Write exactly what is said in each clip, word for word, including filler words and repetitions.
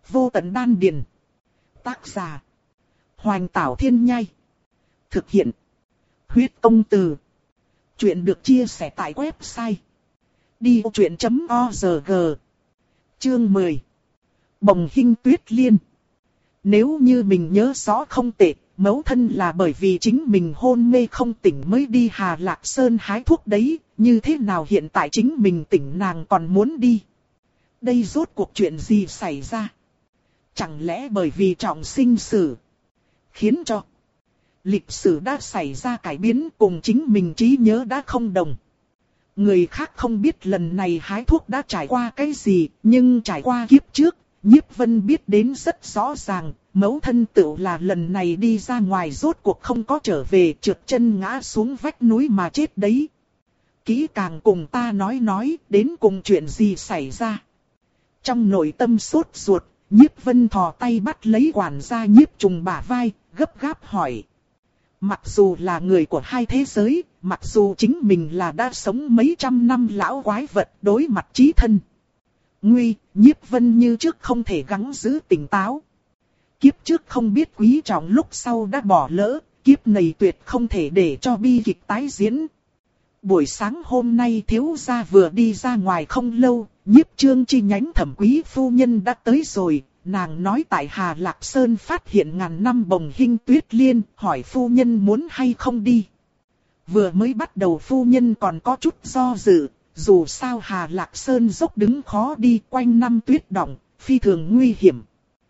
Vô tận đan điền. Tác giả. Hoành Tảo Thiên Nhai. Thực hiện. Huyết Công Từ. Chuyện được chia sẻ tại website đi vô chuyện chấm org. Chương mười. Bồng Hinh Tuyết Liên. Nếu như mình nhớ rõ không tệ, mẫu thân là bởi vì chính mình hôn mê không tỉnh mới đi Hà Lạc Sơn hái thuốc đấy, như thế nào hiện tại chính mình tỉnh nàng còn muốn đi? Đây rốt cuộc chuyện gì xảy ra? Chẳng lẽ bởi vì trọng sinh sử, khiến cho lịch sử đã xảy ra cải biến cùng chính mình trí nhớ đã không đồng. Người khác không biết lần này hái thuốc đã trải qua cái gì, nhưng trải qua kiếp trước, Nhiếp Vân biết đến rất rõ ràng, mẫu thân tựu là lần này đi ra ngoài rốt cuộc không có trở về, trượt chân ngã xuống vách núi mà chết đấy. Kỹ càng cùng ta nói nói, đến cùng chuyện gì xảy ra. Trong nội tâm sốt ruột, Nhiếp Vân thò tay bắt lấy quản gia Nhiếp Trùng bả vai, gấp gáp hỏi. Mặc dù là người của hai thế giới, mặc dù chính mình là đã sống mấy trăm năm lão quái vật đối mặt chí thân nguy, Nhiếp Vân như trước không thể gắng giữ tỉnh táo. Kiếp trước không biết quý trọng, lúc sau đã bỏ lỡ, kiếp này tuyệt không thể để cho bi kịch tái diễn. Buổi sáng hôm nay thiếu gia vừa đi ra ngoài không lâu, Nhiếp Trương chi nhánh Thẩm quý phu nhân đã tới rồi. Nàng nói tại Hà Lạc Sơn phát hiện ngàn năm Bồng Hinh Tuyết Liên, hỏi phu nhân muốn hay không đi. Vừa mới bắt đầu phu nhân còn có chút do dự, dù sao Hà Lạc Sơn dốc đứng khó đi, quanh năm tuyết đọng, phi thường nguy hiểm.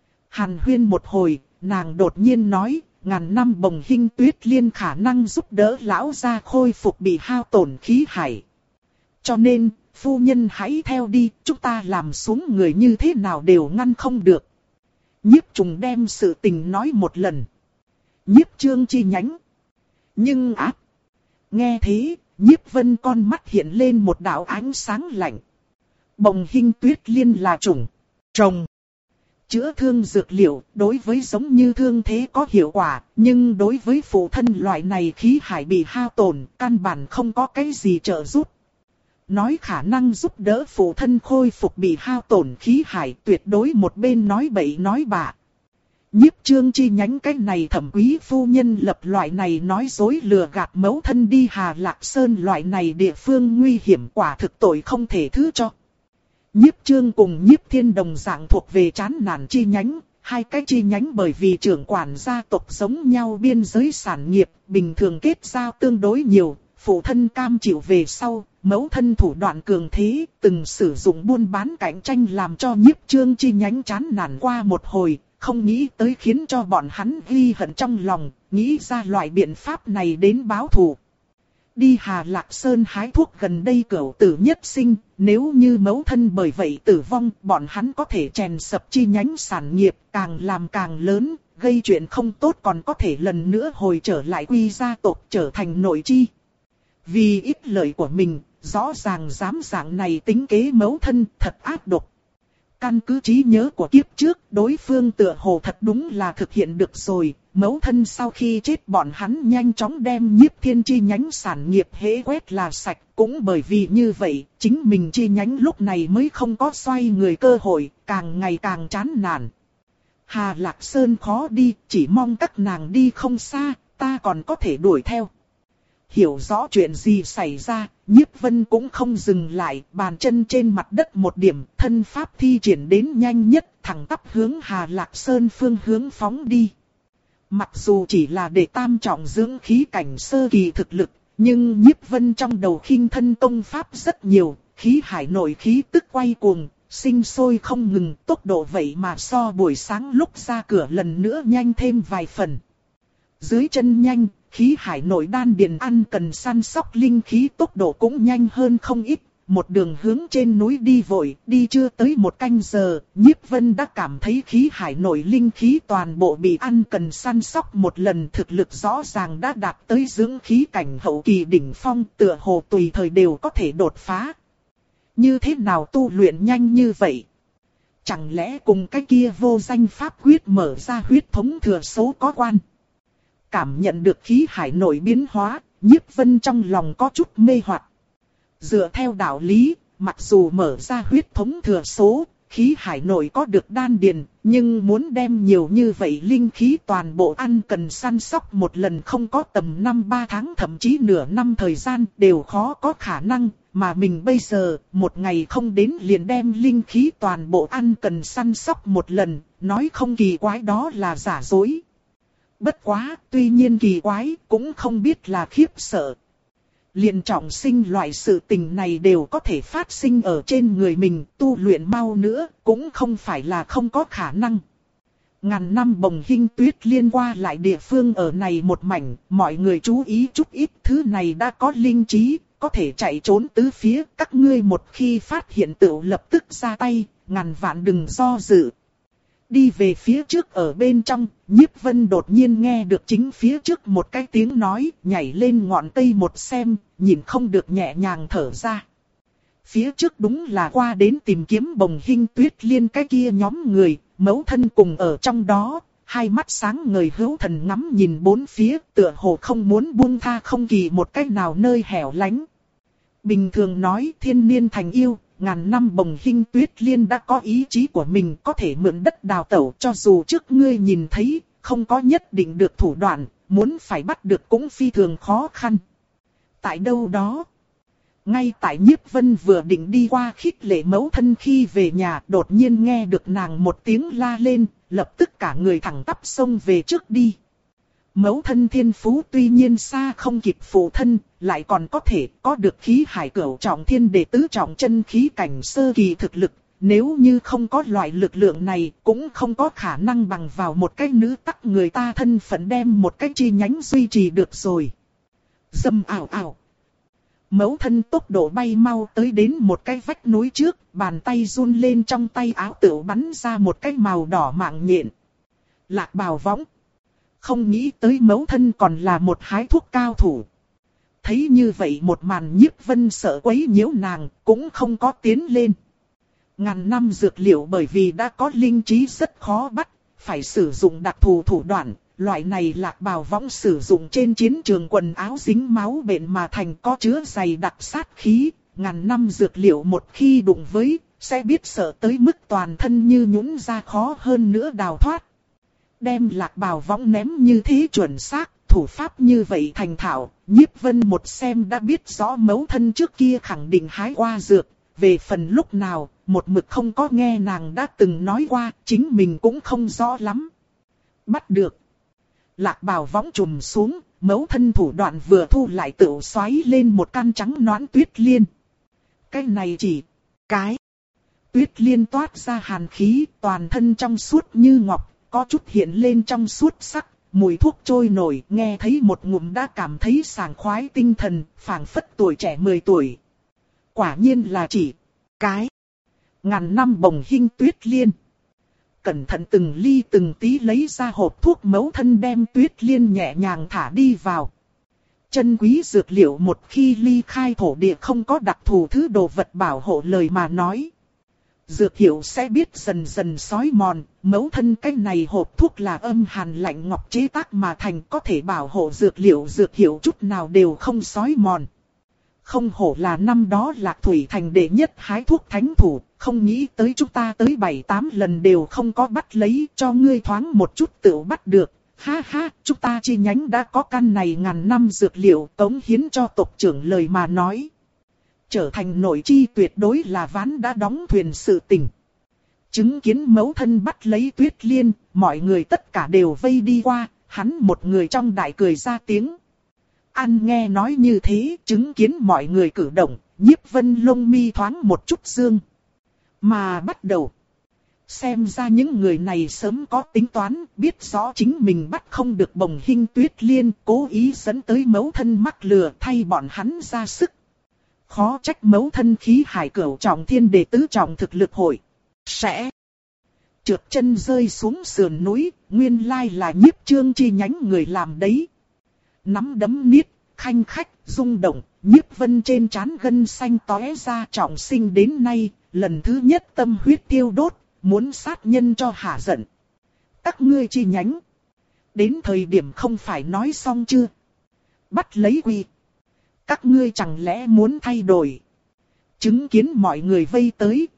Hàn huyên một hồi, nàng đột nhiên nói, ngàn năm Bồng Hinh Tuyết Liên khả năng giúp đỡ lão gia khôi phục bị hao tổn khí hải. Cho nên, phu nhân hãy theo đi, chúng ta làm xuống người như thế nào đều ngăn không được. Nhiếp Trùng đem sự tình nói một lần. Nhiếp Trương chi nhánh. Nhưng ác. Nghe thế, Nhiếp Vân con mắt hiện lên một đạo ánh sáng lạnh. Bồng Hinh Tuyết Liên là chủng trồng chữa thương dược liệu, đối với giống như thương thế có hiệu quả, nhưng đối với phụ thân loại này khí hải bị hao tổn, căn bản không có cái gì trợ giúp. Nói khả năng giúp đỡ phụ thân khôi phục bị hao tổn khí hải, tuyệt đối một bên nói bậy nói bạ. Nhiếp Trương chi nhánh cái này Thẩm quý phu nhân lập loại này nói dối lừa gạt mẫu thân đi Hà Lạc Sơn loại này địa phương nguy hiểm, quả thực tội không thể thứ cho. Nhiếp Trương cùng Nhiếp Thiên đồng dạng thuộc về chán nản chi nhánh, hai cái chi nhánh bởi vì trưởng quản gia tộc giống nhau biên giới sản nghiệp, bình thường kết giao tương đối nhiều, phụ thân cam chịu về sau, mẫu thân thủ đoạn cường thế, từng sử dụng buôn bán cạnh tranh làm cho Nhiếp Trương chi nhánh chán nản qua một hồi, không nghĩ tới khiến cho bọn hắn ghi hận trong lòng, nghĩ ra loại biện pháp này đến báo thù. Đi Hà Lạc Sơn hái thuốc gần đây cửu tử nhất sinh, nếu như mẫu thân bởi vậy tử vong, bọn hắn có thể chèn sập chi nhánh sản nghiệp, càng làm càng lớn, gây chuyện không tốt còn có thể lần nữa hồi trở lại quy gia tộc trở thành nội chi. Vì ít lợi của mình, rõ ràng dám dạng này tính kế mẫu thân, thật ác độc. Căn cứ trí nhớ của kiếp trước, đối phương tựa hồ thật đúng là thực hiện được rồi. Mẫu thân sau khi chết bọn hắn nhanh chóng đem Nhiếp Thiên chi nhánh sản nghiệp hễ quét là sạch. Cũng bởi vì như vậy, chính mình chi nhánh lúc này mới không có xoay người cơ hội, càng ngày càng chán nản. Hà Lạc Sơn khó đi, chỉ mong các nàng đi không xa, ta còn có thể đuổi theo. Hiểu rõ chuyện gì xảy ra, Nhiếp Vân cũng không dừng lại, bàn chân trên mặt đất một điểm, thân pháp thi triển đến nhanh nhất, thẳng tắp hướng Hà Lạc Sơn phương hướng phóng đi. Mặc dù chỉ là để tam trọng dưỡng khí cảnh sơ kỳ thực lực, nhưng Nhiếp Vân trong đầu khinh thân công pháp rất nhiều, khí hải nội khí tức quay cuồng, sinh sôi không ngừng, tốc độ vậy mà so buổi sáng lúc ra cửa lần nữa nhanh thêm vài phần. Dưới chân nhanh, khí hải nội đan điền ăn cần săn sóc linh khí, tốc độ cũng nhanh hơn không ít. Một đường hướng trên núi đi vội, đi chưa tới một canh giờ, Nhiếp Vân đã cảm thấy khí hải nội linh khí toàn bộ bị ăn cần săn sóc một lần, thực lực rõ ràng đã đạt tới dưỡng khí cảnh hậu kỳ đỉnh phong, tựa hồ tùy thời đều có thể đột phá. Như thế nào tu luyện nhanh như vậy? Chẳng lẽ cùng cái kia vô danh pháp quyết mở ra huyết thống thừa số có quan? Cảm nhận được khí hải nội biến hóa, Nhiếp Vân trong lòng có chút mê hoặc. Dựa theo đạo lý, mặc dù mở ra huyết thống thừa số, khí hải nội có được đan điền, nhưng muốn đem nhiều như vậy linh khí toàn bộ ăn cần săn sóc một lần không có tầm năm ba tháng thậm chí nửa năm thời gian đều khó có khả năng, mà mình bây giờ một ngày không đến liền đem linh khí toàn bộ ăn cần săn sóc một lần, nói không kỳ quái đó là giả dối. Bất quá, tuy nhiên kỳ quái cũng không biết là khiếp sợ. Liền trọng sinh loại sự tình này đều có thể phát sinh ở trên người mình, tu luyện mau nữa cũng không phải là không có khả năng. Ngàn năm bồng hinh tuyết liên qua lại địa phương ở này một mảnh, mọi người chú ý chút ít, thứ này đã có linh trí, có thể chạy trốn tứ phía, các ngươi một khi phát hiện tựu lập tức ra tay, ngàn vạn đừng do dự. Đi về phía trước ở bên trong, Nhiếp Vân đột nhiên nghe được chính phía trước một cái tiếng nói, nhảy lên ngọn cây một xem, nhìn không được nhẹ nhàng thở ra. Phía trước đúng là qua đến tìm kiếm bồng hinh tuyết liên cái kia nhóm người, mẫu thân cùng ở trong đó, hai mắt sáng ngời hữu thần ngắm nhìn bốn phía, tựa hồ không muốn buông tha không kỳ một cách nào nơi hẻo lánh. Bình thường nói thiên niên thành yêu. Ngàn năm bồng hinh tuyết liên đã có ý chí của mình, có thể mượn đất đào tẩu, cho dù trước ngươi nhìn thấy, không có nhất định được thủ đoạn, muốn phải bắt được cũng phi thường khó khăn. Tại đâu đó? Ngay tại Nhiếp Vân vừa định đi qua khích lệ mẫu thân khi về nhà, đột nhiên nghe được nàng một tiếng la lên, lập tức cả người thẳng tắp xông về trước đi. Mẫu thân thiên phú tuy nhiên xa không kịp phụ thân, lại còn có thể có được khí hải cửu trọng thiên đệ tứ trọng chân khí cảnh sơ kỳ thực lực. Nếu như không có loại lực lượng này, cũng không có khả năng bằng vào một cái nữ tắc người ta thân phận đem một cái chi nhánh duy trì được rồi. Dầm ảo ảo. Mẫu thân tốc độ bay mau tới đến một cái vách núi trước, bàn tay run lên trong tay áo tựu bắn ra một cái màu đỏ mạng nhện. Lạc bào võng. Không nghĩ tới mẫu thân còn là một hái thuốc cao thủ. Thấy như vậy một màn Nhiếp Vân sợ quấy nhiễu nàng, cũng không có tiến lên. Ngàn năm dược liệu bởi vì đã có linh trí rất khó bắt, phải sử dụng đặc thù thủ đoạn. Loại này lạc bào võng sử dụng trên chiến trường quần áo dính máu bệnh mà thành có chứa dày đặc sát khí. Ngàn năm dược liệu một khi đụng với, sẽ biết sợ tới mức toàn thân như nhũn ra khó hơn nữa đào thoát. Đem lạc bào võng ném như thế chuẩn xác, thủ pháp như vậy thành thạo, Nhiếp Vân một xem đã biết rõ mẫu thân trước kia khẳng định hái qua dược. Về phần lúc nào, một mực không có nghe nàng đã từng nói qua, chính mình cũng không rõ lắm. Bắt được. Lạc bào võng trùm xuống, mẫu thân thủ đoạn vừa thu lại tựu xoáy lên một căn trắng nõn tuyết liên. Cái này chỉ cái. Tuyết liên toát ra hàn khí, toàn thân trong suốt như ngọc, có chút hiện lên trong suốt sắc, mùi thuốc trôi nổi, nghe thấy một ngụm đã cảm thấy sảng khoái tinh thần, phảng phất tuổi trẻ mười tuổi. Quả nhiên là chỉ cái. Ngàn năm bồng hinh tuyết liên. Cẩn thận từng ly từng tí lấy ra hộp thuốc, mẫu thân đem tuyết liên nhẹ nhàng thả đi vào. Chân quý dược liệu một khi ly khai thổ địa không có đặc thù thứ đồ vật bảo hộ lời mà nói. Dược hiệu sẽ biết dần dần xói mòn, mẫu thân cái này hộp thuốc là âm hàn lạnh ngọc chế tác mà thành, có thể bảo hộ dược liệu, dược hiệu chút nào đều không xói mòn. Không hổ là năm đó Lạc Thủy Thành đệ nhất hái thuốc thánh thủ, không nghĩ tới chúng ta tới bảy tám lần đều không có bắt lấy, cho ngươi thoáng một chút tự bắt được. Ha ha, chúng ta chi nhánh đã có căn này ngàn năm dược liệu cống hiến cho tộc trưởng lời mà nói. Trở thành nội chi tuyệt đối là ván đã đóng thuyền sự tình. Chứng kiến mẫu thân bắt lấy tuyết liên, mọi người tất cả đều vây đi qua, hắn một người trong đại cười ra tiếng. Ăn nghe nói như thế, chứng kiến mọi người cử động, Nhiếp Vân lông mi thoáng một chút dương. Mà bắt đầu. Xem ra những người này sớm có tính toán, biết rõ chính mình bắt không được bồng hinh tuyết liên, cố ý dẫn tới mẫu thân mắc lừa thay bọn hắn ra sức. Khó trách mẫu thân khí hải cửu trọng thiên đệ tứ trọng thực lực hội. Sẽ trượt chân rơi xuống sườn núi, nguyên lai là Nhiếp Trương chi nhánh người làm đấy. Nắm đấm niết, khanh khách, rung động, Nhiếp Vân trên trán gân xanh tóe ra, trọng sinh đến nay, lần thứ nhất tâm huyết thiêu đốt, muốn sát nhân cho hả giận. Các ngươi chi nhánh. Đến thời điểm không phải nói xong chưa? Bắt lấy quy. Các ngươi chẳng lẽ muốn thay đổi? Chứng kiến mọi người vây tới,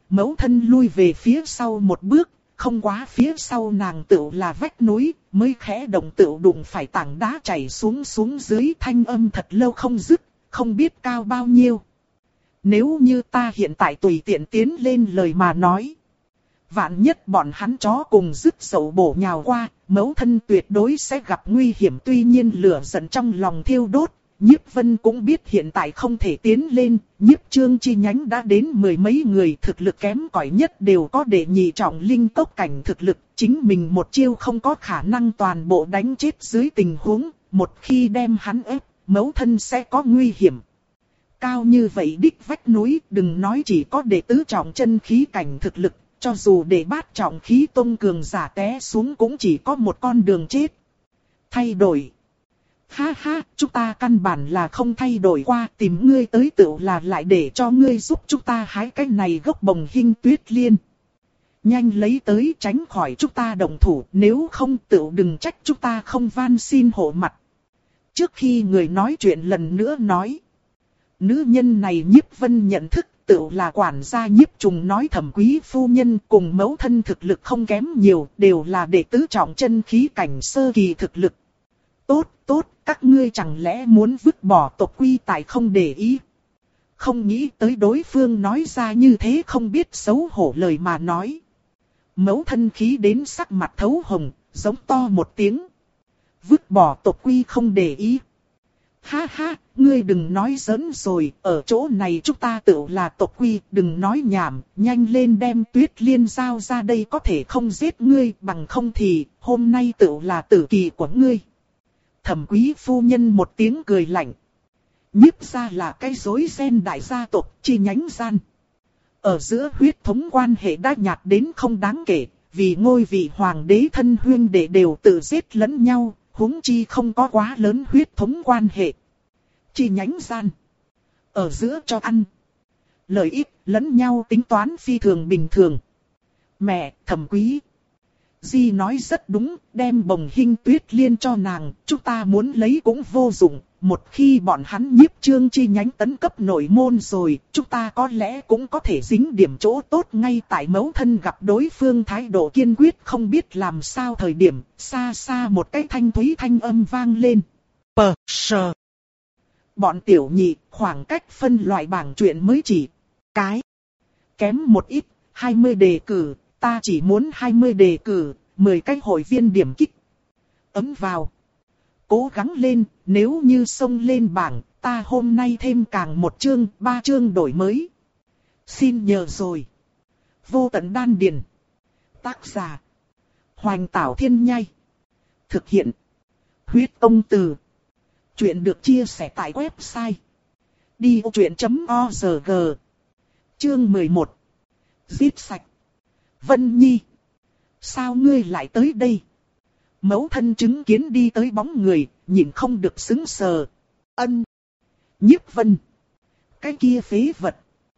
mẫu thân lui về phía sau một bước, không quá phía sau nàng tựu là vách núi, mới khẽ động tựu đụng phải tảng đá chảy xuống xuống dưới, thanh âm thật lâu không dứt, không biết cao bao nhiêu. Nếu như ta hiện tại tùy tiện tiến lên lời mà nói, vạn nhất bọn hắn chó cùng dứt sầu bổ nhào qua, mẫu thân tuyệt đối sẽ gặp nguy hiểm. Tuy nhiên lửa giận trong lòng thiêu đốt, Nhiếp Vân cũng biết hiện tại không thể tiến lên. Nhiếp Trương chi nhánh đã đến mười mấy người, thực lực kém cỏi nhất đều có đệ nhị trọng linh tốc cảnh thực lực. Chính mình một chiêu không có khả năng toàn bộ đánh chết dưới tình huống, một khi đem hắn ép, mẫu thân sẽ có nguy hiểm. Cao như vậy đích vách núi, đừng nói chỉ có đệ tứ trọng chân khí cảnh thực lực, cho dù để bát trọng khí tông cường giả té xuống cũng chỉ có một con đường chết. Thay đổi. Ha ha, chúng ta căn bản là không thay đổi qua, tìm ngươi tới tựu là lại để cho ngươi giúp chúng ta hái cái này gốc bồng hinh tuyết liên. Nhanh lấy tới tránh khỏi chúng ta động thủ, nếu không tựu đừng trách chúng ta không van xin hộ mặt. Trước khi người nói chuyện lần nữa nói, nữ nhân này Nhiếp Vân nhận thức tựu là quản gia Nhiếp Trùng nói Thẩm Quý phu nhân cùng mẫu thân thực lực không kém nhiều, đều là đệ tứ trọng chân khí cảnh sơ kỳ thực lực. Tốt, tốt, các ngươi chẳng lẽ muốn vứt bỏ tộc quy tại không để ý. Không nghĩ tới đối phương nói ra như thế không biết xấu hổ lời mà nói. Mẫu thân khí đến sắc mặt thấu hồng, giống to một tiếng. Vứt bỏ tộc quy không để ý. Ha ha, ngươi đừng nói giỡn rồi, ở chỗ này chúng ta tự là tộc quy, đừng nói nhảm, nhanh lên đem Tuyết Liên giao ra đây, có thể không giết ngươi, bằng không thì hôm nay tự là tử kỳ của ngươi. Thẩm Quý phu nhân một tiếng cười lạnh. Nhiếp gia là cái rối ren đại gia tộc chi nhánh gian. Ở giữa huyết thống quan hệ đã nhạt đến không đáng kể, vì ngôi vị hoàng đế thân huyên đệ đều tự giết lẫn nhau, huống chi không có quá lớn huyết thống quan hệ. Chi nhánh gian. Ở giữa cho ăn. Lợi ích lẫn nhau tính toán phi thường bình thường. Mẹ, Thẩm Quý. Di nói rất đúng, đem bồng hinh tuyết liên cho nàng, chúng ta muốn lấy cũng vô dụng. Một khi bọn hắn Nhiếp Trương chi nhánh tấn cấp nội môn rồi, chúng ta có lẽ cũng có thể dính điểm chỗ tốt. Ngay tại mẫu thân gặp đối phương thái độ kiên quyết không biết làm sao thời điểm, xa xa một cái thanh thúy thanh âm vang lên. Pờ, sờ. Bọn tiểu nhị, khoảng cách phân loại bảng chuyện mới chỉ cái. Kém một ít, hai mươi đề cử, ta chỉ muốn hai mươi đề cử, mười cái hội viên điểm kích. Ấm vào. Cố gắng lên, nếu như xông lên bảng, ta hôm nay thêm càng một chương, ba chương đổi mới. Xin nhờ rồi. Vô tận đan điền. Tác giả. Hoành Tảo Thiên Nhai. Thực hiện. Huyết Công Từ. Chuyện được chia sẻ tại website. đi ô chuyện chấm org. Chương mười một. Giết sạch. Vân Nhi. Sao ngươi lại tới đây? Mẫu thân chứng kiến đi tới bóng người, nhìn không được sững sờ. Ân. Nhiếp Vân. Cái kia phế vật.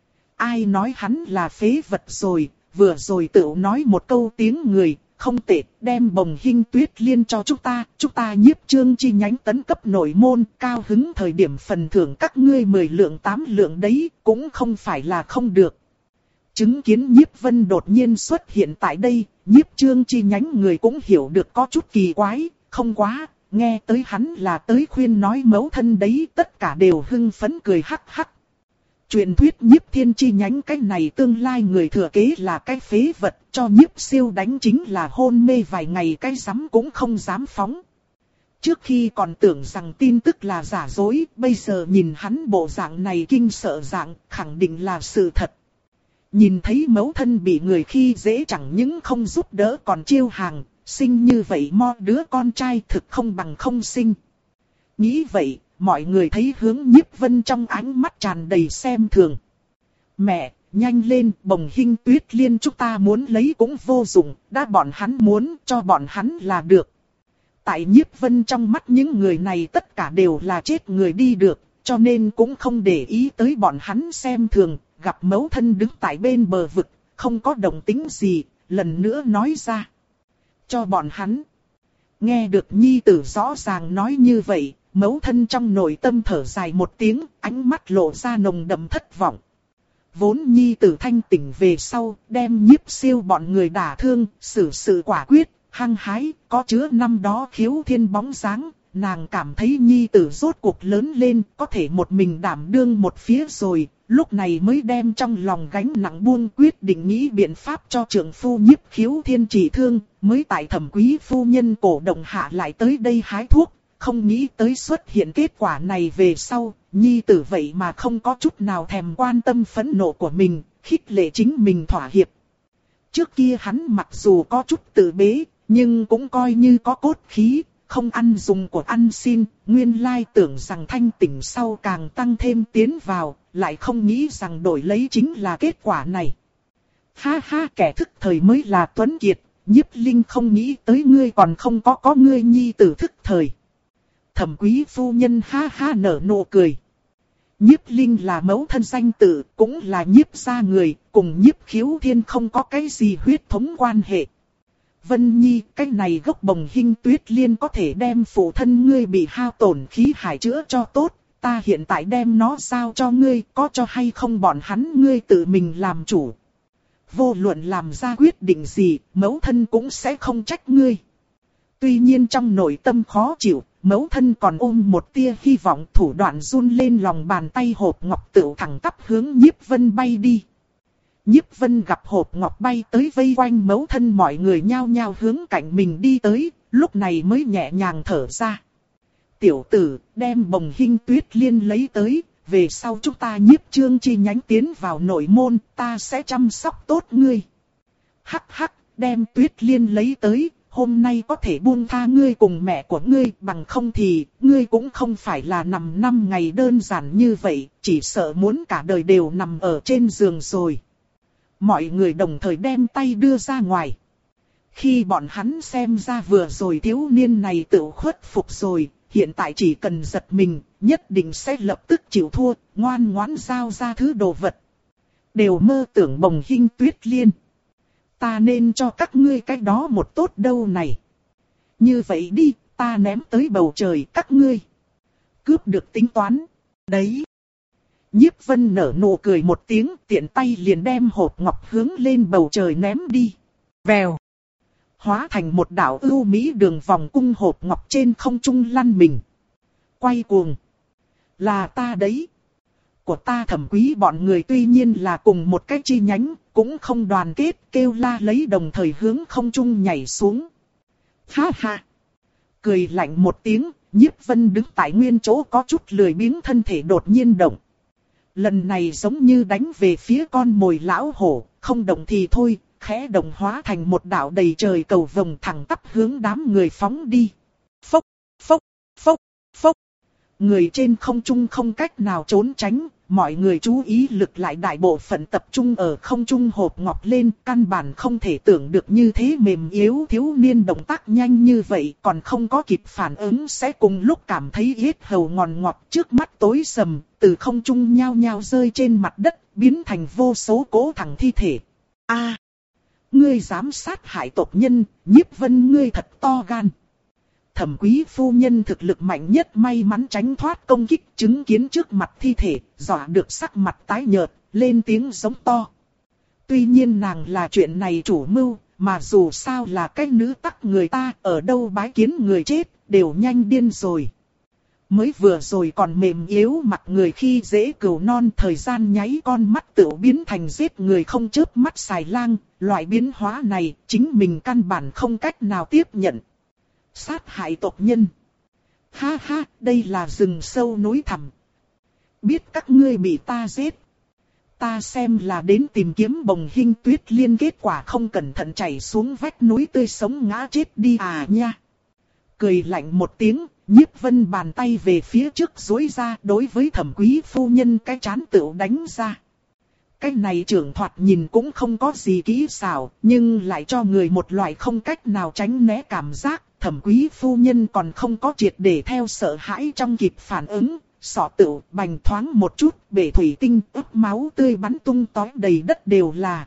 Ai nói hắn là phế vật rồi, vừa rồi tự nói một câu tiếng người, không tệ, đem bồng hinh tuyết liên cho chúng ta, chúng ta Nhiếp Trương chi nhánh tấn cấp nội môn, cao hứng thời điểm phần thưởng các ngươi mười lượng tám lượng đấy, cũng không phải là không được. Chứng kiến Nhiếp Vân đột nhiên xuất hiện tại đây, Nhiếp Trương chi nhánh người cũng hiểu được có chút kỳ quái, không quá, nghe tới hắn là tới khuyên nói mẫu thân đấy, tất cả đều hưng phấn cười hắc hắc. Truyền thuyết Nhiếp Thiên chi nhánh cái này tương lai người thừa kế là cái phế vật, cho Nhiếp Siêu đánh chính là hôn mê vài ngày cái rắm cũng không dám phóng. Trước khi còn tưởng rằng tin tức là giả dối, bây giờ nhìn hắn bộ dạng này kinh sợ dạng, khẳng định là sự thật. Nhìn thấy mẫu thân bị người khi dễ chẳng những không giúp đỡ còn chiêu hàng, sinh như vậy mo đứa con trai thực không bằng không sinh. Nghĩ vậy, mọi người thấy hướng Nhiếp Vân trong ánh mắt tràn đầy xem thường. Mẹ, nhanh lên, bồng hinh tuyết liên chúng ta muốn lấy cũng vô dụng, đã bọn hắn muốn cho bọn hắn là được. Tại Nhiếp Vân trong mắt những người này tất cả đều là chết người đi được, cho nên cũng không để ý tới bọn hắn xem thường. Gặp mẫu thân đứng tại bên bờ vực, không có động tĩnh gì, lần nữa nói ra. Cho bọn hắn. Nghe được nhi tử rõ ràng nói như vậy, mẫu thân trong nội tâm thở dài một tiếng, ánh mắt lộ ra nồng đậm thất vọng. vốn nhi tử thanh tỉnh về sau, đem Nhiếp Siêu bọn người đả thương, xử sự quả quyết, hăng hái, có chứa năm đó Khiếu Thiên bóng dáng, nàng cảm thấy nhi tử rốt cuộc lớn lên, có thể một mình đảm đương một phía rồi, lúc này mới đem trong lòng gánh nặng buông, quyết định nghĩ biện pháp cho trưởng phu Nhiếp Khiếu Thiên trị thương, mới tại Thẩm Quý phu nhân cổ động hạ lại tới đây hái thuốc, không nghĩ tới xuất hiện kết quả này về sau, nhi tử vậy mà không có chút nào thèm quan tâm phẫn nộ của mình, khích lệ chính mình thỏa hiệp. Trước kia hắn mặc dù có chút tự bế, nhưng cũng coi như có cốt khí, không ăn dùng của ăn xin, nguyên lai tưởng rằng thanh tỉnh sau càng tăng thêm tiến vào, lại không nghĩ rằng đổi lấy chính là kết quả này. Ha ha, kẻ thức thời mới là tuấn kiệt, Nhiếp Linh không nghĩ tới ngươi còn không có có ngươi nhi tử thức thời. Thẩm Quý phu nhân ha ha nở nụ cười. Nhiếp Linh là mẫu thân danh tử, cũng là Nhiếp gia người, cùng Nhiếp Khiếu Thiên không có cái gì huyết thống quan hệ. Vân Nhi, cái này gốc bồng hinh tuyết liên có thể đem phụ thân ngươi bị hao tổn khí hải chữa cho tốt, ta hiện tại đem nó giao cho ngươi, có cho hay không bọn hắn ngươi tự mình làm chủ. Vô luận làm ra quyết định gì, mẫu thân cũng sẽ không trách ngươi. Tuy nhiên trong nội tâm khó chịu, mẫu thân còn ôm một tia hy vọng, thủ đoạn run lên lòng bàn tay hộp ngọc tựu thẳng tắp hướng Nhiếp Vân bay đi. Nhiếp Vân gặp hộp ngọc bay tới vây quanh mẫu thân, mọi người nhao nhao hướng cạnh mình đi tới, lúc này mới nhẹ nhàng thở ra. Tiểu tử, đem bồng hinh tuyết liên lấy tới, về sau chúng ta Nhiếp Trương chi nhánh tiến vào nội môn, ta sẽ chăm sóc tốt ngươi. Hắc hắc, đem tuyết liên lấy tới, hôm nay có thể buông tha ngươi cùng mẹ của ngươi, bằng không thì, ngươi cũng không phải là nằm năm ngày đơn giản như vậy, chỉ sợ muốn cả đời đều nằm ở trên giường rồi. Mọi người đồng thời đem tay đưa ra ngoài. Khi bọn hắn xem ra vừa rồi thiếu niên này tự khuất phục rồi, hiện tại chỉ cần giật mình, nhất định sẽ lập tức chịu thua, ngoan ngoãn giao ra thứ đồ vật. Đều mơ tưởng bồng hinh tuyết liên. Ta nên cho các ngươi cái đó một tốt đâu này. Như vậy đi, ta ném tới bầu trời các ngươi. Cướp được tính toán. Đấy. Nhiếp Vân nở nụ cười một tiếng, tiện tay liền đem hộp ngọc hướng lên bầu trời ném đi. Vèo. Hóa thành một đạo ưu mỹ đường vòng cung, hộp ngọc trên không trung lăn mình. Quay cuồng. Là ta đấy. Của ta Thẩm Quý bọn người tuy nhiên là cùng một cái chi nhánh, cũng không đoàn kết, kêu la lấy đồng thời hướng không trung nhảy xuống. Ha ha. Cười lạnh một tiếng, Nhiếp Vân đứng tại nguyên chỗ có chút lười biếng, thân thể đột nhiên động. Lần này giống như đánh về phía con mồi lão hổ, không động thì thôi, khẽ động hóa thành một đạo đầy trời cầu vồng thẳng tắp hướng đám người phóng đi. Phốc, phốc, phốc, phốc. Người trên không trung không cách nào trốn tránh, mọi người chú ý lực lại đại bộ phận tập trung ở không trung hộp ngọc lên, căn bản không thể tưởng được như thế mềm yếu thiếu niên động tác nhanh như vậy, còn không có kịp phản ứng sẽ cùng lúc cảm thấy yết hầu ngòn ngọt, trước mắt tối sầm, từ không trung nhao nhao rơi trên mặt đất, biến thành vô số cỗ thẳng thi thể. A, ngươi dám sát hại tộc nhân, Nhiếp Vân ngươi thật to gan. Thẩm Quý phu nhân thực lực mạnh nhất may mắn tránh thoát công kích, chứng kiến trước mặt thi thể, dọa được sắc mặt tái nhợt, lên tiếng giống to. Tuy nhiên nàng là chuyện này chủ mưu, mà dù sao là cái nữ tắc người ta, ở đâu bái kiến người chết, đều nhanh điên rồi. Mới vừa rồi còn mềm yếu mặt người khi dễ cừu non, thời gian nháy con mắt tự biến thành giết người không chớp mắt xài lang, loại biến hóa này chính mình căn bản không cách nào tiếp nhận. Sát hại tộc nhân. Ha ha, đây là rừng sâu núi thẳm. Biết các ngươi bị ta giết. Ta xem là đến tìm kiếm bồng hinh tuyết liên, kết quả không cẩn thận chảy xuống vách núi tươi sống ngã chết đi à nha. Cười lạnh một tiếng, Nhiếp Vân bàn tay về phía trước duỗi ra, đối với Thẩm Quý phu nhân cái chán tựu đánh ra. Cái này trưởng thoạt nhìn cũng không có gì kỹ xảo, nhưng lại cho người một loại không cách nào tránh né cảm giác. Thẩm Quý phu nhân còn không có triệt để theo sợ hãi trong kịp phản ứng, sọ tựu bành thoáng một chút, bể thủy tinh ướp máu tươi bắn tung tóe đầy đất đều là.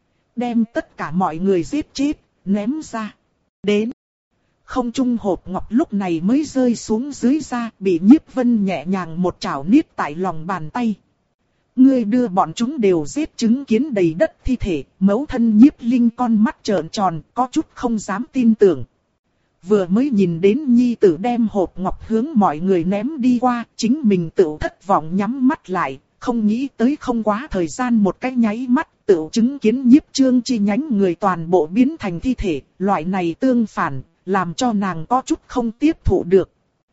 Đem tất cả mọi người giết chết, ném ra. Đến. Không trung hộp ngọc lúc này mới rơi xuống dưới ra, bị Nhiếp Vân nhẹ nhàng một chảo niết tại lòng bàn tay. Ngươi đưa bọn chúng đều giết, chứng kiến đầy đất thi thể, mẫu thân Nhiếp Linh con mắt trợn tròn, có chút không dám tin tưởng. Vừa mới nhìn đến nhi tử đem hộp ngọc hướng mọi người ném đi qua, chính mình tự thất vọng nhắm mắt lại, không nghĩ tới không quá thời gian một cái nháy mắt, tự chứng kiến Nhiếp Trương chi nhánh người toàn bộ biến thành thi thể, loại này tương phản, làm cho nàng có chút không tiếp thụ được.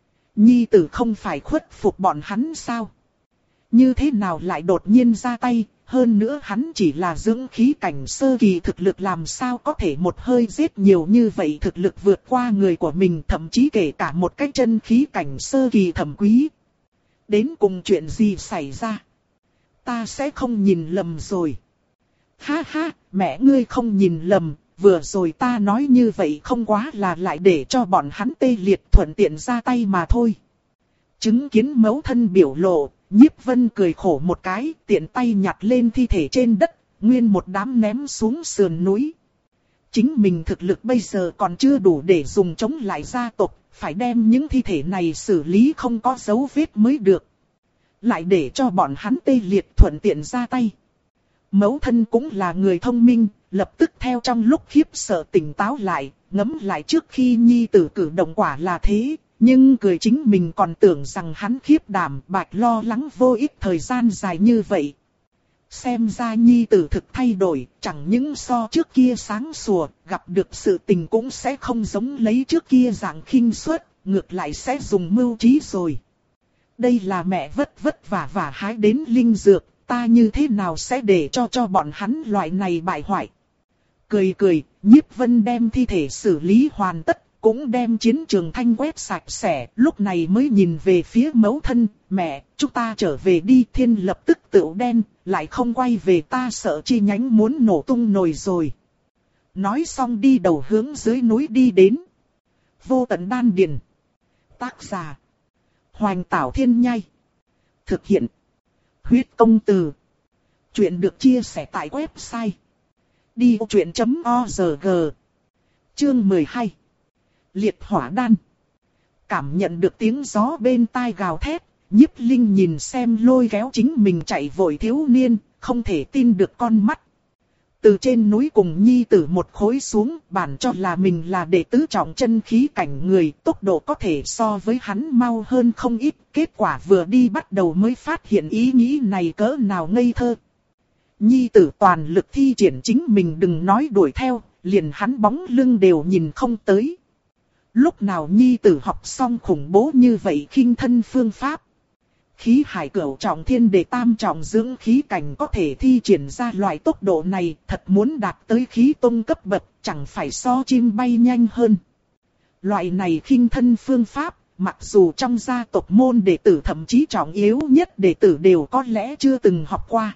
Nhi tử không phải khuất phục bọn hắn sao? Như thế nào lại đột nhiên ra tay, hơn nữa hắn chỉ là dưỡng khí cảnh sơ kỳ thực lực, làm sao có thể một hơi giết nhiều như vậy, thực lực vượt qua người của mình, thậm chí kể cả một cái chân khí cảnh sơ kỳ thẩm quý. Đến cùng chuyện gì xảy ra? Ta sẽ không nhìn lầm rồi. Ha ha, mẹ ngươi không nhìn lầm, vừa rồi ta nói như vậy không quá là lại để cho bọn hắn tê liệt thuận tiện ra tay mà thôi. Chứng kiến mẫu thân biểu lộ, Nhiếp Vân cười khổ một cái, tiện tay nhặt lên thi thể trên đất, nguyên một đám ném xuống sườn núi. Chính mình thực lực bây giờ còn chưa đủ để dùng chống lại gia tộc, phải đem những thi thể này xử lý không có dấu vết mới được. Lại để cho bọn hắn tê liệt thuận tiện ra tay. Mẫu thân cũng là người thông minh, lập tức theo trong lúc khiếp sợ tỉnh táo lại, ngẫm lại trước khi nhi tử cử động quả là thế. Nhưng cười chính mình còn tưởng rằng hắn khiếp đảm, bạch lo lắng vô ích thời gian dài như vậy. Xem ra nhi tử thực thay đổi, chẳng những so trước kia sáng sủa, gặp được sự tình cũng sẽ không giống lấy trước kia dạng khinh suất, ngược lại sẽ dùng mưu trí rồi. Đây là mẹ vất vất vả và hái đến linh dược, ta như thế nào sẽ để cho cho bọn hắn loại này bại hoại. Cười cười, Nhiếp Vân đem thi thể xử lý hoàn tất. Cũng đem chiến trường thanh quét sạch sẽ, lúc này mới nhìn về phía mẫu thân, mẹ, chúng ta trở về đi. Thiên lập tức tựu đen, lại không quay về, ta sợ chi nhánh muốn nổ tung nồi rồi. Nói xong đi đầu hướng dưới núi đi đến. Vô tận đan điền. Tác giả. Hoành Tảo Thiên Nhai. Thực hiện. Huyết Công Từ. Chuyện được chia sẻ tại website. đi vô chuyện chấm org. Chương mười hai. Liệt hỏa đan. Cảm nhận được tiếng gió bên tai gào thét, Nhiếp Linh nhìn xem lôi kéo chính mình chạy vội thiếu niên, không thể tin được con mắt. Từ trên núi cùng nhi tử một khối xuống, bản cho là mình là đệ tứ trọng chân khí cảnh người, tốc độ có thể so với hắn mau hơn không ít, kết quả vừa đi bắt đầu mới phát hiện ý nghĩ này cỡ nào ngây thơ. Nhi tử toàn lực thi triển chính mình, đừng nói đuổi theo, liền hắn bóng lưng đều nhìn không tới. Lúc nào nhi tử học xong khủng bố như vậy khinh thân phương pháp. Khí hải cửu trọng thiên đệ tam trọng dưỡng khí cảnh có thể thi triển ra loại tốc độ này, thật muốn đạt tới khí tông cấp bậc, chẳng phải so chim bay nhanh hơn. Loại này khinh thân phương pháp, mặc dù trong gia tộc môn đệ tử thậm chí trọng yếu nhất đệ tử đều có lẽ chưa từng học qua.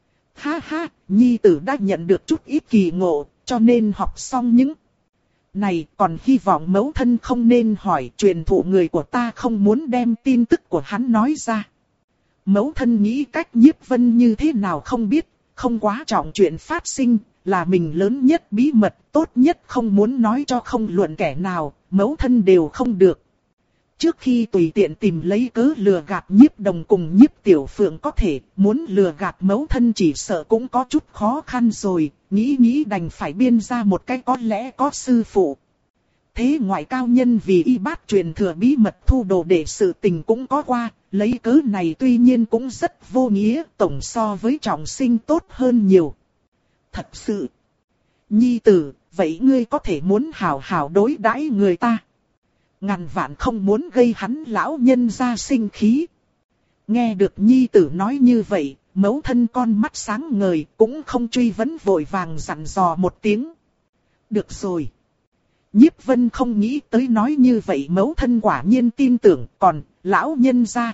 Ha ha, nhi tử đã nhận được chút ít kỳ ngộ, cho nên học xong những này, còn hy vọng mẫu thân không nên hỏi, truyền thụ người của ta không muốn đem tin tức của hắn nói ra. Mẫu thân nghĩ cách Nhiếp Vân như thế nào không biết, không quá trọng chuyện phát sinh, là mình lớn nhất bí mật, tốt nhất không muốn nói cho không luận kẻ nào, mẫu thân đều không được. Trước khi tùy tiện tìm lấy cớ lừa gạt Nhiếp Đồng cùng Nhiếp Tiểu Phượng có thể, muốn lừa gạt mẫu thân chỉ sợ cũng có chút khó khăn rồi, nghĩ nghĩ đành phải biên ra một cái có lẽ có sư phụ. Thế ngoại cao nhân vì y bát truyền thừa bí mật thu đồ để sự tình cũng có qua, lấy cớ này tuy nhiên cũng rất vô nghĩa, tổng so với trọng sinh tốt hơn nhiều. Thật sự, nhi tử, vậy ngươi có thể muốn hảo hảo đối đãi người ta. Ngàn vạn không muốn gây hắn lão nhân ra sinh khí. Nghe được nhi tử nói như vậy, mẫu thân con mắt sáng ngời, cũng không truy vấn, vội vàng dặn dò một tiếng. Được rồi. Nhiếp Vân không nghĩ tới nói như vậy, mẫu thân quả nhiên tin tưởng, còn lão nhân ra.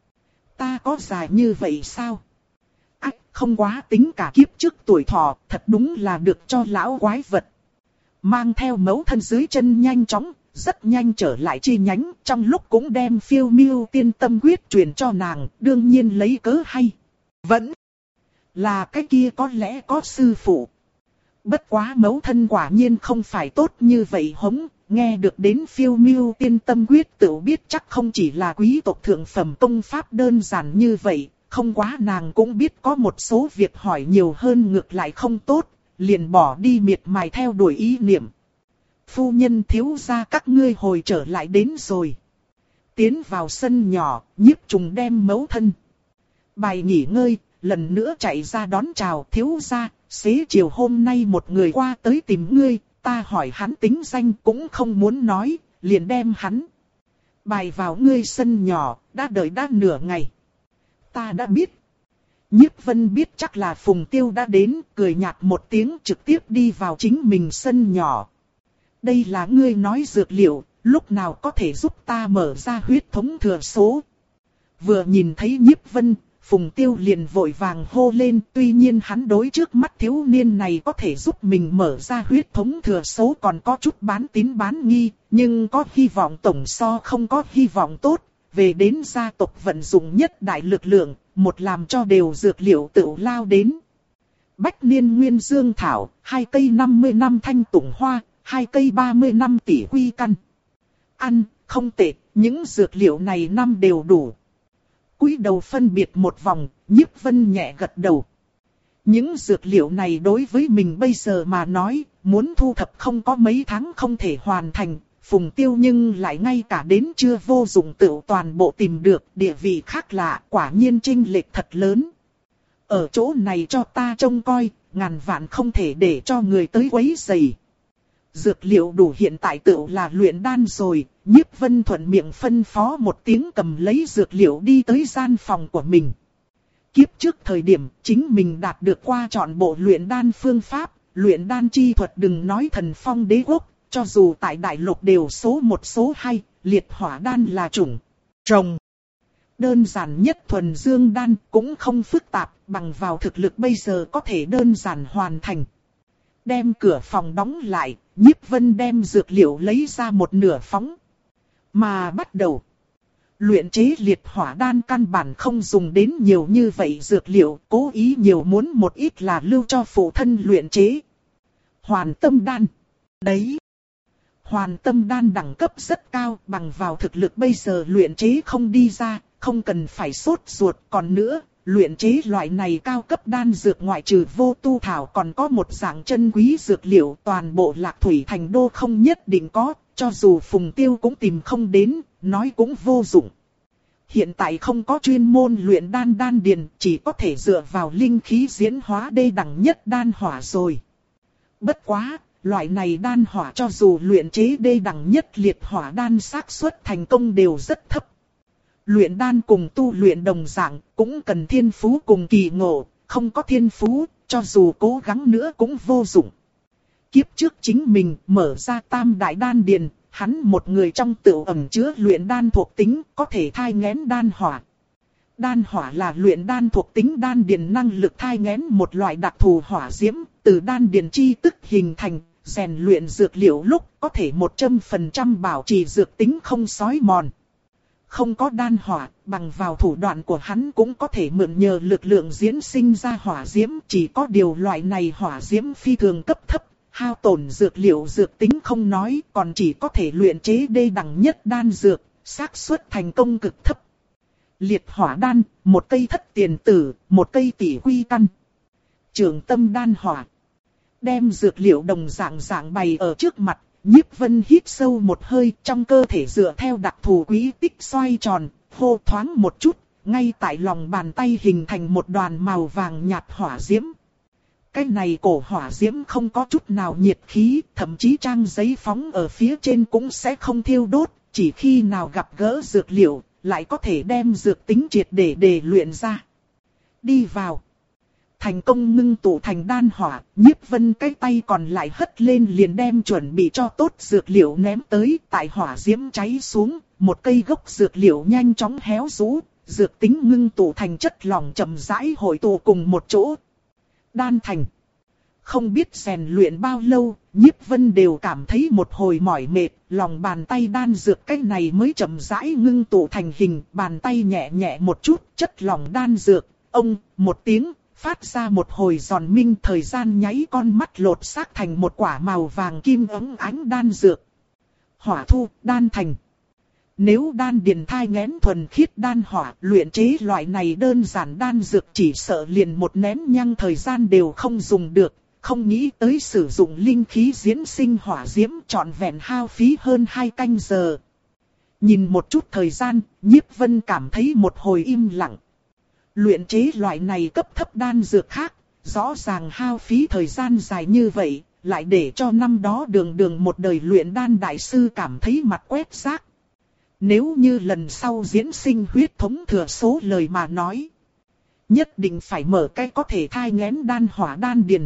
Ta có dài như vậy sao? Ách, không quá tính cả kiếp trước tuổi thọ, thật đúng là được cho lão quái vật. Mang theo mẫu thân dưới chân nhanh chóng, rất nhanh trở lại chi nhánh, trong lúc cũng đem phiêu miêu tiên tâm quyết truyền cho nàng, đương nhiên lấy cớ hay. Vẫn là cái kia có lẽ có sư phụ. Bất quá mẫu thân quả nhiên không phải tốt như vậy hống, nghe được đến phiêu miêu tiên tâm quyết tự biết chắc không chỉ là quý tộc thượng phẩm công pháp đơn giản như vậy, không quá nàng cũng biết có một số việc hỏi nhiều hơn ngược lại không tốt, liền bỏ đi miệt mài theo đuổi ý niệm. Phu nhân thiếu gia các ngươi hồi trở lại đến rồi. Tiến vào sân nhỏ, Nhiếp Trùng đem mẫu thân bài nghỉ ngơi, lần nữa chạy ra đón chào thiếu gia. Xế chiều hôm nay một người qua tới tìm ngươi, ta hỏi hắn tính danh cũng không muốn nói, liền đem hắn bài vào ngươi sân nhỏ, đã đợi đã nửa ngày. Ta đã biết. Nhiếp Vân biết chắc là Phùng Tiêu đã đến, cười nhạt một tiếng trực tiếp đi vào chính mình sân nhỏ. Đây là ngươi nói dược liệu, lúc nào có thể giúp ta mở ra huyết thống thừa số. Vừa nhìn thấy Nhiếp Vân, Phùng Tiêu liền vội vàng hô lên, tuy nhiên hắn đối trước mắt thiếu niên này có thể giúp mình mở ra huyết thống thừa số còn có chút bán tín bán nghi, nhưng có hy vọng tổng so không có hy vọng tốt, về đến gia tộc vận dụng nhất đại lực lượng, một làm cho đều dược liệu tự lao đến. Bách niên nguyên dương thảo, hai cây năm mươi năm thanh tùng hoa, hai cây ba mươi năm tỷ quy căn. Ăn, không tệ, những dược liệu này năm đều đủ. Cúi đầu phân biệt một vòng, Nhiếp Vân nhẹ gật đầu. Những dược liệu này đối với mình bây giờ mà nói, muốn thu thập không có mấy tháng không thể hoàn thành. Phùng Tiêu nhưng lại ngay cả đến chưa vô dụng tự toàn bộ tìm được, địa vị khác lạ, quả nhiên chênh lệch thật lớn. Ở chỗ này cho ta trông coi, ngàn vạn không thể để cho người tới quấy rầy. Dược liệu đủ hiện tại tự là luyện đan rồi, Nhiếp Vân thuận miệng phân phó một tiếng cầm lấy dược liệu đi tới gian phòng của mình. Kiếp trước thời điểm chính mình đạt được qua chọn bộ luyện đan phương pháp, luyện đan chi thuật đừng nói thần phong đế quốc, cho dù tại đại lục đều số một số hai, liệt hỏa đan là chủng trồng. Đơn giản nhất thuần dương đan cũng không phức tạp, bằng vào thực lực bây giờ có thể đơn giản hoàn thành. Đem cửa phòng đóng lại, Nhiếp Vân đem dược liệu lấy ra một nửa phóng. Mà bắt đầu. Luyện chế liệt hỏa đan căn bản không dùng đến nhiều như vậy dược liệu, cố ý nhiều muốn một ít là lưu cho phụ thân luyện chế. Hoàn tâm đan. Đấy. Hoàn tâm đan đẳng cấp rất cao, bằng vào thực lực bây giờ luyện chế không đi ra, không cần phải sốt ruột. Còn nữa, luyện chế loại này cao cấp đan dược ngoại trừ vô tu thảo còn có một dạng chân quý dược liệu toàn bộ Lạc Thủy Thành Đô không nhất định có, cho dù Phùng Tiêu cũng tìm không đến, nói cũng vô dụng. Hiện tại không có chuyên môn luyện đan đan điền, chỉ có thể dựa vào linh khí diễn hóa đê đẳng nhất đan hỏa rồi. Bất quá, loại này đan hỏa cho dù luyện chế đê đẳng nhất liệt hỏa đan xác suất thành công đều rất thấp. Luyện đan cùng tu luyện đồng dạng, cũng cần thiên phú cùng kỳ ngộ, không có thiên phú, cho dù cố gắng nữa cũng vô dụng. Kiếp trước chính mình mở ra tam đại đan điền, hắn một người trong tựu ẩn chứa luyện đan thuộc tính, có thể thai nghén đan hỏa. Đan hỏa là luyện đan thuộc tính đan điền năng lực thai nghén một loại đặc thù hỏa diễm, từ đan điền chi tức hình thành, rèn luyện dược liệu lúc có thể một trăm phần trăm bảo trì dược tính không xói mòn. Không có đan hỏa, bằng vào thủ đoạn của hắn cũng có thể mượn nhờ lực lượng diễn sinh ra hỏa diễm, chỉ có điều loại này hỏa diễm phi thường cấp thấp, hao tổn dược liệu dược tính không nói, còn chỉ có thể luyện chế đê đẳng nhất đan dược, xác suất thành công cực thấp. Liệt hỏa đan, một cây thất tiền tử, một cây tỷ quy căn. Trường tâm đan hỏa. Đem dược liệu đồng dạng dạng bày ở trước mặt, Nhiếp Vân hít sâu một hơi, trong cơ thể dựa theo đặc thù quý tích xoay tròn, hô thoáng một chút, ngay tại lòng bàn tay hình thành một đoàn màu vàng nhạt hỏa diễm. Cái này cổ hỏa diễm không có chút nào nhiệt khí, thậm chí trang giấy phóng ở phía trên cũng sẽ không thiêu đốt, chỉ khi nào gặp gỡ dược liệu, lại có thể đem dược tính triệt để để luyện ra. Đi vào. Thành công ngưng tụ thành đan hỏa, Nhiếp Vân cái tay còn lại hất lên liền đem chuẩn bị cho tốt dược liệu ném tới, tại hỏa diễm cháy xuống, một cây gốc dược liệu nhanh chóng héo rũ, dược tính ngưng tụ thành chất lỏng chậm rãi hội tụ cùng một chỗ. Đan thành. Không biết rèn luyện bao lâu, Nhiếp Vân đều cảm thấy một hồi mỏi mệt, lòng bàn tay đan dược cái này mới chậm rãi ngưng tụ thành hình, bàn tay nhẹ nhẹ một chút, chất lỏng đan dược, ông, một tiếng, phát ra một hồi giòn minh, thời gian nháy con mắt lột xác thành một quả màu vàng kim óng ánh đan dược. Hỏa thu, đan thành. Nếu đan điền thai nghén thuần khiết đan hỏa, luyện chế loại này đơn giản đan dược chỉ sợ liền một nén nhang thời gian đều không dùng được, không nghĩ tới sử dụng linh khí diễn sinh hỏa diễm trọn vẹn hao phí hơn hai canh giờ. Nhìn một chút thời gian, Nhiếp Vân cảm thấy một hồi im lặng. Luyện chế loại này cấp thấp đan dược khác, rõ ràng hao phí thời gian dài như vậy, lại để cho năm đó đường đường một đời luyện đan đại sư cảm thấy mặt quét rác. Nếu như lần sau diễn sinh huyết thống thừa số lời mà nói, nhất định phải mở cái có thể thai nghén đan hỏa đan điền.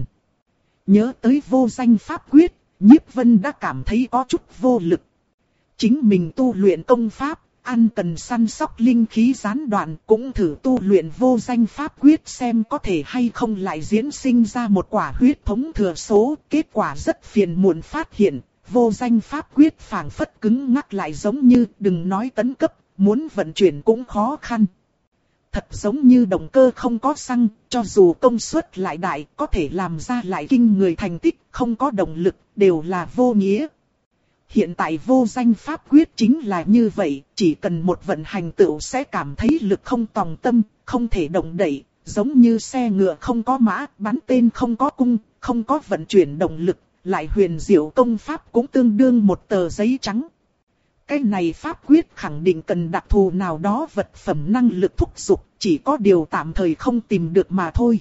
Nhớ tới vô danh pháp quyết, Nhiếp Vân đã cảm thấy có chút vô lực. Chính mình tu luyện công pháp, ăn cần săn sóc linh khí gián đoạn, cũng thử tu luyện vô danh pháp quyết xem có thể hay không lại diễn sinh ra một quả huyết thống thừa số. Kết quả rất phiền muộn phát hiện, vô danh pháp quyết phảng phất cứng ngắc lại giống như đừng nói tấn cấp, muốn vận chuyển cũng khó khăn. Thật giống như động cơ không có xăng, cho dù công suất lại đại, có thể làm ra lại kinh người thành tích, không có động lực, đều là vô nghĩa. Hiện tại vô danh pháp quyết chính là như vậy, chỉ cần một vận hành tựu sẽ cảm thấy lực không tòng tâm, không thể động đậy, giống như xe ngựa không có mã, bắn tên không có cung, không có vận chuyển động lực, lại huyền diệu công pháp cũng tương đương một tờ giấy trắng. Cái này pháp quyết khẳng định cần đặc thù nào đó vật phẩm năng lực thúc giục, chỉ có điều tạm thời không tìm được mà thôi.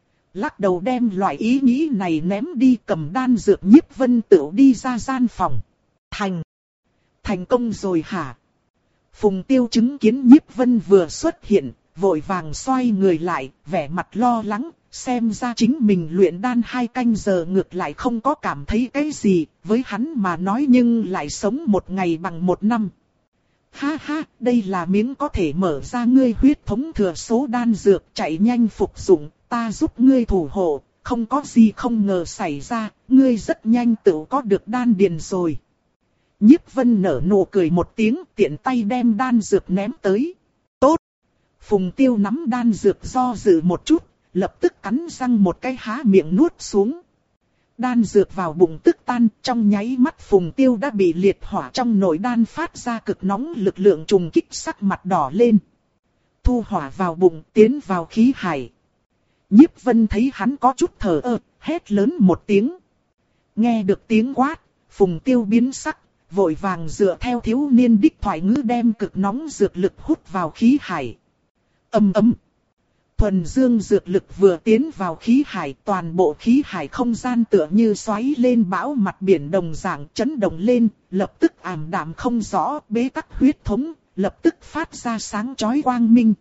Lắc đầu đem loại ý nghĩ này ném đi, cầm đan dược, Nhiếp Vân tựu đi ra gian phòng. Thành! Thành công rồi hả? Phùng Tiêu chứng kiến Nhiếp Vân vừa xuất hiện, vội vàng xoay người lại, vẻ mặt lo lắng, xem ra chính mình luyện đan hai canh giờ ngược lại không có cảm thấy cái gì, với hắn mà nói nhưng lại sống một ngày bằng một năm. Ha ha, đây là miếng có thể mở ra ngươi huyết thống thừa số đan dược, chạy nhanh phục dụng, ta giúp ngươi thủ hộ, không có gì không ngờ xảy ra, ngươi rất nhanh tự có được đan điền rồi. Nhiếp Vân nở nụ cười một tiếng, tiện tay đem đan dược ném tới. Tốt! Phùng Tiêu nắm đan dược do dự một chút, lập tức cắn răng một cái há miệng nuốt xuống. Đan dược vào bụng tức tan, trong nháy mắt Phùng Tiêu đã bị liệt hỏa trong nội đan phát ra cực nóng lực lượng trùng kích, sắc mặt đỏ lên. Thu hỏa vào bụng, tiến vào khí hải. Nhiếp Vân thấy hắn có chút thờ ơ, hét lớn một tiếng. Nghe được tiếng quát, Phùng Tiêu biến sắc, vội vàng dựa theo thiếu niên đích thoại ngữ đem cực nóng dược lực hút vào khí hải. Ầm ầm. Thuần dương dược lực vừa tiến vào khí hải, toàn bộ khí hải không gian tựa như xoáy lên bão mặt biển đồng dạng chấn động lên, lập tức ảm đạm không rõ, bế tắc huyết thống, lập tức phát ra sáng chói quang minh.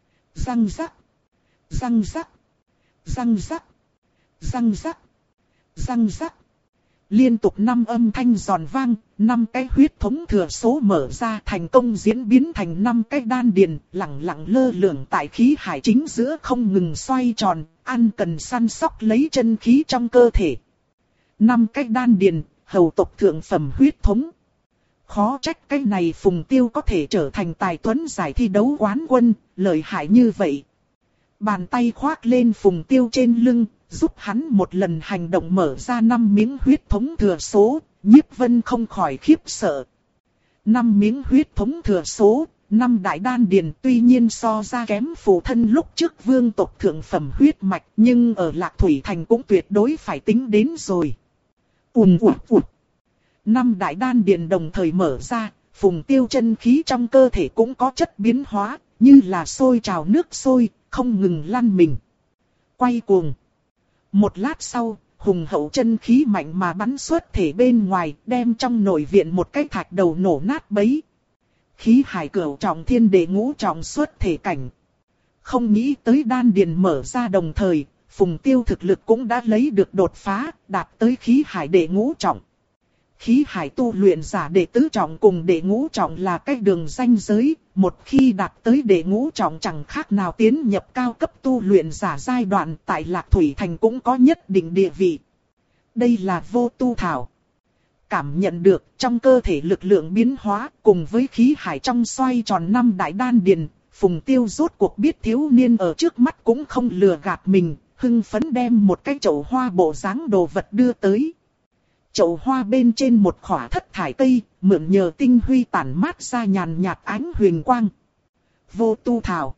Răng rắc, răng rắc, răng rắc, răng rắc, răng rắc. Liên tục năm âm thanh giòn vang, năm cái huyết thống thừa số mở ra, thành công diễn biến thành năm cái đan điền, lẳng lặng lơ lửng tại khí hải chính giữa không ngừng xoay tròn, ăn cần săn sóc lấy chân khí trong cơ thể. Năm cái đan điền, hầu tộc thượng phẩm huyết thống. Khó trách cái này Phùng Tiêu có thể trở thành tài tuấn giải thi đấu quán quân, lợi hại như vậy. Bàn tay khoác lên Phùng Tiêu trên lưng, giúp hắn một lần hành động mở ra năm miếng huyết thống thừa số, Nhiếp Vân không khỏi khiếp sợ. Năm miếng huyết thống thừa số, năm đại đan điền tuy nhiên so ra kém phụ thân lúc trước vương tộc thượng phẩm huyết mạch, nhưng ở Lạc Thủy Thành cũng tuyệt đối phải tính đến rồi. Ùm ùm ùm. Năm đại đan điền đồng thời mở ra, Phùng Tiêu chân khí trong cơ thể cũng có chất biến hóa, như là sôi trào nước sôi, không ngừng lăn mình. Quay cuồng. Một lát sau, hùng hậu chân khí mạnh mà bắn xuất thể bên ngoài, đem trong nội viện một cái thạch đầu nổ nát bấy. Khí hải cửu trọng thiên đệ ngũ trọng xuất thể cảnh. Không nghĩ tới đan điền mở ra đồng thời, Phùng Tiêu thực lực cũng đã lấy được đột phá, đạt tới khí hải đệ ngũ trọng. Khí hải tu luyện giả đệ tứ trọng cùng đệ ngũ trọng là cái đường ranh giới, một khi đạt tới đệ ngũ trọng chẳng khác nào tiến nhập cao cấp tu luyện giả giai đoạn, tại Lạc Thủy Thành cũng có nhất định địa vị. Đây là vô tu thảo. Cảm nhận được trong cơ thể lực lượng biến hóa cùng với khí hải trong xoay tròn năm đại đan điền, Phùng Tiêu rốt cuộc biết thiếu niên ở trước mắt cũng không lừa gạt mình, hưng phấn đem một cái chậu hoa bộ dáng đồ vật đưa tới. Chậu hoa bên trên một khỏa thất thải cây, mượn nhờ tinh huy tản mát ra nhàn nhạt ánh huyền quang. Vô tu thảo.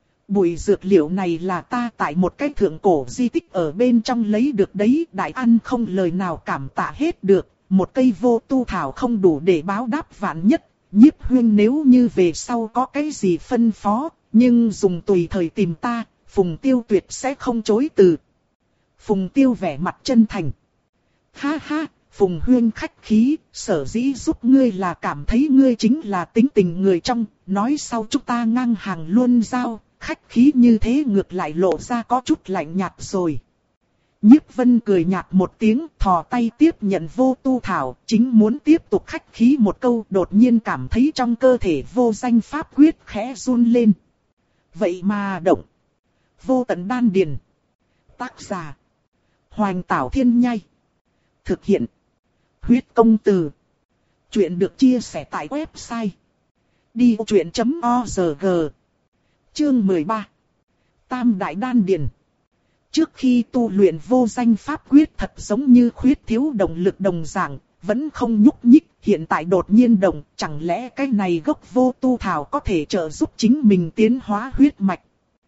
Bụi dược liệu này là ta tại một cái thượng cổ di tích ở bên trong lấy được đấy, đại ăn không lời nào cảm tạ hết được. Một cây vô tu thảo không đủ để báo đáp vạn nhất. Nhiếp Huyên nếu như về sau có cái gì phân phó, nhưng dùng tùy thời tìm ta, Phùng Tiêu tuyệt sẽ không chối từ. Phùng Tiêu vẻ mặt chân thành. Ha ha, Phùng Huyên khách khí, sở dĩ giúp ngươi là cảm thấy ngươi chính là tính tình người trong, nói sau chúng ta ngang hàng luôn giao, khách khí như thế ngược lại lộ ra có chút lạnh nhạt rồi. Nhiếp Vân cười nhạt một tiếng, thò tay tiếp nhận vô tu thảo, chính muốn tiếp tục khách khí một câu, đột nhiên cảm thấy trong cơ thể vô danh pháp quyết khẽ run lên. Vậy mà động. Vô tận đan điền. Tác giả. Hoành Tảo Thiên Nhai. Thực hiện. Huyết công từ. Chuyện được chia sẻ tại website. đi vô chuyện chấm org. Chương mười ba. Tam Đại Đan Điền. Trước khi tu luyện vô danh pháp quyết thật giống như khuyết thiếu động lực đồng dạng, vẫn không nhúc nhích, hiện tại đột nhiên động, chẳng lẽ cái này gốc vô tu thảo có thể trợ giúp chính mình tiến hóa huyết mạch.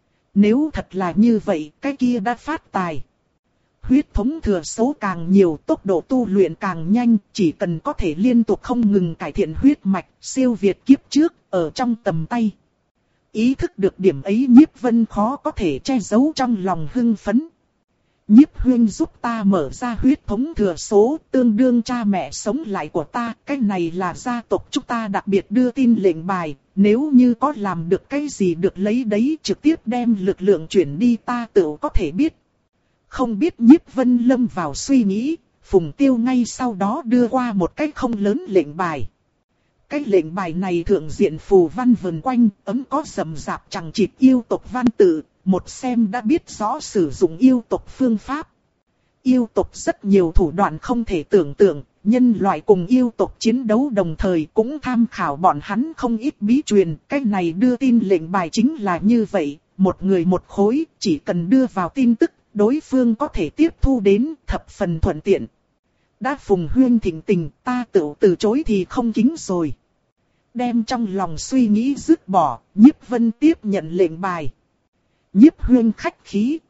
Nếu thật là như vậy, cái kia đã phát tài. Huyết thống thừa số càng nhiều, tốc độ tu luyện càng nhanh, chỉ cần có thể liên tục không ngừng cải thiện huyết mạch, siêu việt kiếp trước, ở trong tầm tay. Ý thức được điểm ấy Nhiếp Vân khó có thể che giấu trong lòng hưng phấn. Nhiếp Huyên giúp ta mở ra huyết thống thừa số, tương đương cha mẹ sống lại của ta, cái này là gia tộc chúng ta đặc biệt đưa tin lệnh bài, nếu như có làm được cái gì được lấy đấy trực tiếp đem lực lượng chuyển đi ta tự có thể biết. Không biết Nhiếp Vân lâm vào suy nghĩ, Phùng Tiêu ngay sau đó đưa qua một cái không lớn lệnh bài. Cái lệnh bài này thượng diện phù văn vần quanh, ấm có rầm rạp chằng chịt yêu tộc văn tự, một xem đã biết rõ sử dụng yêu tộc phương pháp. Yêu tộc rất nhiều thủ đoạn không thể tưởng tượng, nhân loại cùng yêu tộc chiến đấu đồng thời cũng tham khảo bọn hắn không ít bí truyền. Cái này đưa tin lệnh bài chính là như vậy, một người một khối, chỉ cần đưa vào tin tức, đối phương có thể tiếp thu đến, thập phần thuận tiện. Đã Phùng Huyên thỉnh tình, ta tự từ chối thì không kính rồi. Đem trong lòng suy nghĩ dứt bỏ, Nhiếp Vân tiếp nhận lệnh bài. Nhiếp Huyên khách khí.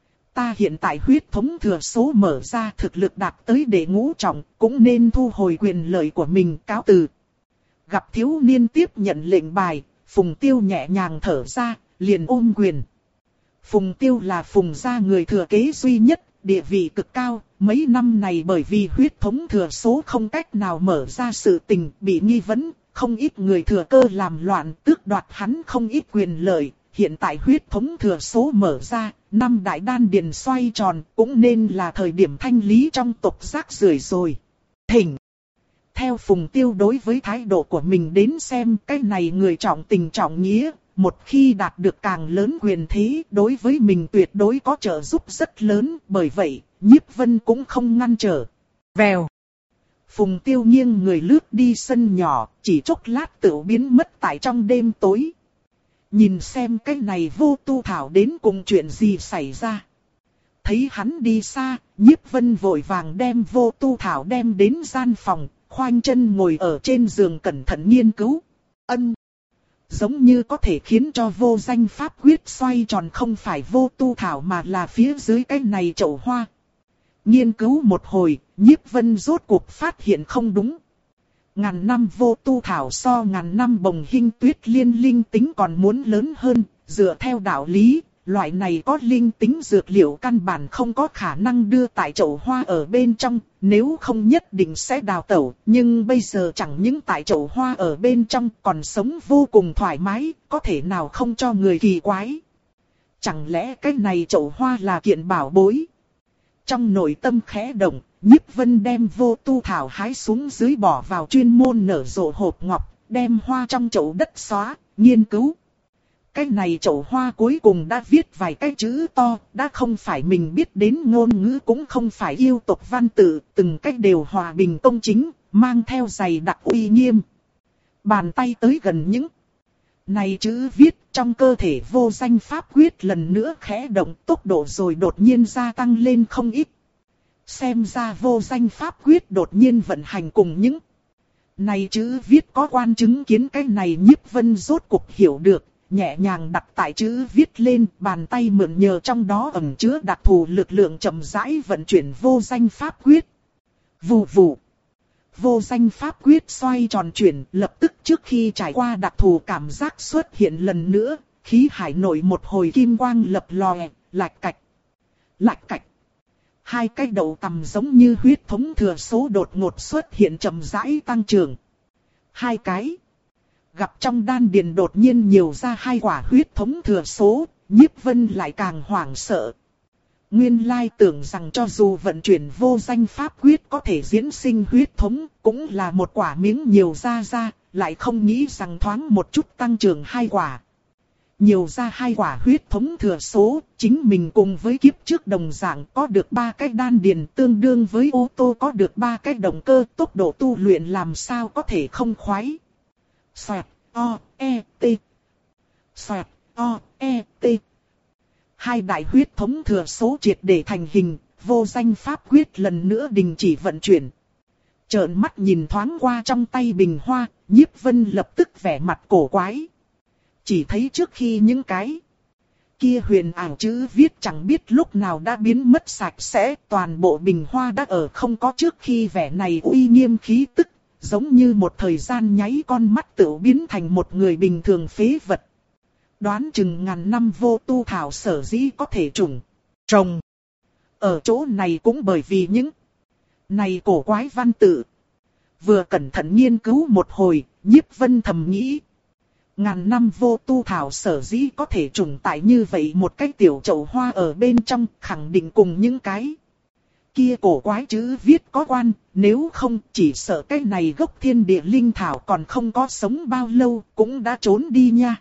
Ta hiện tại huyết thống thừa số mở ra, thực lực đạt tới đệ ngũ trọng, cũng nên thu hồi quyền lợi của mình, cáo từ. Gặp thiếu niên tiếp nhận lệnh bài, Phùng Tiêu nhẹ nhàng thở ra, liền ôm quyền. Phùng Tiêu là Phùng gia người thừa kế duy nhất, địa vị cực cao, mấy năm này bởi vì huyết thống thừa số không cách nào mở ra sự tình, bị nghi vấn, không ít người thừa cơ làm loạn, tước đoạt hắn không ít quyền lợi. Hiện tại huyết thống thừa số mở ra, năm đại đan điền xoay tròn, cũng nên là thời điểm thanh lý trong tộc rác rưởi rồi. Thỉnh. Theo Phùng Tiêu đối với thái độ của mình đến xem, cái này người trọng tình trọng nghĩa, một khi đạt được càng lớn quyền thế, đối với mình tuyệt đối có trợ giúp rất lớn, bởi vậy, Nhiếp Vân cũng không ngăn trở. Vèo. Phùng Tiêu nghiêng người lướt đi sân nhỏ, chỉ chốc lát tự biến mất tại trong đêm tối. Nhìn xem cái này vô tu thảo đến cùng chuyện gì xảy ra. Thấy hắn đi xa, Nhiếp Vân vội vàng đem vô tu thảo đem đến gian phòng, khoanh chân ngồi ở trên giường cẩn thận nghiên cứu. Ân. Giống như có thể khiến cho vô danh pháp quyết xoay tròn không phải vô tu thảo mà là phía dưới cái này chậu hoa. Nghiên cứu một hồi, Nhiếp Vân rốt cuộc phát hiện không đúng. Ngàn năm vô tu thảo so ngàn năm bồng hinh tuyết liên linh tính còn muốn lớn hơn, dựa theo đạo lý, loại này có linh tính dược liệu căn bản không có khả năng đưa tại chậu hoa ở bên trong, nếu không nhất định sẽ đào tẩu, nhưng bây giờ chẳng những tại chậu hoa ở bên trong còn sống vô cùng thoải mái, có thể nào không cho người kỳ quái. Chẳng lẽ cái này chậu hoa là kiện bảo bối? Trong nội tâm khẽ động, Nhiếp Vân đem vô tu thảo hái xuống dưới bỏ vào chuyên môn nở rộ hộp ngọc, đem hoa trong chậu đất xóa, nghiên cứu. Cái này chậu hoa cuối cùng đã viết vài cái chữ to, đã không phải mình biết đến ngôn ngữ cũng không phải yêu tộc văn tự, từng cách đều hòa bình công chính, mang theo dày đặc uy nghiêm. Bàn tay tới gần những này chữ viết, trong cơ thể vô danh pháp quyết lần nữa khẽ động, tốc độ rồi đột nhiên gia tăng lên không ít. Xem ra vô danh pháp quyết đột nhiên vận hành cùng những này chữ viết có quan chứng kiến cái này Nhiếp Vân rốt cuộc hiểu được, nhẹ nhàng đặt tại chữ viết lên, bàn tay mượn nhờ trong đó ẩn chứa đặc thù lực lượng chậm rãi vận chuyển vô danh pháp quyết. Vù vù. Vô danh pháp quyết xoay tròn chuyển, lập tức trước khi trải qua đặc thù cảm giác xuất hiện lần nữa, khí hải nội một hồi kim quang lập lòe, lạch cạch, lạch cạch. Hai cái đầu tằm giống như huyết thống thừa số đột ngột xuất hiện chậm rãi tăng trưởng. Hai cái. Gặp trong đan điền đột nhiên nhiều ra hai quả huyết thống thừa số, Nhiếp Vân lại càng hoảng sợ. Nguyên lai tưởng rằng cho dù vận chuyển vô danh pháp quyết có thể diễn sinh huyết thống, cũng là một quả miếng nhiều ra ra, lại không nghĩ rằng thoáng một chút tăng trưởng hai quả. Nhiều ra hai quả huyết thống thừa số, chính mình cùng với kiếp trước đồng dạng có được ba cái đan điền tương đương với ô tô có được ba cái động cơ, tốc độ tu luyện làm sao có thể không khoái. Xoẹt, o, e, t. Xoẹt, o, e, t. Hai đại huyết thống thừa số triệt để thành hình, vô danh pháp quyết lần nữa đình chỉ vận chuyển. Trợn mắt nhìn thoáng qua trong tay bình hoa, Nhiếp Vân lập tức vẻ mặt cổ quái. Chỉ thấy trước khi những cái kia huyền ảo chữ viết chẳng biết lúc nào đã biến mất sạch sẽ, toàn bộ bình hoa đã ở không có trước khi vẻ này uy nghiêm khí tức, giống như một thời gian nháy con mắt tự biến thành một người bình thường phế vật. Đoán chừng ngàn năm vô tu thảo sở dĩ có thể trùng, trồng. Ở chỗ này cũng bởi vì những này cổ quái văn tự. Vừa cẩn thận nghiên cứu một hồi, Nhiếp Vân thầm nghĩ. Ngàn năm vô tu thảo sở dĩ có thể trùng tại như vậy một cái tiểu chậu hoa ở bên trong, khẳng định cùng những cái kia cổ quái chữ viết có quan, nếu không chỉ sợ cái này gốc thiên địa linh thảo còn không có sống bao lâu, cũng đã trốn đi nha.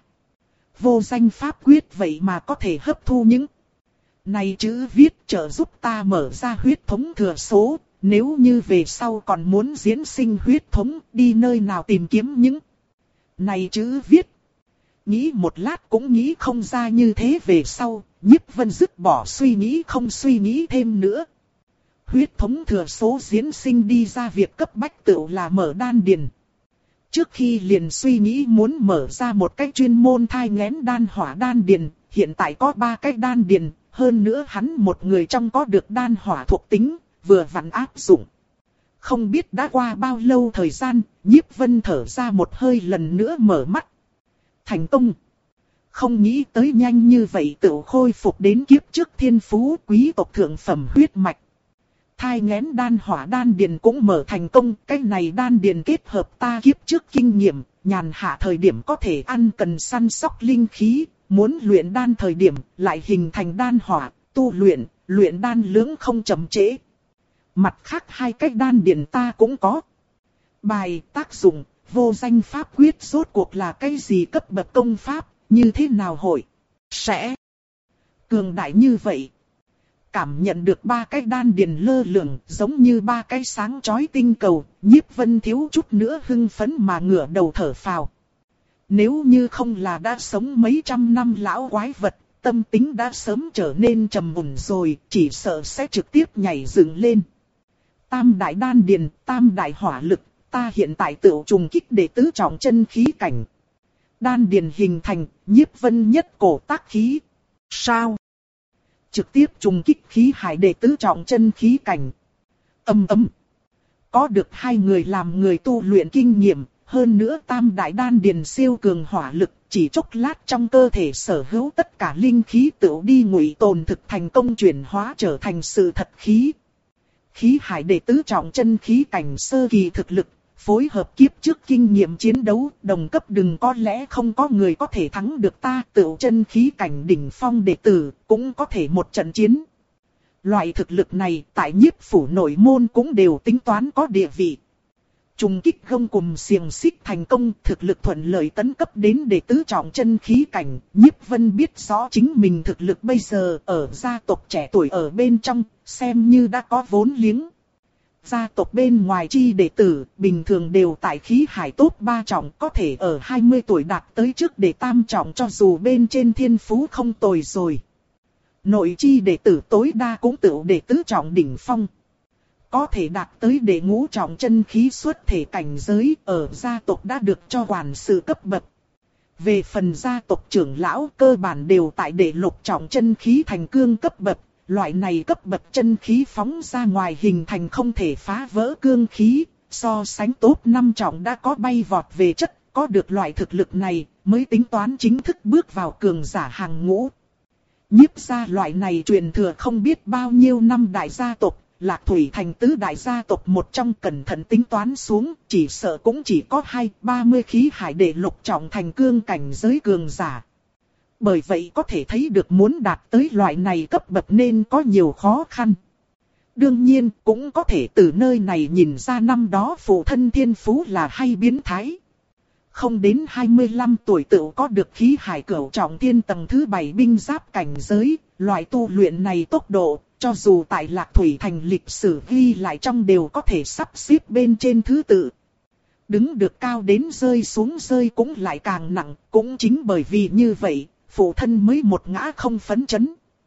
Vô danh pháp quyết vậy mà có thể hấp thu những này chữ viết trợ giúp ta mở ra huyết thống thừa số, nếu như về sau còn muốn diễn sinh huyết thống, đi nơi nào tìm kiếm những này chữ viết. Nghĩ một lát cũng nghĩ không ra như thế về sau, Nhiếp Vân dứt bỏ suy nghĩ không suy nghĩ thêm nữa. Huyết thống thừa số diễn sinh đi ra việc cấp bách tựu là mở đan điền. Trước khi liền suy nghĩ muốn mở ra một cái chuyên môn thai nghén đan hỏa đan điền, hiện tại có ba cái đan điền, hơn nữa hắn một người trong có được đan hỏa thuộc tính, vừa vặn áp dụng. Không biết đã qua bao lâu thời gian, Nhiếp Vân thở ra một hơi lần nữa mở mắt. Thành công! Không nghĩ tới nhanh như vậy tự khôi phục đến kiếp trước thiên phú quý tộc thượng phẩm huyết mạch. Thai nghén đan hỏa đan điền cũng mở thành công, cái này đan điền kết hợp ta kiếp trước kinh nghiệm, nhàn hạ thời điểm có thể ăn cần săn sóc linh khí, muốn luyện đan thời điểm lại hình thành đan hỏa, tu luyện, luyện đan lưỡng không chậm trễ. Mặt khác hai cách đan điền ta cũng có. Bài tác dụng, vô danh pháp quyết rốt cuộc là cái gì cấp bậc công pháp, như thế nào hội sẽ cường đại như vậy. Cảm nhận được ba cái đan điền lơ lửng giống như ba cái sáng chói tinh cầu, Nhiếp Vân thiếu chút nữa hưng phấn mà ngửa đầu thở phào. Nếu như không là đã sống mấy trăm năm lão quái vật, tâm tính đã sớm trở nên trầm ổn rồi, chỉ sợ sẽ trực tiếp nhảy dựng lên. Tam đại đan điền, tam đại hỏa lực, ta hiện tại tự trùng kích để tứ trọng chân khí cảnh. Đan điền hình thành, Nhiếp Vân nhất cổ tác khí. Sao? Trực tiếp trùng kích khí hải để tứ trọng chân khí cảnh. Âm ầm. Có được hai người làm người tu luyện kinh nghiệm, hơn nữa tam đại đan điền siêu cường hỏa lực, chỉ chốc lát trong cơ thể sở hữu tất cả linh khí tự đi ngụy tồn thực thành công chuyển hóa trở thành sự thật khí. Khí hải để tứ trọng chân khí cảnh sơ kỳ thực lực, phối hợp kiếp trước kinh nghiệm chiến đấu, đồng cấp đừng có lẽ không có người có thể thắng được ta, tự chân khí cảnh đỉnh phong đệ tử, cũng có thể một trận chiến. Loại thực lực này tại Nhiếp phủ nội môn cũng đều tính toán có địa vị. Trùng kích gông cùm xiềng xích thành công, thực lực thuận lợi tấn cấp đến đệ tứ trọng chân khí cảnh. Nhiếp Vân biết rõ chính mình thực lực bây giờ ở gia tộc trẻ tuổi ở bên trong, xem như đã có vốn liếng. Gia tộc bên ngoài chi đệ tử, bình thường đều tại khí hải top ba trọng, có thể ở hai mươi tuổi đạt tới trước đệ tam trọng cho dù bên trên thiên phú không tồi rồi. Nội chi đệ tử tối đa cũng tự đệ tứ trọng đỉnh phong. có thể đạt tới đệ ngũ trọng chân khí xuất thể cảnh giới ở gia tộc đã được cho quản sự cấp bậc. Về phần gia tộc trưởng lão cơ bản đều tại đệ lục trọng chân khí thành cương cấp bậc, loại này cấp bậc chân khí phóng ra ngoài hình thành không thể phá vỡ cương khí, so sánh top năm trọng đã có bay vọt về chất, có được loại thực lực này mới tính toán chính thức bước vào cường giả hàng ngũ. Nhiếp gia loại này truyền thừa không biết bao nhiêu năm đại gia tộc, Lạc Thủy thành tứ đại gia tộc một trong, cẩn thận tính toán xuống, chỉ sợ cũng chỉ có hai ba mươi khí hải đệ lục trọng thành cương cảnh giới cường giả. Bởi vậy có thể thấy được muốn đạt tới loại này cấp bậc nên có nhiều khó khăn. Đương nhiên cũng có thể từ nơi này nhìn ra năm đó phụ thân thiên phú là hay biến thái. Không đến hai mươi lăm tuổi tự có được khí hải cửu trọng thiên tầng thứ bảy binh giáp cảnh giới, loại tu luyện này tốc độ, cho dù tại Lạc Thủy thành lịch sử ghi lại trong đều có thể sắp xếp bên trên thứ tự. Đứng được cao đến rơi xuống rơi cũng lại càng nặng, cũng chính bởi vì như vậy, phụ thân mới một ngã không phấn chấn.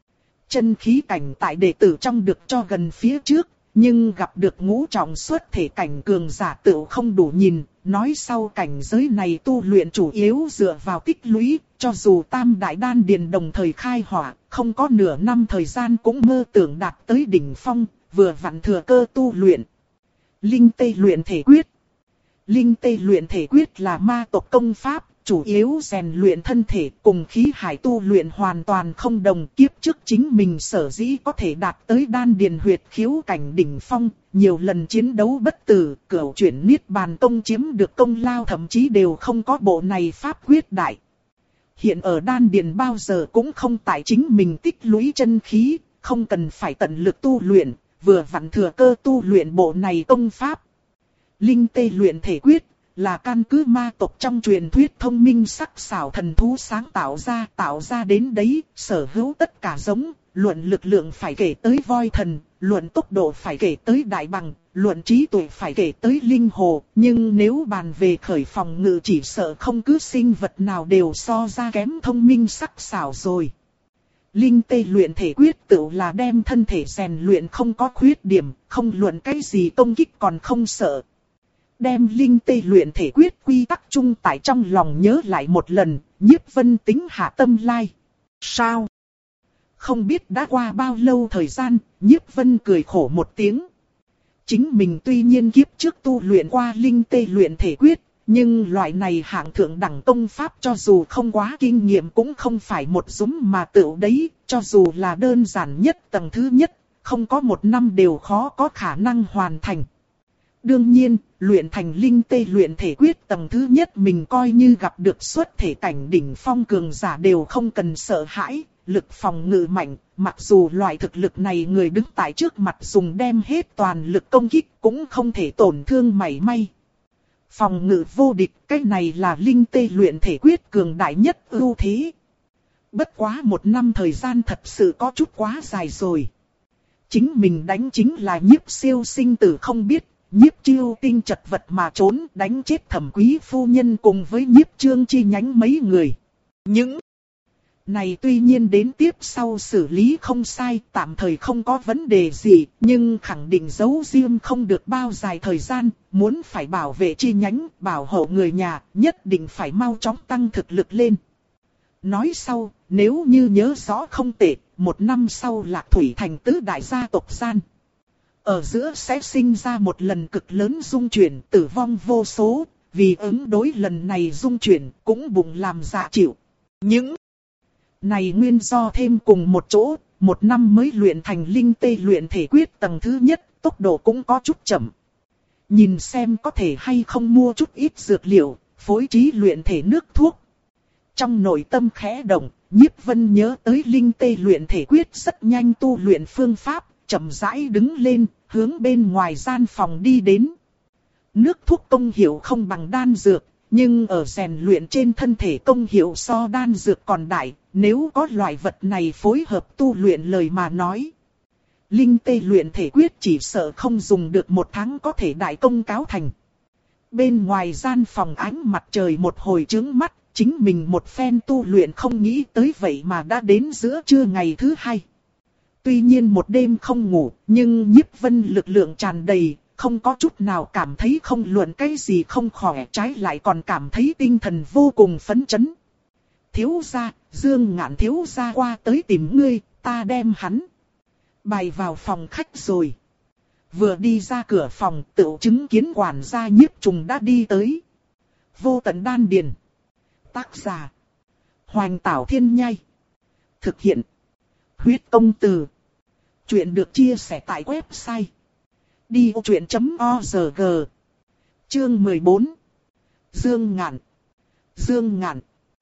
Chân khí cảnh tại đệ tử trong được cho gần phía trước, nhưng gặp được ngũ trọng xuất thể cảnh cường giả tự không đủ nhìn, nói sau cảnh giới này tu luyện chủ yếu dựa vào tích lũy, cho dù tam đại đan điền đồng thời khai hỏa, không có nửa năm thời gian cũng mơ tưởng đạt tới đỉnh phong, vừa vặn thừa cơ tu luyện. Linh tê luyện thể quyết. Linh tê luyện thể quyết là ma tộc công pháp, chủ yếu rèn luyện thân thể, cùng khí hải tu luyện hoàn toàn không đồng. Kiếp trước chính mình sở dĩ có thể đạt tới đan điền huyệt khiếu cảnh đỉnh phong, nhiều lần chiến đấu bất tử, cửu chuyển niết bàn tông chiếm được công lao thậm chí đều không có bộ này pháp quyết đại. Hiện ở đan điền bao giờ cũng không tại chính mình tích lũy chân khí, không cần phải tận lực tu luyện, vừa vặn thừa cơ tu luyện bộ này công pháp. Linh tê luyện thể quyết là căn cứ ma tộc trong truyền thuyết thông minh sắc sảo thần thú sáng tạo ra, tạo ra đến đấy, sở hữu tất cả giống, luận lực lượng phải kể tới voi thần, luận tốc độ phải kể tới đại bằng, luận trí tuệ phải kể tới linh hồ, nhưng nếu bàn về khởi phòng ngự chỉ sợ không cứ sinh vật nào đều so ra kém thông minh sắc sảo rồi. Linh tê luyện thể quyết tự là đem thân thể rèn luyện không có khuyết điểm, không luận cái gì công kích còn không sợ. Đem linh tê luyện thể quyết quy tắc chung tại trong lòng nhớ lại một lần, Nhiếp Vân tính hạ tâm lai. Sao? Không biết đã qua bao lâu thời gian, Nhiếp Vân cười khổ một tiếng. Chính mình tuy nhiên kiếp trước tu luyện qua linh tê luyện thể quyết, nhưng loại này hạng thượng đẳng công pháp cho dù không quá kinh nghiệm cũng không phải một dúm mà tựu đấy, cho dù là đơn giản nhất tầng thứ nhất, không có một năm đều khó có khả năng hoàn thành. Đương nhiên, luyện thành linh tê luyện thể quyết tầng thứ nhất mình coi như gặp được xuất thể cảnh đỉnh phong cường giả đều không cần sợ hãi, lực phòng ngự mạnh, mặc dù loại thực lực này người đứng tại trước mặt dùng đem hết toàn lực công kích cũng không thể tổn thương mảy may. Phòng ngự vô địch, cái này là linh tê luyện thể quyết cường đại nhất ưu thế. Bất quá một năm thời gian thật sự có chút quá dài rồi. Chính mình đánh chính là Nhiếp Siêu sinh tử không biết. Nhiếp Chiêu Tinh chật vật mà trốn, đánh chết Thẩm Quý phu nhân cùng với Nhiếp Trương chi nhánh mấy người. Những này tuy nhiên đến tiếp sau xử lý không sai, tạm thời không có vấn đề gì, nhưng khẳng định giấu riêng không được bao dài thời gian, muốn phải bảo vệ chi nhánh, bảo hộ người nhà, nhất định phải mau chóng tăng thực lực lên. Nói sau, nếu như nhớ rõ không tệ, một năm sau Lạc Thủy thành tứ đại gia tộc gian. Ở giữa sẽ sinh ra một lần cực lớn dung chuyển, tử vong vô số, vì ứng đối lần này dung chuyển cũng bụng làm dạ chịu. Những này nguyên do thêm cùng một chỗ, một năm mới luyện thành linh tê luyện thể quyết tầng thứ nhất, tốc độ cũng có chút chậm. Nhìn xem có thể hay không mua chút ít dược liệu, phối trí luyện thể nước thuốc. Trong nội tâm khẽ động, Nhiếp Vân nhớ tới linh tê luyện thể quyết rất nhanh tu luyện phương pháp. Chậm rãi đứng lên, hướng bên ngoài gian phòng đi đến. Nước thuốc công hiệu không bằng đan dược, nhưng ở rèn luyện trên thân thể công hiệu so đan dược còn đại, nếu có loại vật này phối hợp tu luyện lời mà nói. Linh tê luyện thể quyết chỉ sợ không dùng được một tháng có thể đại công cáo thành. Bên ngoài gian phòng ánh mặt trời một hồi chướng mắt, chính mình một phen tu luyện không nghĩ tới vậy mà đã đến giữa trưa ngày thứ hai. Tuy nhiên một đêm không ngủ, nhưng Nhiếp Vân lực lượng tràn đầy, không có chút nào cảm thấy không luận cái gì không khỏe, trái lại còn cảm thấy tinh thần vô cùng phấn chấn. Thiếu gia, Dương Ngạn thiếu gia qua tới tìm ngươi, ta đem hắn bày vào phòng khách rồi. Vừa đi ra cửa phòng, tự chứng kiến quản gia Nhiếp Trùng đã đi tới. Vô Tận Đan Điền. Tác giả Hoành Tảo Thiên Nhai. Thực hiện Huyết Công Từ. Chuyện được chia sẻ tại website đi ô chuyện chấm org. Chương mười bốn. Dương Ngạn. Dương Ngạn.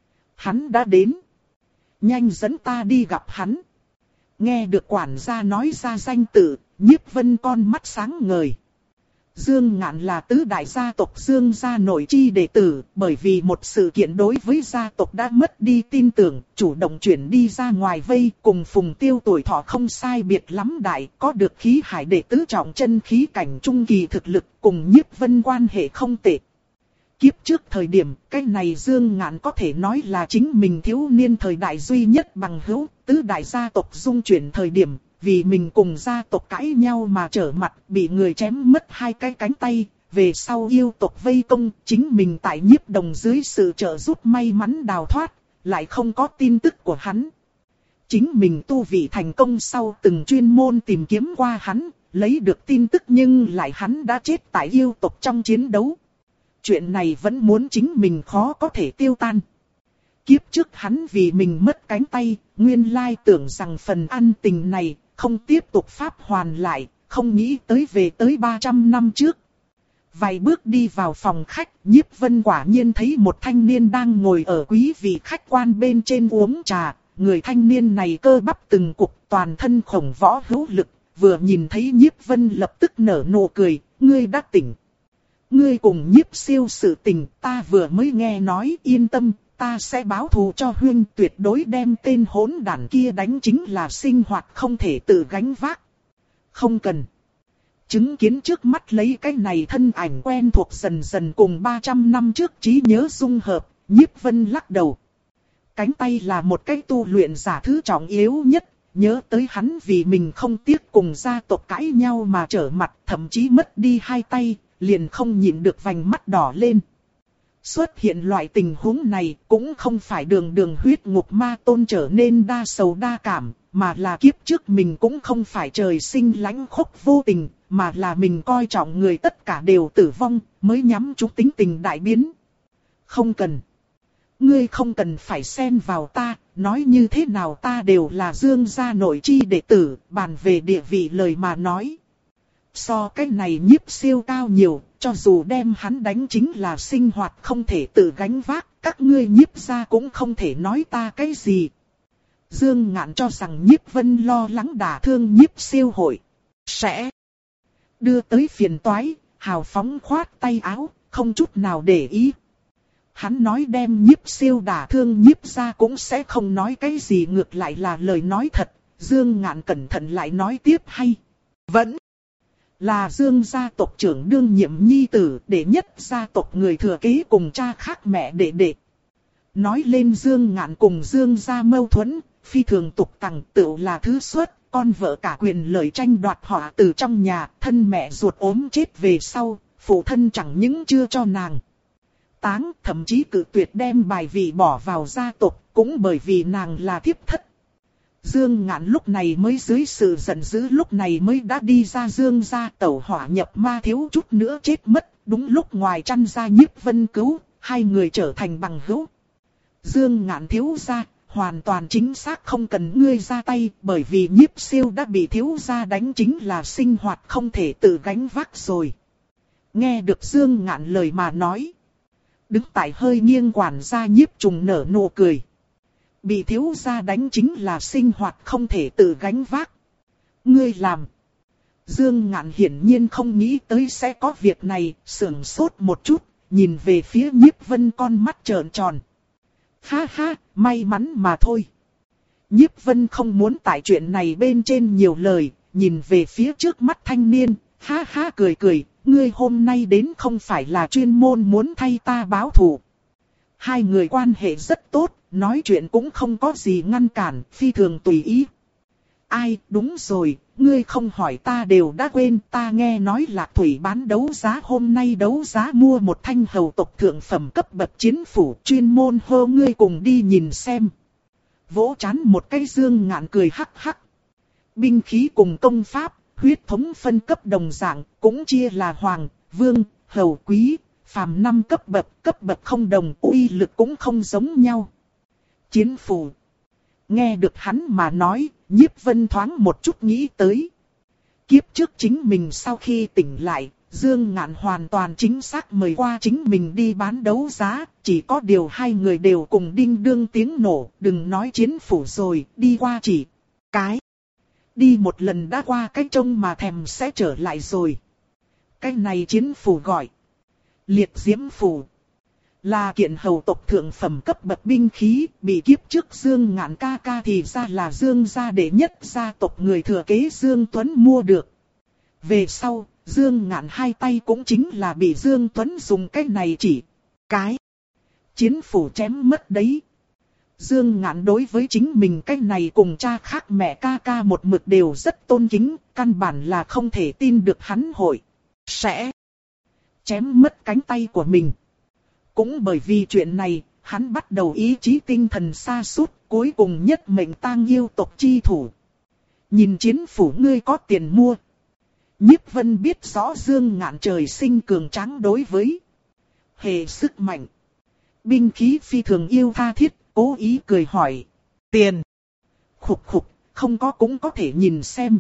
Hắn đã đến. Nhanh dẫn ta đi gặp hắn. Nghe được quản gia nói ra danh tự, Nhiếp Vân con mắt sáng ngời. Dương Ngạn là tứ đại gia tộc Dương gia nội chi đệ tử, bởi vì một sự kiện đối với gia tộc đã mất đi tin tưởng, chủ động chuyển đi ra ngoài vây, cùng Phùng Tiêu tuổi thọ không sai biệt lắm đại, có được khí hải đệ tứ trọng chân khí cảnh trung kỳ thực lực, cùng Nhiếp Vân quan hệ không tệ. Kiếp trước thời điểm, cái này Dương Ngạn có thể nói là chính mình thiếu niên thời đại duy nhất bằng hữu, tứ đại gia tộc dung chuyển thời điểm. Vì mình cùng gia tộc cãi nhau mà trở mặt, bị người chém mất hai cái cánh tay, về sau yêu tộc vây công, chính mình tại Nhiếp Đồng dưới sự trợ giúp may mắn đào thoát, lại không có tin tức của hắn. Chính mình tu vị thành công sau từng chuyên môn tìm kiếm qua hắn, lấy được tin tức nhưng lại hắn đã chết tại yêu tộc trong chiến đấu. Chuyện này vẫn muốn chính mình khó có thể tiêu tan. Kiếp trước hắn vì mình mất cánh tay, nguyên lai tưởng rằng phần ăn tình này không tiếp tục pháp hoàn lại, không nghĩ tới về tới ba trăm năm trước. Vài bước đi vào phòng khách, Nhiếp Vân quả nhiên thấy một thanh niên đang ngồi ở quý vị khách quan bên trên uống trà. Người thanh niên này cơ bắp từng cục, toàn thân khổng võ hữu lực, vừa nhìn thấy Nhiếp Vân lập tức nở nụ cười, ngươi đã tỉnh. Ngươi cùng Nhiếp siêu sự tình, ta vừa mới nghe nói, yên tâm. Ta sẽ báo thù cho huynh, tuyệt đối đem tên hỗn đản kia đánh, chính là sinh hoạt không thể tự gánh vác. Không cần. Chứng kiến trước mắt lấy cái này thân ảnh quen thuộc dần dần cùng ba trăm năm trước trí nhớ dung hợp, Nhiếp Vân lắc đầu. Cánh tay là một cái tu luyện giả thứ trọng yếu nhất, nhớ tới hắn vì mình không tiếc cùng gia tộc cãi nhau mà trở mặt, thậm chí mất đi hai tay, liền không nhịn được vành mắt đỏ lên. Xuất hiện loại tình huống này cũng không phải đường đường huyết ngục ma tôn trở nên đa sầu đa cảm, mà là kiếp trước mình cũng không phải trời sinh lãnh khốc vô tình, mà là mình coi trọng người tất cả đều tử vong, mới nhắm chúng tính tình đại biến. Không cần. Ngươi không cần phải xen vào ta, nói như thế nào ta đều là Dương gia nội chi đệ tử, bàn về địa vị lời mà nói. So cái này Nhiếp siêu cao nhiều, cho dù đem hắn đánh chính là sinh hoạt không thể tự gánh vác, các ngươi Nhiếp gia cũng không thể nói ta cái gì. Dương Ngạn cho rằng Nhiếp Vân lo lắng đả thương Nhiếp siêu hội sẽ đưa tới phiền toái, hào phóng khoát tay áo, không chút nào để ý. Hắn nói đem Nhiếp siêu đả thương Nhiếp gia cũng sẽ không nói cái gì, ngược lại là lời nói thật. Dương Ngạn cẩn thận lại nói tiếp hay. Vẫn là Dương gia tộc trưởng đương nhiệm nhi tử, đệ nhất gia tộc người thừa kế cùng cha khác mẹ đệ đệ. Nói lên Dương Ngạn cùng Dương gia mâu thuẫn, phi thường tục tằng, tựu là thứ xuất, con vợ cả quyền lợi tranh đoạt họ từ trong nhà, thân mẹ ruột ốm chết về sau, phụ thân chẳng những chưa cho nàng táng, thậm chí cự tuyệt đem bài vị bỏ vào gia tộc, cũng bởi vì nàng là thiếp thất. Dương Ngạn lúc này mới dưới sự giận dữ lúc này mới đã đi ra Dương gia, tẩu hỏa nhập ma thiếu chút nữa chết mất, đúng lúc ngoài chăn ra Nhiếp Vân cứu, hai người trở thành bằng hữu. Dương Ngạn thiếu gia, hoàn toàn chính xác không cần ngươi ra tay, bởi vì Nhiếp siêu đã bị thiếu gia đánh chính là sinh hoạt không thể tự gánh vác rồi. Nghe được Dương Ngạn lời mà nói, đứng tại hơi nghiêng quản gia Nhiếp Trùng nở nụ cười. Bị thiếu gia đánh chính là sinh hoạt không thể tự gánh vác. Ngươi làm. Dương Ngạn hiển nhiên không nghĩ tới sẽ có việc này, sững sốt một chút, nhìn về phía Nhiếp Vân con mắt trợn tròn. Ha ha, may mắn mà thôi. Nhiếp Vân không muốn tại chuyện này bên trên nhiều lời, nhìn về phía trước mắt thanh niên, ha ha cười cười, ngươi hôm nay đến không phải là chuyên môn muốn thay ta báo thù. Hai người quan hệ rất tốt, nói chuyện cũng không có gì ngăn cản, phi thường tùy ý. Ai, đúng rồi, ngươi không hỏi ta đều đã quên, ta nghe nói Lạc Thủy bán đấu giá hôm nay đấu giá mua một thanh hầu tộc thượng phẩm cấp bậc chiến phủ, chuyên môn hô ngươi cùng đi nhìn xem. Vỗ trán một cái Dương Ngạn cười hắc hắc. Binh khí cùng công pháp, huyết thống phân cấp đồng dạng, cũng chia là hoàng, vương, hầu, quý, phàm năm cấp bậc, cấp bậc không đồng, uy lực cũng không giống nhau. Chiến phủ. Nghe được hắn mà nói, Nhiếp Vân thoáng một chút nghĩ tới. Kiếp trước chính mình sau khi tỉnh lại, Dương Ngạn hoàn toàn chính xác mời qua chính mình đi bán đấu giá, chỉ có điều hai người đều cùng đinh đương tiếng nổ, đừng nói chiến phủ rồi, đi qua chỉ cái. Đi một lần đã qua cái trông mà thèm sẽ trở lại rồi. Cái này chiến phủ gọi Liệt Diễm Phủ. Là kiện hầu tộc thượng phẩm cấp bậc binh khí, bị kiếp trước Dương Ngạn ca ca thì ra là Dương gia đệ nhất gia tộc người thừa kế Dương Tuấn mua được. Về sau, Dương Ngạn hai tay cũng chính là bị Dương Tuấn dùng cái này chỉ cái chiến phủ chém mất đấy. Dương Ngạn đối với chính mình cái này cùng cha khác mẹ ca ca một mực đều rất tôn kính, căn bản là không thể tin được hắn hội sẽ chém mất cánh tay của mình. Cũng bởi vì chuyện này, hắn bắt đầu ý chí tinh thần sa sút, cuối cùng nhất mệnh tang yêu tộc chi thủ. Nhìn chiến phủ ngươi có tiền mua. Nhiếp Vân biết rõ Dương Ngạn trời sinh cường tráng đối với hệ sức mạnh. Binh khí phi thường yêu tha thiết, cố ý cười hỏi. Tiền. Khục khục, không có cũng có thể nhìn xem.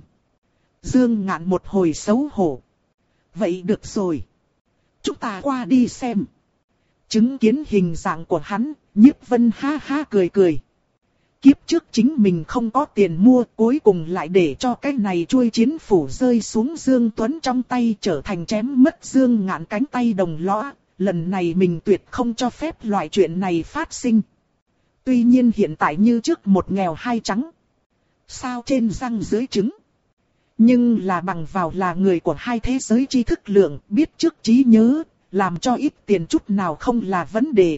Dương Ngạn một hồi xấu hổ. Vậy được rồi. Chúng ta qua đi xem. Chứng kiến hình dạng của hắn, Nhiếp Vân ha ha cười cười. Kiếp trước chính mình không có tiền mua, cuối cùng lại để cho cái này chuôi chiến phủ rơi xuống Dương Tuấn trong tay, trở thành chém mất Dương Ngạn cánh tay đồng lõa. Lần này mình tuyệt không cho phép loại chuyện này phát sinh. Tuy nhiên hiện tại như trước một nghèo hai trắng. Sao trên răng dưới trứng. Nhưng là bằng vào là người của hai thế giới tri thức lượng, biết trước trí nhớ, làm cho ít tiền chút nào không là vấn đề.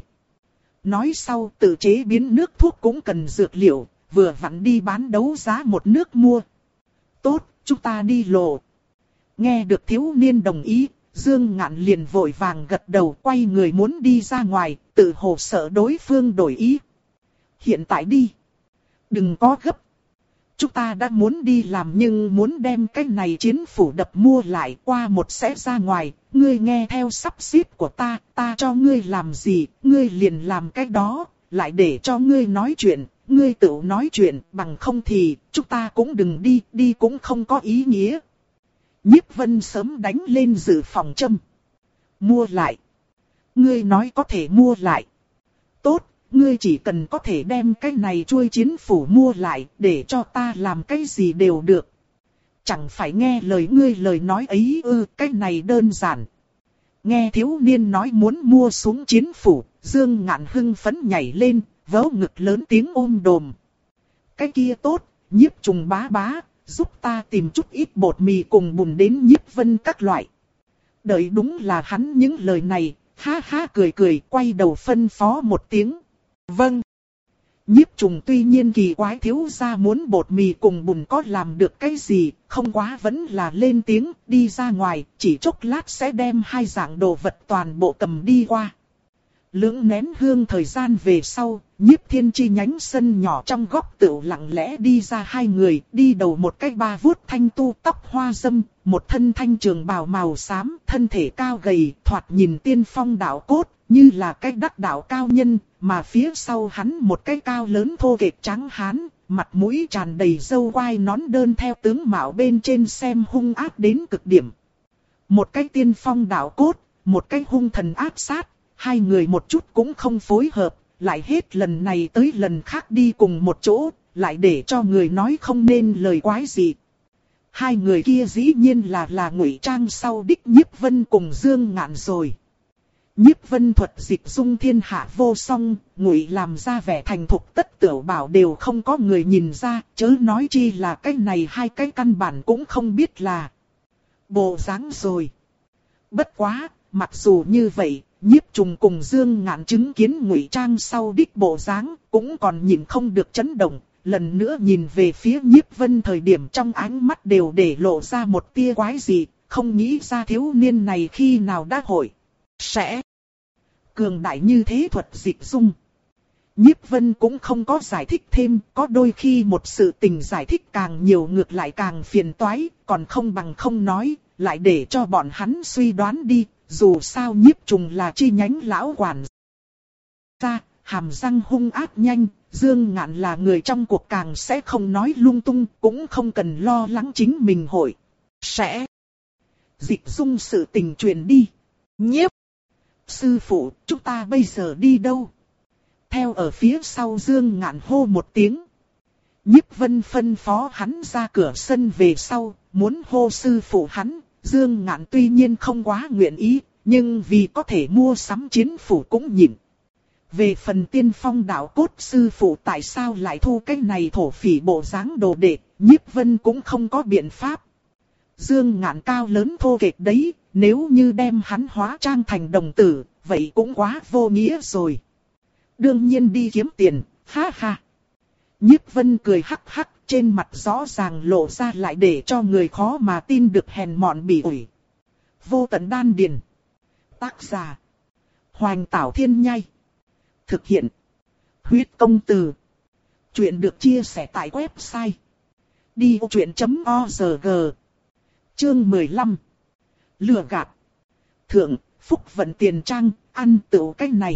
Nói sau tự chế biến nước thuốc cũng cần dược liệu, vừa vặn đi bán đấu giá một nước mua. Tốt, chúng ta đi lộ. Nghe được thiếu niên đồng ý, Dương Ngạn liền vội vàng gật đầu, quay người muốn đi ra ngoài, tự hồ sợ đối phương đổi ý. Hiện tại đi. Đừng có gấp. Chúng ta đã muốn đi làm nhưng muốn đem cái này chiến phủ đập mua lại, qua một sẽ ra ngoài. Ngươi nghe theo sắp xếp của ta, ta cho ngươi làm gì, ngươi liền làm cái đó, lại để cho ngươi nói chuyện, ngươi tự nói chuyện, bằng không thì chúng ta cũng đừng đi, đi cũng không có ý nghĩa. Nhiếp Vân sớm đánh lên dự phòng châm. Mua lại. Ngươi nói có thể mua lại. Tốt, ngươi chỉ cần có thể đem cái này chuôi chiến phủ mua lại, để cho ta làm cái gì đều được. Chẳng phải nghe lời ngươi lời nói ấy ư, cái này đơn giản. Nghe thiếu niên nói muốn mua xuống chiến phủ, Dương Ngạn hưng phấn nhảy lên, vỗ ngực lớn tiếng ôm đồm. Cái kia tốt, Nhiếp Trùng bá bá, giúp ta tìm chút ít bột mì cùng bùn đến Nhiếp Vân các loại. Đợi đúng là hắn những lời này, ha ha cười cười, quay đầu phân phó một tiếng. Vâng. Nhiếp Trùng tuy nhiên kỳ quái thiếu gia muốn bột mì cùng bùn có làm được cái gì, không quá vẫn là lên tiếng, đi ra ngoài, chỉ chốc lát sẽ đem hai dạng đồ vật toàn bộ cầm đi qua. Lưỡng nén hương thời gian về sau, Nhiếp Thiên chi nhánh sân nhỏ trong góc tựu lặng lẽ đi ra hai người, đi đầu một cái ba vuốt thanh tu tóc hoa dâm, một thân thanh trường bào màu xám, thân thể cao gầy, thoạt nhìn tiên phong đạo cốt, như là cái đắc đạo cao nhân, mà phía sau hắn một cái cao lớn thô kệch trắng hán, mặt mũi tràn đầy râu quai nón đơn theo tướng mạo bên trên xem hung ác đến cực điểm. Một cái tiên phong đạo cốt, một cái hung thần ác sát, hai người một chút cũng không phối hợp, lại hết lần này tới lần khác đi cùng một chỗ, lại để cho người nói không nên lời quái gì. Hai người kia dĩ nhiên là là ngụy trang sau đích Nhiếp Vân cùng Dương Ngạn rồi. Nhiếp Vân thuật dịch dung thiên hạ vô song, ngụy làm ra vẻ thành thục tất tửu bảo đều không có người nhìn ra, chớ nói chi là cái này hai cái căn bản cũng không biết là bộ dáng rồi. Bất quá, mặc dù như vậy, Nhiếp Trùng cùng Dương Ngạn chứng kiến ngụy trang sau đích bộ dáng, cũng còn nhìn không được chấn động, lần nữa nhìn về phía Nhiếp Vân thời điểm trong ánh mắt đều để lộ ra một tia quái dị, không nghĩ ra thiếu niên này khi nào đã hội sẽ cường đại như thế thuật dịch dung. Nhiếp Vân cũng không có giải thích thêm, có đôi khi một sự tình giải thích càng nhiều ngược lại càng phiền toái, còn không bằng không nói, lại để cho bọn hắn suy đoán đi, dù sao Nhiếp Trùng là chi nhánh lão quản gia, hàm răng hung ác nhanh, Dương Ngạn là người trong cuộc càng sẽ không nói lung tung, cũng không cần lo lắng chính mình hội sẽ dịch dung sự tình truyền đi. Nhiếp sư phụ, chúng ta bây giờ đi đâu? Theo ở phía sau Dương Ngạn hô một tiếng. Nhiếp Vân phân phó hắn ra cửa sân về sau, muốn hô sư phụ hắn. Dương Ngạn tuy nhiên không quá nguyện ý, nhưng vì có thể mua sắm chiến phủ cũng nhịn. Về phần Tiên Phong đạo cốt sư phụ tại sao lại thu cái này thổ phỉ bộ dáng đồ đệ, Nhiếp Vân cũng không có biện pháp. Dương Ngạn cao lớn thô kệch đấy, nếu như đem hắn hóa trang thành đồng tử, vậy cũng quá vô nghĩa rồi. Đương nhiên đi kiếm tiền, ha ha. Nhiếp Vân cười hắc hắc, trên mặt rõ ràng lộ ra lại để cho người khó mà tin được hèn mọn bỉ ổi. Vô tận đan điền. Tác giả: Hoành Tảo Thiên Nhai. Thực hiện: Huyết Công Từ. Chuyện được chia sẻ tại website đi vô chuyện chấm org. Chương mười lăm. Lừa gạt. Thượng, Phúc Vận Tiền Trang, ăn tựu cái này.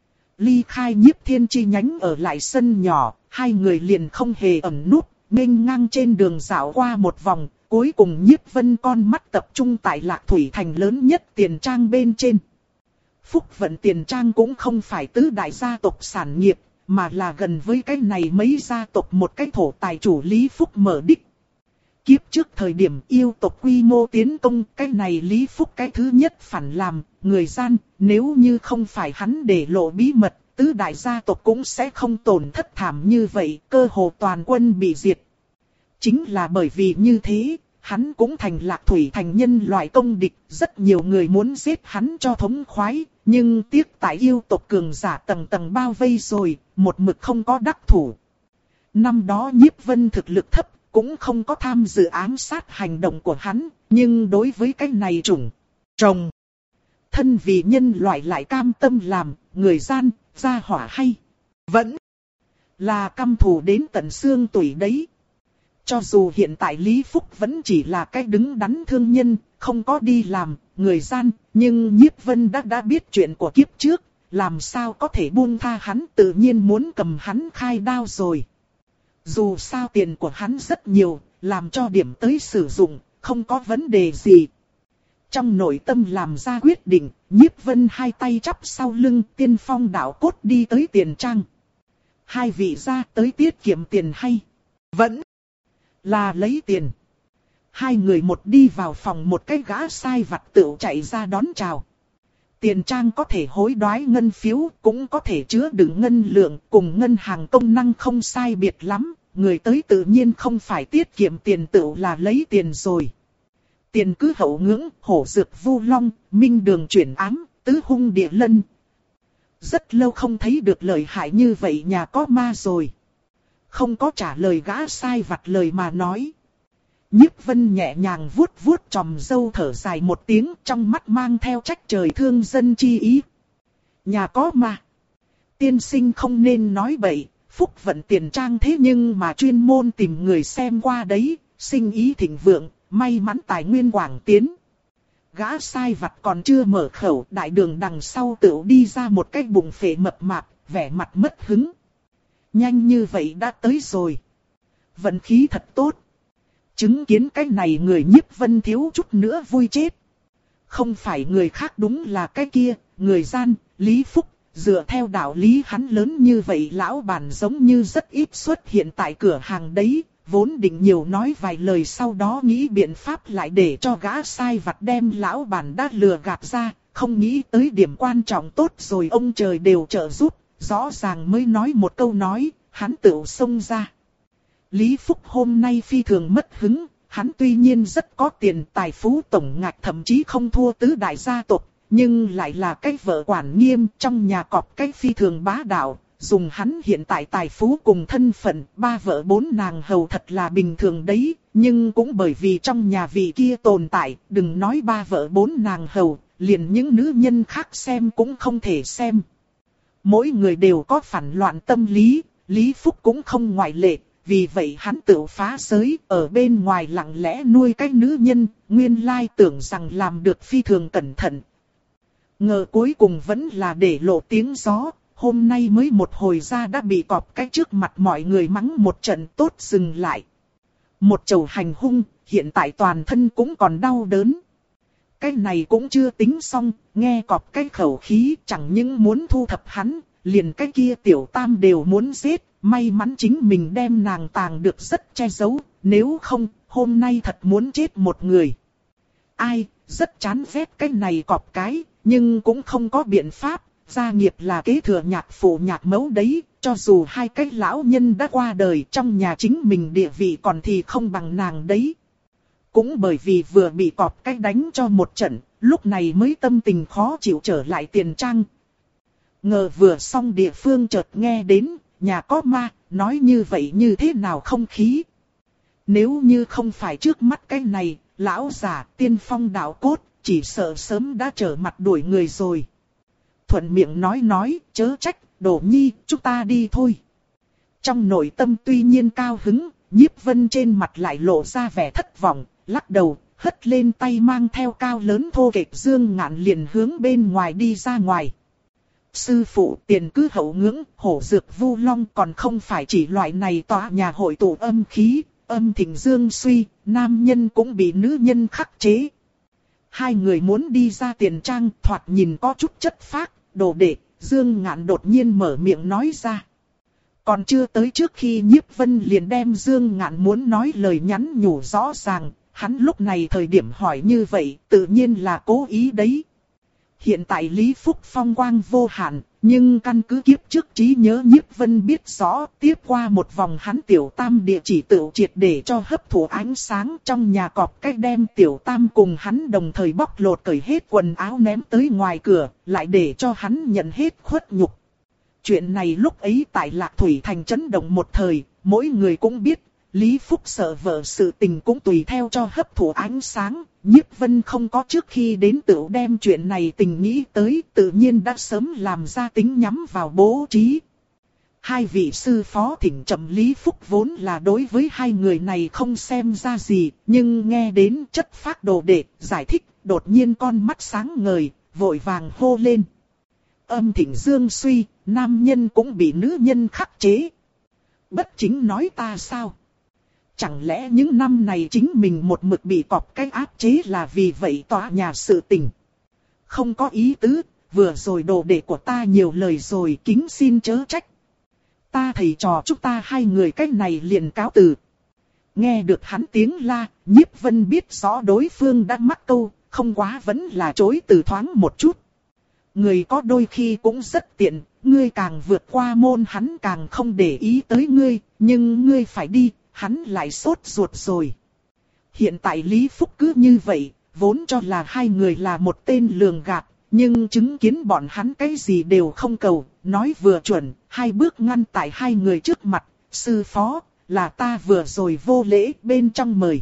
Ly khai Nhiếp Thiên chi nhánh ở lại sân nhỏ, hai người liền không hề ẩn núp, nghênh ngang trên đường dạo qua một vòng, cuối cùng Nhiếp Vân con mắt tập trung tại Lạc Thủy Thành lớn nhất tiền trang bên trên. Phúc Vận Tiền Trang cũng không phải tứ đại gia tộc sản nghiệp, mà là gần với cái này mấy gia tộc một cái thổ tài chủ Lý Phúc mở đích. Kiếp trước thời điểm yêu tộc quy mô tiến công, cái này Lý Phúc cái thứ nhất phản làm, người gian, nếu như không phải hắn để lộ bí mật, tứ đại gia tộc cũng sẽ không tổn thất thảm như vậy, cơ hồ toàn quân bị diệt. Chính là bởi vì như thế, hắn cũng thành Lạc Thủy Thành nhân loại công địch, rất nhiều người muốn giết hắn cho thống khoái, nhưng tiếc tại yêu tộc cường giả tầng tầng bao vây rồi, một mực không có đắc thủ. Năm đó Nhiếp Vân thực lực thấp, cũng không có tham dự ám sát hành động của hắn, nhưng đối với cái này chủng trồng, thân vì nhân loại lại cam tâm làm, người gian, gia hỏa hay, vẫn là căm thù đến tận xương tủy đấy. Cho dù hiện tại Lý Phúc vẫn chỉ là cái đứng đắn thương nhân, không có đi làm, người gian, nhưng Nhiếp Vân đã đã biết chuyện của kiếp trước, làm sao có thể buông tha hắn, tự nhiên muốn cầm hắn khai đao rồi. Dù sao tiền của hắn rất nhiều, làm cho điểm tới sử dụng, không có vấn đề gì. Trong nội tâm làm ra quyết định, Nhiếp Vân hai tay chắp sau lưng, Tiên Phong đạo cốt đi tới tiền trang. Hai vị ra tới tiết kiệm tiền hay vẫn là lấy tiền. Hai người một đi vào phòng, một cái gã sai vặt tựu chạy ra đón chào. Tiền trang có thể hối đoái ngân phiếu, cũng có thể chứa đựng ngân lượng, cùng ngân hàng công năng không sai biệt lắm. Người tới tự nhiên không phải tiết kiệm tiền tựu là lấy tiền rồi. Tiền cứ hậu ngưỡng, hổ dược vu long, minh đường chuyển ám, tứ hung địa lân. Rất lâu không thấy được lời hại như vậy, nhà có ma rồi. Không có trả lời gã sai vặt lời mà nói. Nhiếp Vân nhẹ nhàng vuốt vuốt chòm râu, thở dài một tiếng, trong mắt mang theo trách trời thương dân chi ý. Nhà có ma. Tiên sinh không nên nói bậy, Phúc Vận Tiền Trang thế nhưng mà chuyên môn tìm người xem qua đấy, sinh ý thịnh vượng, may mắn tài nguyên quảng tiến. Gã sai vặt còn chưa mở khẩu, đại đường đằng sau tựu đi ra một cái bụng phệ mập mạp, vẻ mặt mất hứng. Nhanh như vậy đã tới rồi. Vận khí thật tốt. Chứng kiến cái này người Nhiếp Vân thiếu chút nữa vui chết. Không phải người khác đúng là cái kia, người gian, Lý Phúc. Dựa theo đạo lý hắn lớn như vậy, lão bản giống như rất ít xuất hiện tại cửa hàng đấy, vốn định nhiều nói vài lời sau đó nghĩ biện pháp lại để cho gã sai vặt đem lão bản đã lừa gạt ra, không nghĩ tới điểm quan trọng tốt rồi ông trời đều trợ giúp, rõ ràng mới nói một câu nói, hắn tự xông ra. Lý Phúc hôm nay phi thường mất hứng, hắn tuy nhiên rất có tiền, tài phú tổng ngạch thậm chí không thua tứ đại gia tộc. Nhưng lại là cái vợ quản nghiêm, trong nhà cọp cái phi thường bá đạo, dùng hắn hiện tại tài phú cùng thân phận, ba vợ bốn nàng hầu thật là bình thường đấy, nhưng cũng bởi vì trong nhà vị kia tồn tại, đừng nói ba vợ bốn nàng hầu, liền những nữ nhân khác xem cũng không thể xem. Mỗi người đều có phản loạn tâm lý, Lý Phúc cũng không ngoại lệ, vì vậy hắn tự phá giới, ở bên ngoài lặng lẽ nuôi cái nữ nhân, nguyên lai tưởng rằng làm được phi thường cẩn thận. Ngờ cuối cùng vẫn là để lộ tiếng gió, hôm nay mới một hồi ra đã bị cọp cái trước mặt mọi người mắng một trận tốt dừng lại. Một chầu hành hung, hiện tại toàn thân cũng còn đau đớn. Cái này cũng chưa tính xong, nghe cọp cái khẩu khí chẳng những muốn thu thập hắn, liền cái kia tiểu tam đều muốn giết, may mắn chính mình đem nàng tàng được rất che giấu, nếu không, hôm nay thật muốn chết một người. Ai, rất chán ghét cái này cọp cái, nhưng cũng không có biện pháp, gia nghiệp là kế thừa nhạc phụ nhạc mẫu đấy, cho dù hai cái lão nhân đã qua đời trong nhà chính mình địa vị còn thì không bằng nàng đấy. Cũng bởi vì vừa bị cọp cái đánh cho một trận, lúc này mới tâm tình khó chịu trở lại Tiền Trang. Ngờ vừa xong địa phương chợt nghe đến, nhà có ma, nói như vậy như thế nào không khí. Nếu như không phải trước mắt cái này, lão già tiên phong đạo cốt, chỉ sợ sớm đã trở mặt đuổi người rồi. Thuận miệng nói nói, chớ trách, Đỗ Nhi, chúng ta đi thôi. Trong nội tâm tuy nhiên cao hứng, Nhiếp Vân trên mặt lại lộ ra vẻ thất vọng, lắc đầu, hất lên tay mang theo cao lớn thô kệch Dương Ngạn liền hướng bên ngoài đi ra ngoài. Sư phụ tiền cứ hậu ngưỡng, hổ dược vu long còn không phải chỉ loại này tòa nhà hội tụ âm khí, âm thịnh dương suy, nam nhân cũng bị nữ nhân khắc chế. Hai người muốn đi ra Tiền Trang thoạt nhìn có chút chất phác, đồ đệ, Dương Ngạn đột nhiên mở miệng nói ra. Còn chưa tới trước khi Nhiếp Vân liền đem Dương Ngạn muốn nói lời nhắn nhủ rõ ràng, hắn lúc này thời điểm hỏi như vậy tự nhiên là cố ý đấy. Hiện tại Lý Phúc phong quang vô hạn, nhưng căn cứ kiếp trước trí nhớ Nhiếp Vân biết rõ tiếp qua một vòng hắn tiểu tam địa chỉ tự triệt để cho hấp thụ ánh sáng trong nhà cọp cách đem tiểu tam cùng hắn đồng thời bóc lột cởi hết quần áo ném tới ngoài cửa, lại để cho hắn nhận hết khuất nhục. Chuyện này lúc ấy tại Lạc Thủy Thành chấn động một thời, mỗi người cũng biết, Lý Phúc sợ vợ sự tình cũng tùy theo cho hấp thụ ánh sáng, Nhiếp Vân không có trước khi đến tự đem chuyện này tình nghĩ tới, tự nhiên đã sớm làm ra tính nhắm vào bố trí. Hai vị sư phó thỉnh trầm Lý Phúc vốn là đối với hai người này không xem ra gì, nhưng nghe đến chất phác đồ đệ, giải thích, đột nhiên con mắt sáng ngời, vội vàng hô lên. Âm thịnh dương suy, nam nhân cũng bị nữ nhân khắc chế. Bất chính nói ta sao? Chẳng lẽ những năm này chính mình một mực bị cọp cái áp chế là vì vậy tòa nhà sự tình? Không có ý tứ, vừa rồi đồ đệ của ta nhiều lời rồi, kính xin chớ trách. Ta thầy trò chúng ta hai người cách này liền cáo từ. Nghe được hắn tiếng la, Nhiếp Vân biết rõ đối phương đã mắc câu, không quá vẫn là chối từ thoáng một chút. Người có đôi khi cũng rất tiện, ngươi càng vượt qua môn hắn càng không để ý tới ngươi, nhưng ngươi phải đi, hắn lại sốt ruột rồi. Hiện tại Lý Phúc cứ như vậy, vốn cho là hai người là một tên lường gạt, nhưng chứng kiến bọn hắn cái gì đều không cầu, nói vừa chuẩn, hai bước ngăn tại hai người trước mặt, sư phó, là ta vừa rồi vô lễ bên trong mời.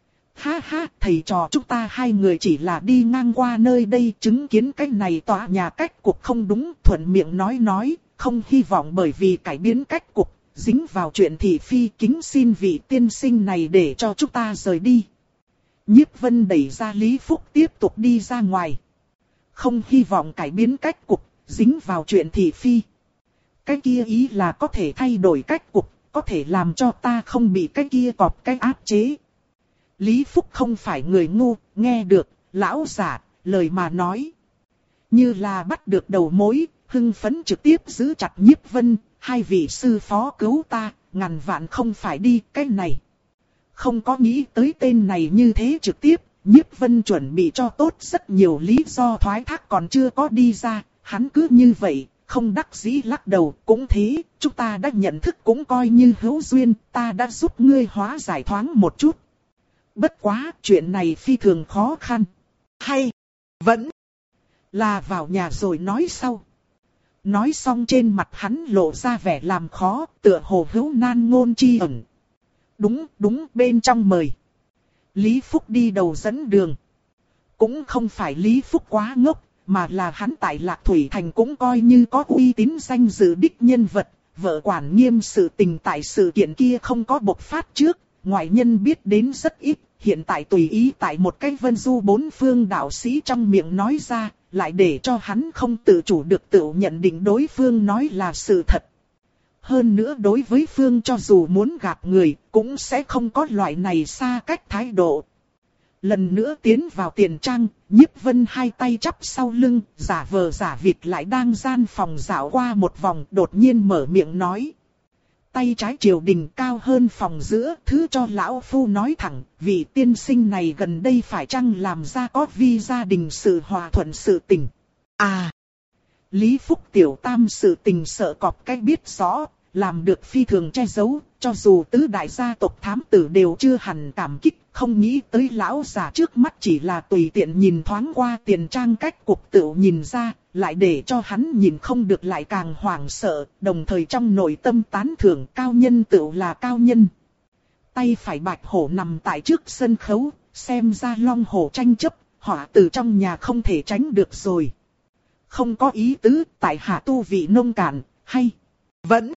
Ha ha, thầy trò chúng ta hai người chỉ là đi ngang qua nơi đây chứng kiến cái này tòa nhà cách cục không đúng, thuận miệng nói nói, không hy vọng bởi vì cải biến cách cục, dính vào chuyện thị phi, kính xin vị tiên sinh này để cho chúng ta rời đi. Nhiếp Vân đẩy ra Lý Phúc tiếp tục đi ra ngoài. Không hy vọng cải biến cách cục, dính vào chuyện thị phi. Cái kia ý là có thể thay đổi cách cục, có thể làm cho ta không bị cái kia cọp cái áp chế. Lý Phúc không phải người ngu, nghe được, lão giả, lời mà nói. Như là bắt được đầu mối, hưng phấn trực tiếp giữ chặt Nhiếp Vân, hai vị sư phó cứu ta, ngàn vạn không phải đi, cái này. Không có nghĩ tới tên này như thế trực tiếp, Nhiếp Vân chuẩn bị cho tốt rất nhiều lý do thoái thác còn chưa có đi ra, hắn cứ như vậy, không đắc dĩ lắc đầu, cũng thế, chúng ta đã nhận thức cũng coi như hữu duyên, ta đã giúp ngươi hóa giải thoáng một chút. Bất quá, chuyện này phi thường khó khăn. Hay, vẫn là vào nhà rồi nói sau. Nói xong trên mặt hắn lộ ra vẻ làm khó, tựa hồ hữu nan ngôn chi ẩn. Đúng, đúng, bên trong mời. Lý Phúc đi đầu dẫn đường. Cũng không phải Lý Phúc quá ngốc, mà là hắn tại Lạc Thủy Thành cũng coi như có uy tín danh dự đích nhân vật. Vợ quản nghiêm sự tình tại sự kiện kia không có bộc phát trước, ngoại nhân biết đến rất ít. Hiện tại tùy ý tại một cái vân du bốn phương đạo sĩ trong miệng nói ra, lại để cho hắn không tự chủ được tự nhận định đối phương nói là sự thật. Hơn nữa đối với phương cho dù muốn gạt người, cũng sẽ không có loại này xa cách thái độ. Lần nữa tiến vào tiền trang, Nhiếp Vân hai tay chắp sau lưng, giả vờ giả vịt lại đang gian phòng dạo qua một vòng, đột nhiên mở miệng nói. Tay trái triều đình cao hơn phòng giữa, thứ cho lão phu nói thẳng, vị tiên sinh này gần đây phải chăng làm ra có vi gia đình sự hòa thuận sự tình. À, Lý Phúc tiểu tam sự tình sợ cọp cái biết rõ, làm được phi thường che giấu, cho dù tứ đại gia tộc thám tử đều chưa hẳn cảm kích, không nghĩ tới lão già trước mắt chỉ là tùy tiện nhìn thoáng qua tiền trang cách cục tự nhìn ra, lại để cho hắn nhìn không được lại càng hoảng sợ, đồng thời trong nội tâm tán thưởng cao nhân tự là cao nhân. Tay phải bạch hổ nằm tại trước sân khấu, xem ra long hổ tranh chấp, họa từ trong nhà không thể tránh được rồi. Không có ý tứ, tại hạ tu vị nông cạn, hay vẫn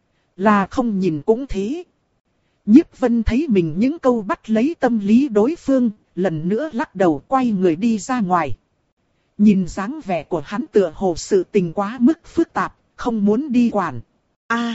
là không nhìn cũng thế. Nhiếp Vân thấy mình những câu bắt lấy tâm lý đối phương, lần nữa lắc đầu quay người đi ra ngoài. Nhìn dáng vẻ của hắn tựa hồ sự tình quá mức phức tạp, không muốn đi quản. A,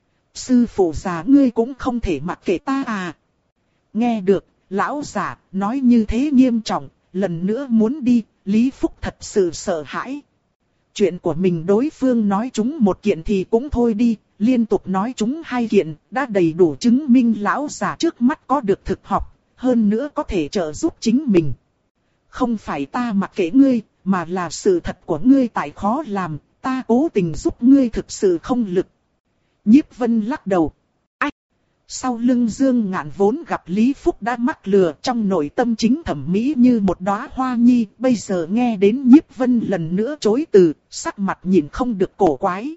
sư phụ già ngươi cũng không thể mặc kệ ta à. Nghe được, lão già nói như thế nghiêm trọng, lần nữa muốn đi, Lý Phúc thật sự sợ hãi. Chuyện của mình đối phương nói chúng một kiện thì cũng thôi đi, liên tục nói chúng hai kiện, đã đầy đủ chứng minh lão già trước mắt có được thực học, hơn nữa có thể trợ giúp chính mình. Không phải ta mặc kệ ngươi, mà là sự thật của ngươi tại khó làm, ta cố tình giúp ngươi thực sự không lực. Nhiếp Vân lắc đầu. Ách! Sau lưng Dương Ngạn vốn gặp Lý Phúc đã mắc lừa, trong nội tâm chính thẩm mỹ như một đóa hoa nhi, bây giờ nghe đến Nhiếp Vân lần nữa chối từ, sắc mặt nhìn không được cổ quái.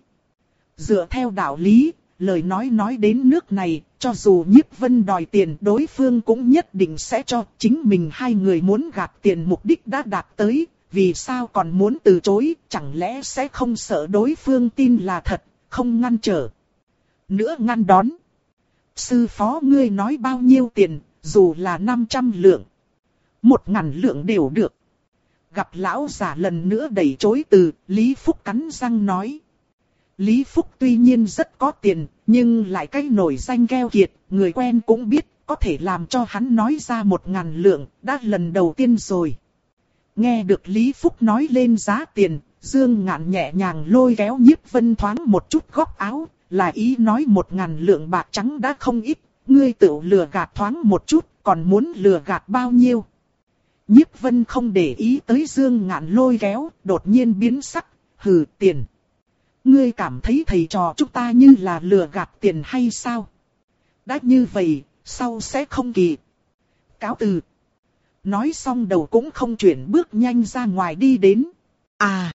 Dựa theo đạo lý, lời nói nói đến nước này, cho dù Nhiếp Vân đòi tiền đối phương cũng nhất định sẽ cho, chính mình hai người muốn gạt tiền mục đích đã đạt tới, vì sao còn muốn từ chối, chẳng lẽ sẽ không sợ đối phương tin là thật, không ngăn trở. Nữa ngăn đón. Sư phó ngươi nói bao nhiêu tiền, dù là năm trăm lượng, một ngàn lượng đều được. Gặp lão già lần nữa đẩy chối từ, Lý Phúc cắn răng nói. Lý Phúc tuy nhiên rất có tiền, nhưng lại cái nổi danh keo kiệt, người quen cũng biết, có thể làm cho hắn nói ra một ngàn lượng, đã lần đầu tiên rồi. Nghe được Lý Phúc nói lên giá tiền, Dương Ngạn nhẹ nhàng lôi kéo Nhiếp Vân thoáng một chút góc áo, là ý nói một ngàn lượng bạc trắng đã không ít, ngươi tự lừa gạt thoáng một chút, còn muốn lừa gạt bao nhiêu. Nhiếp Vân không để ý tới Dương Ngạn lôi kéo, đột nhiên biến sắc, hừ tiền. Ngươi cảm thấy thầy trò chúng ta như là lừa gạt tiền hay sao? Đã như vậy, sau sẽ không kỳ. Cáo từ. Nói xong đầu cũng không chuyển bước nhanh ra ngoài đi đến. À!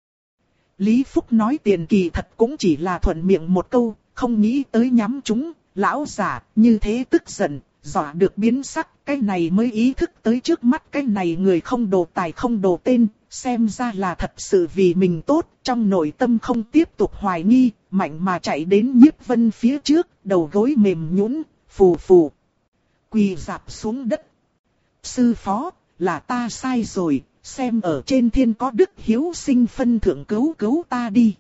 Lý Phúc nói tiền kỳ thật cũng chỉ là thuận miệng một câu, không nghĩ tới nhắm chúng, lão giả như thế tức giận, dọa được biến sắc, cái này mới ý thức tới trước mắt cái này người không đồ tài không đồ tên, xem ra là thật sự vì mình tốt, trong nội tâm không tiếp tục hoài nghi, mạnh mà chạy đến Nhiếp Vân phía trước, đầu gối mềm nhũn, phù phù, quỳ rạp xuống đất. Sư phó, là ta sai rồi, xem ở trên thiên có đức hiếu sinh phân thượng cứu cứu ta đi.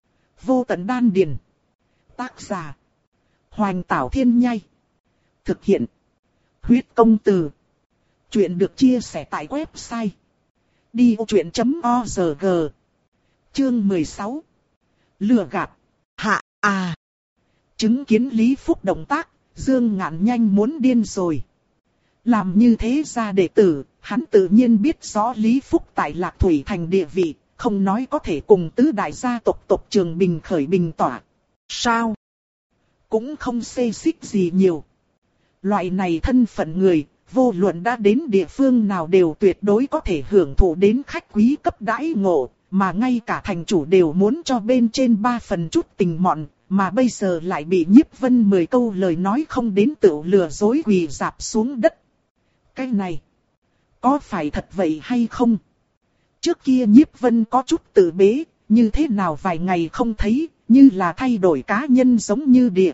Vô tận đan điền. Tác giả: Hoành Tảo Thiên Nhai. Thực hiện: Huyết Công Từ. Chuyện được chia sẻ tại website đi ô chuyện chấm org. Chương mười sáu. Lừa gạt. Hạ à. Chứng kiến Lý Phúc động tác, Dương Ngạn nhanh muốn điên rồi. Làm như thế ra đệ tử, hắn tự nhiên biết rõ Lý Phúc tại Lạc Thủy Thành địa vị, không nói có thể cùng tứ đại gia tộc tộc Trường Bình khởi bình tỏa. Sao? Cũng không xê xích gì nhiều. Loại này thân phận người, vô luận đã đến địa phương nào đều tuyệt đối có thể hưởng thụ đến khách quý cấp đãi ngộ, mà ngay cả thành chủ đều muốn cho bên trên ba phần chút tình mọn, mà bây giờ lại bị Nhiếp Vân mười câu lời nói không đến tự lừa dối quỳ rạp xuống đất. Cái này, có phải thật vậy hay không? Trước kia Nhiếp Vân có chút tự bế, như thế nào vài ngày không thấy, như là thay đổi cá nhân giống như địa.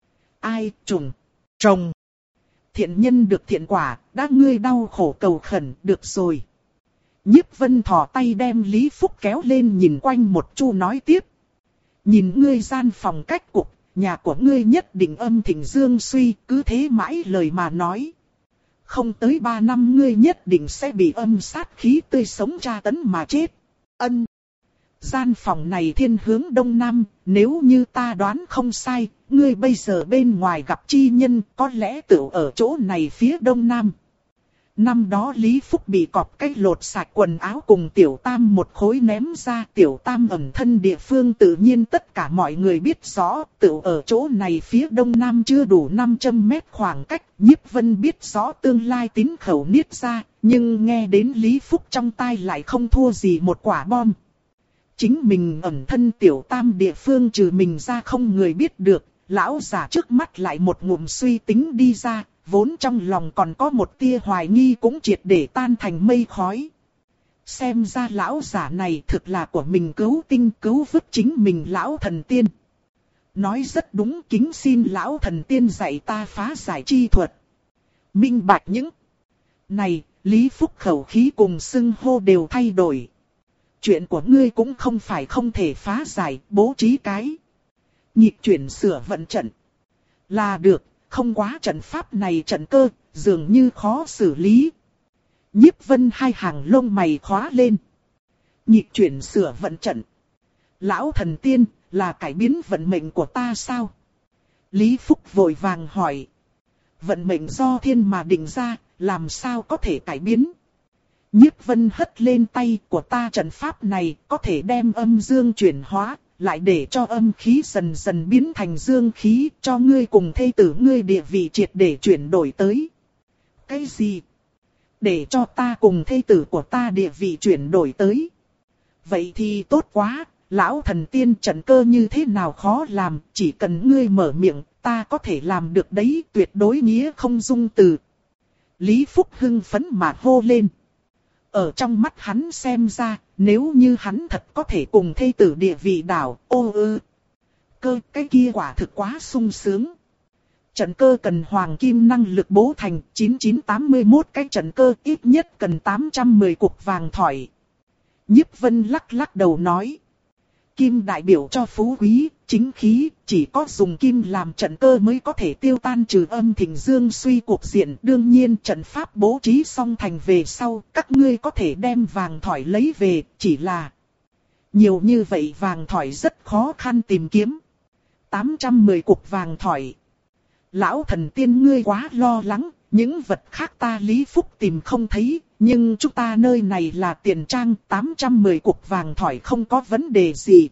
Ai trùng, trồng. Thiện nhân được thiện quả, đã ngươi đau khổ cầu khẩn, được rồi. Nhiếp Vân thò tay đem Lý Phúc kéo lên nhìn quanh một chu nói tiếp. Nhìn ngươi gian phòng cách cục, nhà của ngươi nhất định âm thịnh dương suy, cứ thế mãi lời mà nói. Không tới ba năm ngươi nhất định sẽ bị âm sát khí tươi sống tra tấn mà chết. Ân. Gian phòng này thiên hướng đông nam, nếu như ta đoán không sai, ngươi bây giờ bên ngoài gặp chi nhân có lẽ tự ở chỗ này phía đông nam. Năm đó Lý Phúc bị cọp cái lột sạch quần áo cùng Tiểu Tam một khối ném ra. Tiểu Tam ẩn thân địa phương tự nhiên tất cả mọi người biết rõ. Tự ở chỗ này phía đông nam chưa đủ năm trăm mét khoảng cách. Nhiếp Vân biết rõ tương lai tín khẩu niết ra. Nhưng nghe đến Lý Phúc trong tai lại không thua gì một quả bom. Chính mình ẩn thân Tiểu Tam địa phương trừ mình ra không người biết được. Lão giả trước mắt lại một ngụm suy tính đi ra. Vốn trong lòng còn có một tia hoài nghi cũng triệt để tan thành mây khói. Xem ra lão giả này thực là của mình cứu tinh cứu vớt chính mình lão thần tiên. Nói rất đúng, kính xin lão thần tiên dạy ta phá giải chi thuật. Minh bạch những này, Lý Phúc khẩu khí cùng xưng hô đều thay đổi. Chuyện của ngươi cũng không phải không thể phá giải, bố trí cái nhịp chuyển sửa vận trận là được. Không quá trận pháp này trận cơ, dường như khó xử lý. Nhiếp Vân hai hàng lông mày khóa lên. Nhịp chuyển sửa vận trận. Lão thần tiên, là cải biến vận mệnh của ta sao? Lý Phúc vội vàng hỏi. Vận mệnh do thiên mà định ra, làm sao có thể cải biến? Nhiếp Vân hất lên tay của ta, trận pháp này có thể đem âm dương chuyển hóa. Lại để cho âm khí dần dần biến thành dương khí, cho ngươi cùng thê tử ngươi địa vị triệt để chuyển đổi tới. Cái gì? Để cho ta cùng thê tử của ta địa vị chuyển đổi tới. Vậy thì tốt quá, lão thần tiên trận cơ như thế nào khó làm, chỉ cần ngươi mở miệng, ta có thể làm được đấy, tuyệt đối nghĩa không dung từ. Lý Phúc hưng phấn mà hô lên. Ở trong mắt hắn xem ra, nếu như hắn thật có thể cùng thê tử địa vị đảo, ô ư. Cơ, cái kia quả thực quá sung sướng. Trận cơ cần hoàng kim năng lực bố thành chín chín tám mốt cái trận cơ, ít nhất cần tám trăm mười cục vàng thỏi. Nhiếp Vân lắc lắc đầu nói. Kim đại biểu cho phú quý, chính khí, chỉ có dùng kim làm trận cơ mới có thể tiêu tan trừ âm thịnh dương suy cuộc diện. Đương nhiên trận pháp bố trí xong thành về sau, các ngươi có thể đem vàng thỏi lấy về, chỉ là nhiều như vậy vàng thỏi rất khó khăn tìm kiếm. tám trăm mười cục vàng thỏi. Lão thần tiên ngươi quá lo lắng, những vật khác ta Lý Phúc tìm không thấy, nhưng chúng ta nơi này là tiền trang, tám trăm mười cục vàng thỏi không có vấn đề gì.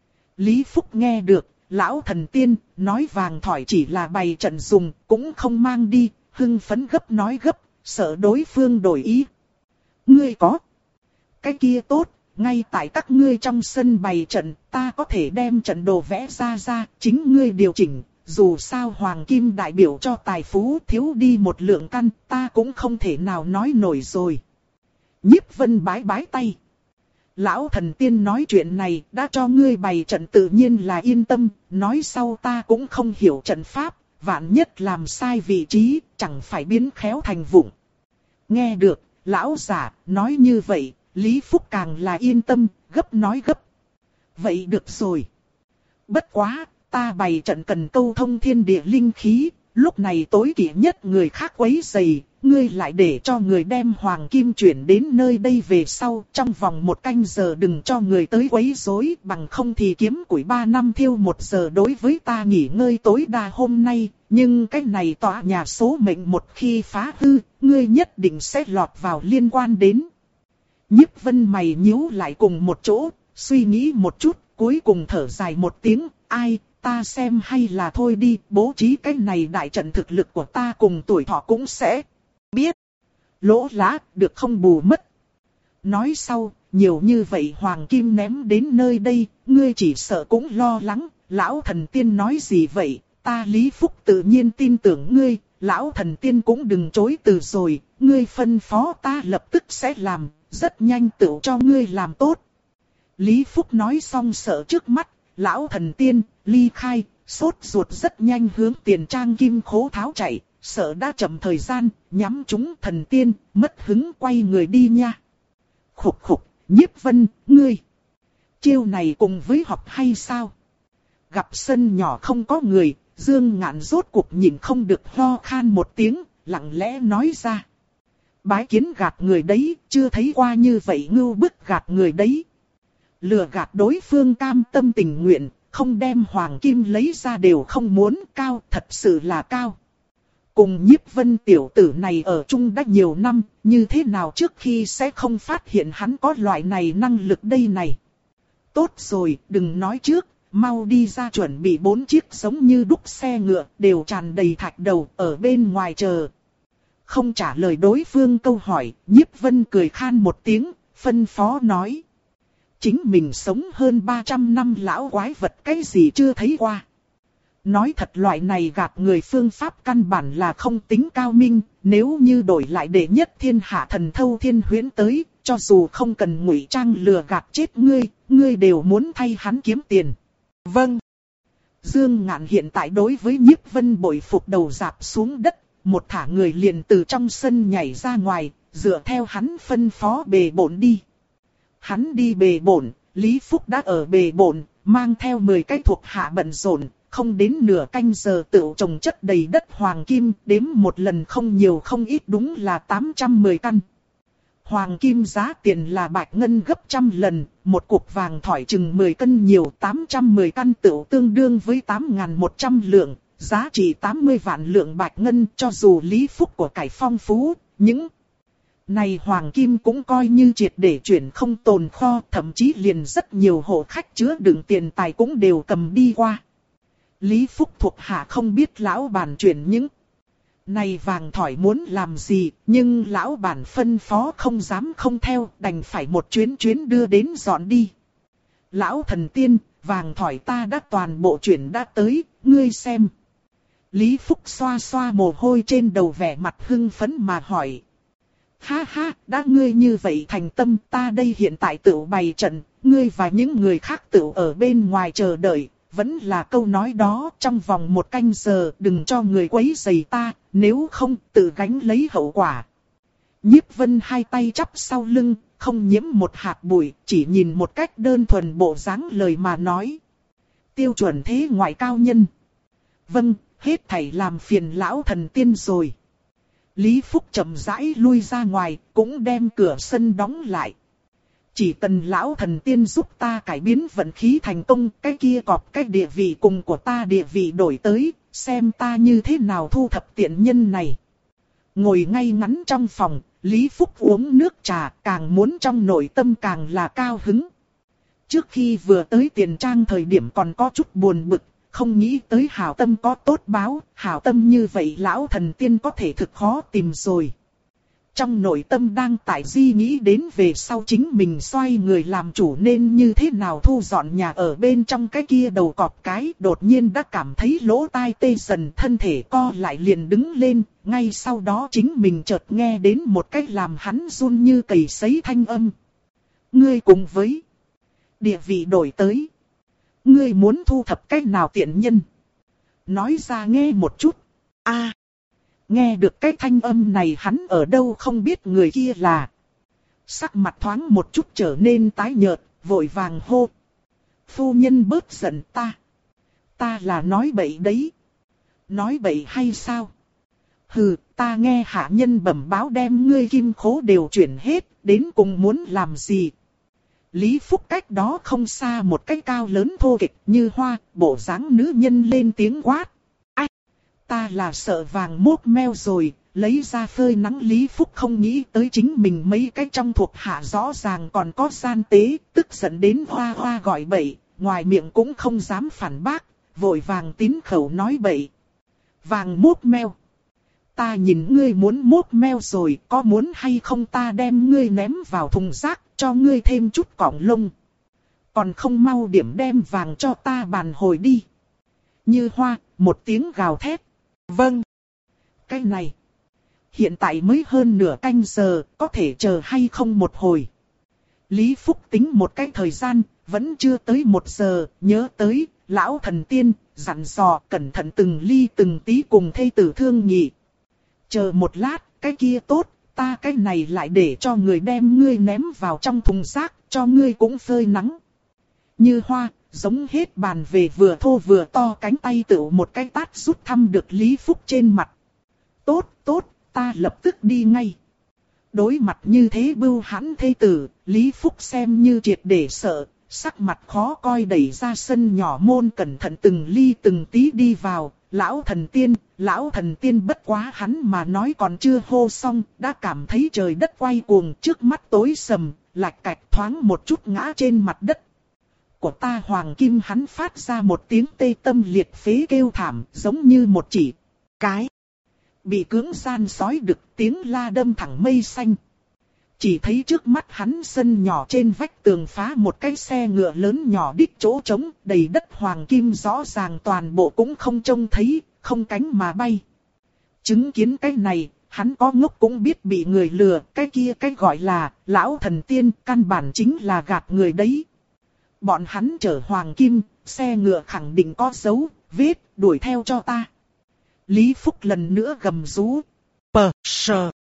Lý Phúc nghe được, lão thần tiên nói vàng thỏi chỉ là bày trận dùng, cũng không mang đi, hưng phấn gấp nói gấp, sợ đối phương đổi ý. Ngươi có? Cái kia tốt, ngay tại các ngươi trong sân bày trận, ta có thể đem trận đồ vẽ ra ra, chính ngươi điều chỉnh. Dù sao hoàng kim đại biểu cho tài phú, thiếu đi một lượng căn, ta cũng không thể nào nói nổi rồi. Nhiếp Vân bái bái tay. Lão thần tiên nói chuyện này, đã cho ngươi bày trận tự nhiên là yên tâm, nói sau ta cũng không hiểu trận pháp, vạn nhất làm sai vị trí, chẳng phải biến khéo thành vụng. Nghe được, lão giả, nói như vậy, Lý Phúc càng là yên tâm, gấp nói gấp. Vậy được rồi. Bất quá, ta bày trận cần câu thông thiên địa linh khí, lúc này tối kỵ nhất người khác quấy rầy, ngươi lại để cho người đem hoàng kim chuyển đến nơi đây về sau, trong vòng một canh giờ đừng cho người tới quấy rối, bằng không thì kiếm củi ba năm thiêu một giờ đối với ta nghỉ ngơi tối đa hôm nay, nhưng cái này tòa nhà số mệnh một khi phá hư, ngươi nhất định sẽ lọt vào liên quan đến. Nhiếp Vân mày nhíu lại cùng một chỗ, suy nghĩ một chút, cuối cùng thở dài một tiếng, ai, ta xem hay là thôi đi, bố trí cái này đại trận thực lực của ta cùng tuổi thọ cũng sẽ biết. Lỗ lá, được không bù mất. Nói sau, nhiều như vậy hoàng kim ném đến nơi đây, ngươi chỉ sợ cũng lo lắng. Lão thần tiên nói gì vậy, ta Lý Phúc tự nhiên tin tưởng ngươi, lão thần tiên cũng đừng chối từ rồi, ngươi phân phó ta lập tức sẽ làm, rất nhanh tự cho ngươi làm tốt. Lý Phúc nói xong sợ trước mắt, lão thần tiên, ly khai, sốt ruột rất nhanh hướng tiền trang kim khố tháo chạy, sợ đã chậm thời gian, nhắm chúng thần tiên, mất hứng quay người đi nha. Khục khục, Nhiếp Vân, ngươi, chiêu này cùng với học hay sao? Gặp sân nhỏ không có người, Dương Ngạn rốt cuộc nhìn không được ho khan một tiếng, lặng lẽ nói ra. Bái kiến gạt người đấy, chưa thấy qua như vậy ngưu bức gạt người đấy. Lừa gạt đối phương cam tâm tình nguyện, không đem hoàng kim lấy ra đều không muốn, cao, thật sự là cao. Cùng Nhiếp Vân tiểu tử này ở chung đã nhiều năm, như thế nào trước khi sẽ không phát hiện hắn có loại này năng lực đây này. Tốt rồi, đừng nói trước, mau đi ra chuẩn bị bốn chiếc giống như đúc xe ngựa, đều tràn đầy thạch đầu, ở bên ngoài chờ. Không trả lời đối phương câu hỏi, Nhiếp Vân cười khan một tiếng, phân phó nói. Chính mình sống hơn ba trăm năm lão quái vật cái gì chưa thấy qua. Nói thật loại này gạt người phương pháp căn bản là không tính cao minh, nếu như đổi lại đệ nhất thiên hạ thần thâu thiên huyễn tới, cho dù không cần ngụy trang lừa gạt chết ngươi, ngươi đều muốn thay hắn kiếm tiền. Vâng. Dương Ngạn hiện tại đối với Nhiếp Vân bội phục đầu rạp xuống đất, một thả người liền từ trong sân nhảy ra ngoài, dựa theo hắn phân phó bề bộn đi. Hắn đi bề bộn, Lý Phúc đã ở bề bộn, mang theo mười cái thuộc hạ bận rộn, không đến nửa canh giờ tựu trồng chất đầy đất hoàng kim, đếm một lần không nhiều không ít đúng là tám trăm mười căn. Hoàng kim giá tiền là bạch ngân gấp trăm lần, một cục vàng thỏi chừng mười cân nhiều, tám trăm mười căn tựu tương đương với tám nghìn một trăm lượng, giá trị tám mươi vạn lượng bạch ngân, cho dù Lý Phúc của cải phong phú, những này hoàng kim cũng coi như triệt để chuyển không tồn kho, thậm chí liền rất nhiều hộ khách chứa đựng tiền tài cũng đều cầm đi qua. Lý Phúc thuộc hạ không biết lão bản chuyển những này vàng thỏi muốn làm gì, nhưng lão bản phân phó không dám không theo, đành phải một chuyến chuyến đưa đến dọn đi. Lão thần tiên, vàng thỏi ta đã toàn bộ chuyển đã tới, ngươi xem. Lý Phúc xoa xoa mồ hôi trên đầu vẻ mặt hưng phấn mà hỏi. Ha ha, đã ngươi như vậy thành tâm, ta đây hiện tại tự bày trận, ngươi và những người khác tự ở bên ngoài chờ đợi. Vẫn là câu nói đó, trong vòng một canh giờ đừng cho người quấy rầy ta, nếu không tự gánh lấy hậu quả. Nhiếp Vân hai tay chắp sau lưng, không nhiễm một hạt bụi, chỉ nhìn một cách đơn thuần bộ dáng lời mà nói. Tiêu chuẩn thế ngoại cao nhân. Vâng, hết thảy làm phiền lão thần tiên rồi. Lý Phúc chậm rãi lui ra ngoài, cũng đem cửa sân đóng lại. Chỉ cần lão thần tiên giúp ta cải biến vận khí thành công, cái kia cọp cái địa vị cùng của ta địa vị đổi tới, xem ta như thế nào thu thập tiện nhân này. Ngồi ngay ngắn trong phòng, Lý Phúc uống nước trà, càng muốn trong nội tâm càng là cao hứng. Trước khi vừa tới tiền trang thời điểm còn có chút buồn bực, không nghĩ tới hảo tâm có tốt báo, hảo tâm như vậy lão thần tiên có thể thực khó tìm rồi. Trong nội tâm đang tại di nghĩ đến về sau chính mình xoay người làm chủ nên như thế nào thu dọn nhà ở bên trong cái kia đầu cọp cái, đột nhiên đã cảm thấy lỗ tai tê dần, thân thể co lại liền đứng lên, ngay sau đó chính mình chợt nghe đến một cách làm hắn run như cầy sấy thanh âm. Ngươi cùng với địa vị đổi tới. Ngươi muốn thu thập cách nào tiện nhân? Nói ra nghe một chút. A. Nghe được cái thanh âm này hắn ở đâu không biết người kia là. Sắc mặt thoáng một chút trở nên tái nhợt, vội vàng hô. Phu nhân bớt giận ta. Ta là nói bậy đấy. Nói bậy hay sao? Hừ, ta nghe hạ nhân bẩm báo đem ngươi kim khố đều chuyển hết, đến cùng muốn làm gì? Lý Phúc cách đó không xa một cái cao lớn thô kịch như hoa, bộ dáng nữ nhân lên tiếng quát. Ta là sợ vàng mốt meo rồi, lấy ra phơi nắng. Lý Phúc không nghĩ tới chính mình mấy cái trong thuộc hạ rõ ràng còn có gian tế, tức giận đến hoa hoa gọi bậy, ngoài miệng cũng không dám phản bác, vội vàng tín khẩu nói bậy. Vàng mốt meo. Ta nhìn ngươi muốn mốt meo rồi, có muốn hay không ta đem ngươi ném vào thùng rác, cho ngươi thêm chút cọng lông. Còn không mau điểm đem vàng cho ta bàn hồi đi. Như Hoa, một tiếng gào thét. Vâng. Cái này. Hiện tại mới hơn nửa canh giờ, có thể chờ hay không một hồi. Lý Phúc tính một cái thời gian, vẫn chưa tới một giờ, nhớ tới, lão thần tiên, dặn dò, cẩn thận từng ly từng tí cùng thê tử thương nghị. Chờ một lát, cái kia tốt, ta cái này lại để cho người đem ngươi ném vào trong thùng rác, cho ngươi cũng phơi nắng. Như Hoa, giống hết bàn về vừa thô vừa to cánh tay tựu một cái tát rút thăm được Lý Phúc trên mặt. Tốt, tốt, ta lập tức đi ngay. Đối mặt như thế bưu hãn thê tử, Lý Phúc xem như triệt để sợ, sắc mặt khó coi đẩy ra sân nhỏ môn cẩn thận từng ly từng tí đi vào. Lão thần tiên, lão thần tiên bất quá hắn mà nói còn chưa hô xong, đã cảm thấy trời đất quay cuồng trước mắt tối sầm, lạch cạch thoáng một chút ngã trên mặt đất. Của ta hoàng kim hắn phát ra một tiếng tê tâm liệt phế kêu thảm, giống như một chỉ cái bị cưỡng gian sói đực, tiếng la đâm thẳng mây xanh. Chỉ thấy trước mắt hắn sân nhỏ trên vách tường phá một cái xe ngựa lớn nhỏ đích chỗ trống, đầy đất hoàng kim rõ ràng toàn bộ cũng không trông thấy, không cánh mà bay. Chứng kiến cái này, hắn có ngốc cũng biết bị người lừa, cái kia cái gọi là lão thần tiên, căn bản chính là gạt người đấy. Bọn hắn chở hoàng kim, xe ngựa khẳng định có dấu, vết, đuổi theo cho ta. Lý Phúc lần nữa gầm rú. Pờ, sờ.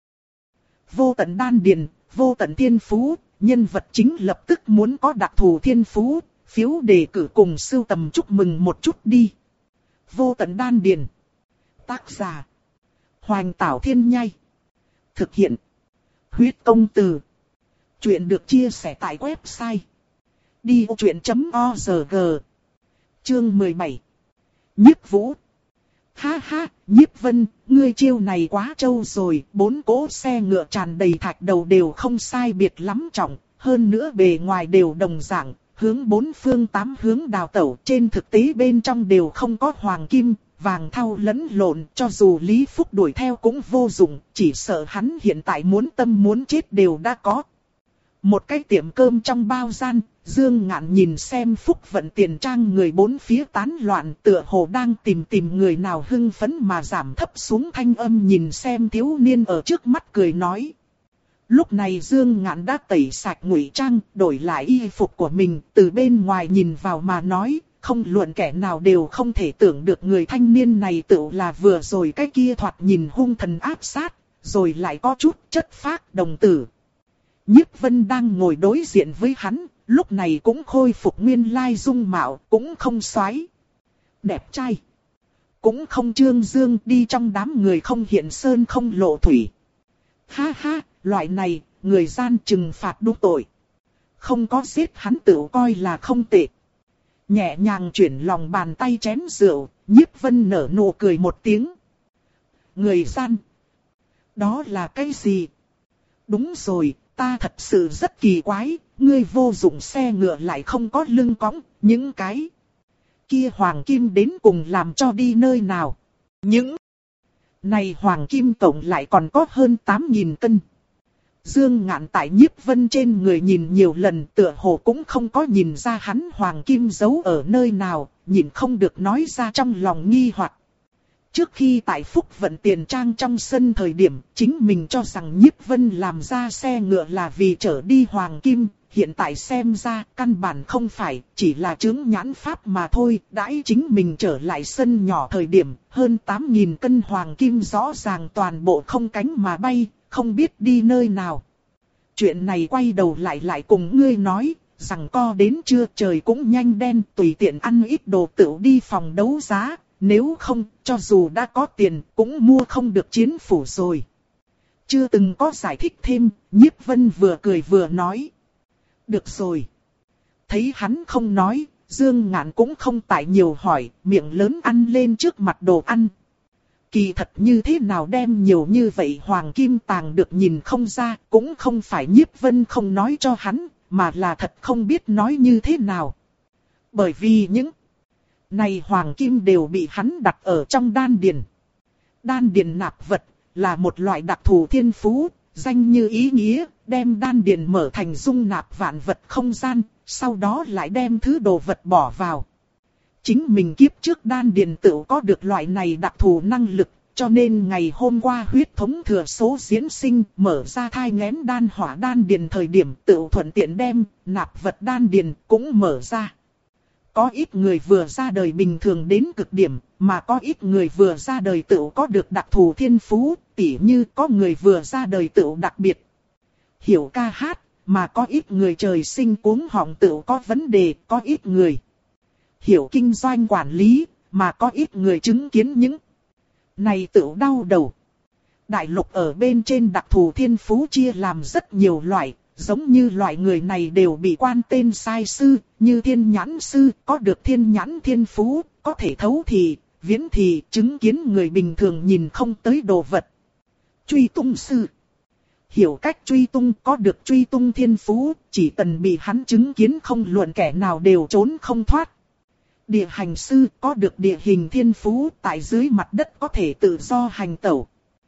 Vô tận đan điền, vô tận thiên phú, nhân vật chính lập tức muốn có đặc thù thiên phú, phiếu đề cử cùng sưu tầm chúc mừng một chút đi. Vô tận đan điền. Tác giả. Hoành Tảo Thiên Nhai. Thực hiện. Huyết Công Từ. Chuyện được chia sẻ tại website. đi vô chuyện chấm org. Chương mười bảy. Nhiếp Vũ. Ha ha, Nhiếp Vân, ngươi chiêu này quá trâu rồi, bốn cỗ xe ngựa tràn đầy thạch đầu đều không sai biệt lắm trọng, hơn nữa bề ngoài đều đồng dạng, hướng bốn phương tám hướng đào tẩu, trên thực tế bên trong đều không có hoàng kim, vàng thau lẫn lộn, cho dù Lý Phúc đuổi theo cũng vô dụng, chỉ sợ hắn hiện tại muốn tâm muốn chết đều đã có. Một cái tiệm cơm trong bao gian, Dương Ngạn nhìn xem Phúc vận tiền trang người bốn phía tán loạn, tựa hồ đang tìm tìm người nào hưng phấn mà giảm thấp xuống thanh âm nhìn xem thiếu niên ở trước mắt cười nói. Lúc này Dương Ngạn đã tẩy sạch ngụy trang, đổi lại y phục của mình, từ bên ngoài nhìn vào mà nói, không luận kẻ nào đều không thể tưởng được người thanh niên này tự là vừa rồi cái kia thoạt nhìn hung thần áp sát, rồi lại có chút chất phác đồng tử. Nhiếp Vân đang ngồi đối diện với hắn, lúc này cũng khôi phục nguyên lai dung mạo, cũng không xoáy. Đẹp trai. Cũng không trương dương, đi trong đám người không hiện sơn không lộ thủy. Ha ha, loại này, người gian trừng phạt đúng tội. Không có giết hắn tự coi là không tệ. Nhẹ nhàng chuyển lòng bàn tay chén rượu, Nhiếp Vân nở nụ cười một tiếng. Người gian. Đó là cái gì? Đúng rồi. Ta thật sự rất kỳ quái, ngươi vô dụng xe ngựa lại không có lưng cõng, những cái kia hoàng kim đến cùng làm cho đi nơi nào. Những này hoàng kim tổng lại còn có hơn tám nghìn cân. Dương Ngạn tại Nhiếp Vân trên người nhìn nhiều lần tựa hồ cũng không có nhìn ra hắn hoàng kim giấu ở nơi nào, nhìn không được nói ra trong lòng nghi hoặc. Trước khi tại Phúc vận tiền trang trong sân thời điểm, chính mình cho rằng Nhiếp Vân làm ra xe ngựa là vì chở đi hoàng kim, hiện tại xem ra căn bản không phải, chỉ là chướng nhãn pháp mà thôi, đãi chính mình trở lại sân nhỏ thời điểm, hơn tám nghìn cân hoàng kim rõ ràng toàn bộ không cánh mà bay, không biết đi nơi nào. Chuyện này quay đầu lại lại cùng ngươi nói, rằng co đến trưa trời cũng nhanh đen, tùy tiện ăn ít đồ tựu đi phòng đấu giá. Nếu không, cho dù đã có tiền, cũng mua không được chiến phủ rồi. Chưa từng có giải thích thêm, Nhiếp Vân vừa cười vừa nói. Được rồi. Thấy hắn không nói, Dương Ngạn cũng không tại nhiều hỏi, miệng lớn ăn lên trước mặt đồ ăn. Kỳ thật như thế nào đem nhiều như vậy hoàng kim tàng được nhìn không ra, cũng không phải Nhiếp Vân không nói cho hắn, mà là thật không biết nói như thế nào. Bởi vì những này hoàng kim đều bị hắn đặt ở trong đan điền. Đan điền nạp vật là một loại đặc thù thiên phú, Danh như ý nghĩa, đem đan điền mở thành dung nạp vạn vật không gian, sau đó lại đem thứ đồ vật bỏ vào. Chính mình kiếp trước đan điền tự có được loại này đặc thù năng lực, cho nên ngày hôm qua huyết thống thừa số diễn sinh mở ra thai nghén đan hỏa đan điền thời điểm tự thuận tiện đem nạp vật đan điền cũng mở ra. Có ít người vừa ra đời bình thường đến cực điểm, mà có ít người vừa ra đời tự có được đặc thù thiên phú, tỉ như có người vừa ra đời tự đặc biệt hiểu ca hát, mà có ít người trời sinh cuống họng tự có vấn đề, có ít người hiểu kinh doanh quản lý, mà có ít người chứng kiến những này tự đau đầu. Đại lục ở bên trên đặc thù thiên phú chia làm rất nhiều loại, giống như loại người này đều bị quan tên sai sư, như thiên nhãn sư, có được thiên nhãn thiên phú, có thể thấu thị, viễn thị, chứng kiến người bình thường nhìn không tới đồ vật. Truy tung sư, hiểu cách truy tung, có được truy tung thiên phú, chỉ cần bị hắn chứng kiến không luận kẻ nào đều trốn không thoát. Địa hành sư, có được địa hình thiên phú, tại dưới mặt đất có thể tự do hành tẩu.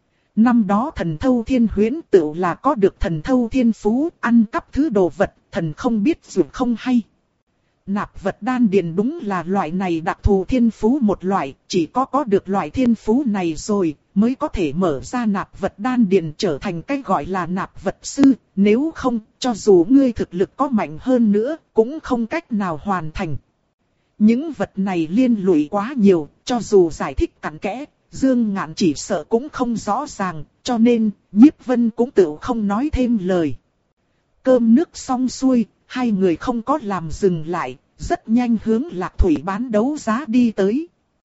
Năm đó thần thâu thiên huyễn tự là có được thần thâu thiên phú, ăn cắp thứ đồ vật, thần không biết dù không hay. Nạp vật đan điền đúng là loại này đặc thù thiên phú một loại, chỉ có có được loại thiên phú này rồi, mới có thể mở ra nạp vật đan điền trở thành cái gọi là nạp vật sư, nếu không, cho dù ngươi thực lực có mạnh hơn nữa, cũng không cách nào hoàn thành. Những vật này liên lụy quá nhiều, cho dù giải thích cặn kẽ, Dương Ngạn chỉ sợ cũng không rõ ràng, cho nên, Nhiếp Vân cũng tự không nói thêm lời. Cơm nước xong xuôi, hai người không có làm dừng lại, rất nhanh hướng Lạc Thủy bán đấu giá đi tới.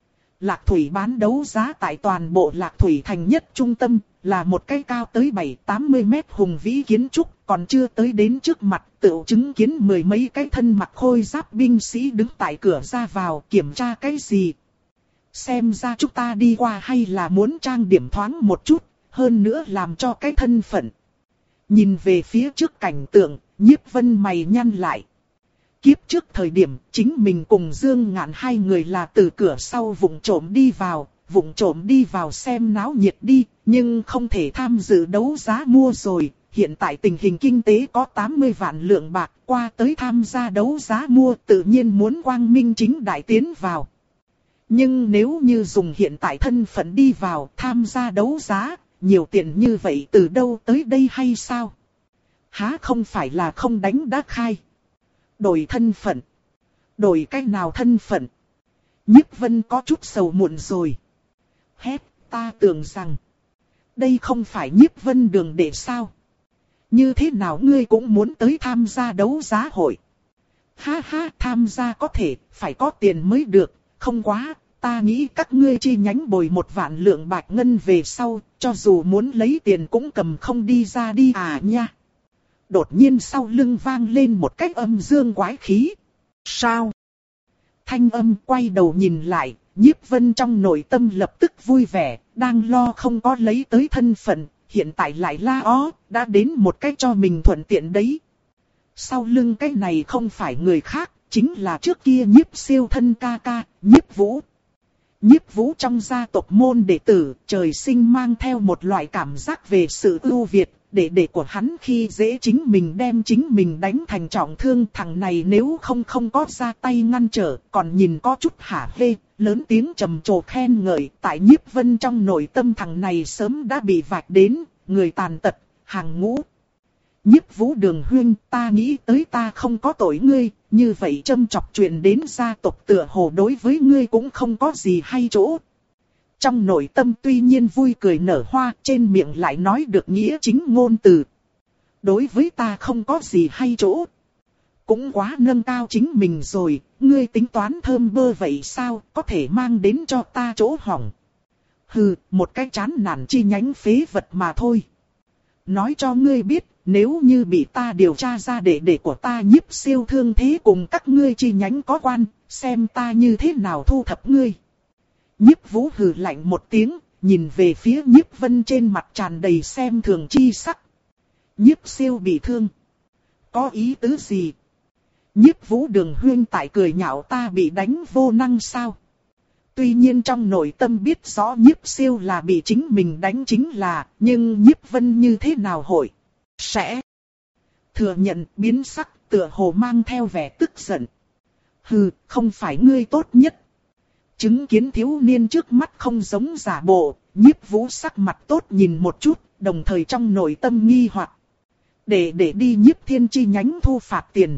Lạc Thủy bán đấu giá tại toàn bộ Lạc Thủy thành nhất trung tâm, là một cái cao tới bảy tám mươi mét hùng vĩ kiến trúc, còn chưa tới đến trước mặt, tự chứng kiến mười mấy cái thân mặc khôi giáp binh sĩ đứng tại cửa ra vào kiểm tra cái gì. Xem ra chúng ta đi qua hay là muốn trang điểm thoáng một chút, hơn nữa làm cho cái thân phận. Nhìn về phía trước cảnh tượng, Nhiếp Vân mày nhăn lại. Kiếp trước thời điểm, chính mình cùng Dương Ngạn hai người là từ cửa sau vụng trộm đi vào, vụng trộm đi vào xem náo nhiệt đi, nhưng không thể tham dự đấu giá mua rồi. Hiện tại tình hình kinh tế có tám mươi vạn lượng bạc, qua tới tham gia đấu giá mua tự nhiên muốn quang minh chính đại tiến vào. Nhưng nếu như dùng hiện tại thân phận đi vào tham gia đấu giá, nhiều tiền như vậy từ đâu tới đây hay sao? Há không phải là không đánh đã khai. Đổi thân phận. Đổi cách nào thân phận? Nhiếp Vân có chút sầu muộn rồi. Hét, ta tưởng rằng đây không phải Nhiếp Vân đường để sao? Như thế nào ngươi cũng muốn tới tham gia đấu giá hội? Ha ha, tham gia có thể, phải có tiền mới được, không quá, ta nghĩ các ngươi chi nhánh bồi một vạn lượng bạc ngân về sau, cho dù muốn lấy tiền cũng cầm không đi ra đi à nha. Đột nhiên sau lưng vang lên một cái âm dương quái khí. Sao? Thanh âm quay đầu nhìn lại, Nhiếp Vân trong nội tâm lập tức vui vẻ, đang lo không có lấy tới thân phận, hiện tại lại la ó, đã đến một cái cho mình thuận tiện đấy. Sau lưng cái này không phải người khác, chính là trước kia Nhiếp siêu thân ca ca, Nhiếp Vũ. Nhiếp Vũ trong gia tộc môn đệ tử, trời sinh mang theo một loại cảm giác về sự ưu việt, đệ đệ của hắn khi dễ chính mình đem chính mình đánh thành trọng thương, thằng này nếu không không có ra tay ngăn trở, còn nhìn có chút hả hê, lớn tiếng trầm trồ khen ngợi, tại Nhiếp Vân trong nội tâm thằng này sớm đã bị vạch đến, người tàn tật, hàng ngũ. Nhiếp Vũ Đường huynh, ta nghĩ tới ta không có tội ngươi, như vậy châm chọc chuyện đến gia tộc tựa hồ đối với ngươi cũng không có gì hay chỗ. Trong nội tâm tuy nhiên vui cười nở hoa, trên miệng lại nói được nghĩa chính ngôn từ. Đối với ta không có gì hay chỗ. Cũng quá nâng cao chính mình rồi, ngươi tính toán thơm bơ vậy sao, có thể mang đến cho ta chỗ hỏng. Hừ, một cái chán nản chi nhánh phế vật mà thôi. Nói cho ngươi biết, nếu như bị ta điều tra ra đệ đệ của ta Nhiếp siêu thương thế cùng các ngươi chi nhánh có quan, xem ta như thế nào thu thập ngươi. Nhiếp Vũ hừ lạnh một tiếng, nhìn về phía Nhiếp Vân trên mặt tràn đầy xem thường chi sắc. Nhiếp siêu bị thương. Có ý tứ gì? Nhiếp Vũ Đường huyên tại cười nhạo ta bị đánh vô năng sao? Tuy nhiên trong nội tâm biết rõ Nhiếp Siêu là bị chính mình đánh chính là, nhưng Nhiếp Vân như thế nào hội? Sẽ thừa nhận biến sắc, tựa hồ mang theo vẻ tức giận. Hừ, không phải ngươi tốt nhất. Chứng kiến thiếu niên trước mắt không giống giả bộ, Nhiếp Vũ sắc mặt tốt nhìn một chút, đồng thời trong nội tâm nghi hoặc. Để để đi Nhiếp Thiên chi nhánh thu phạt tiền.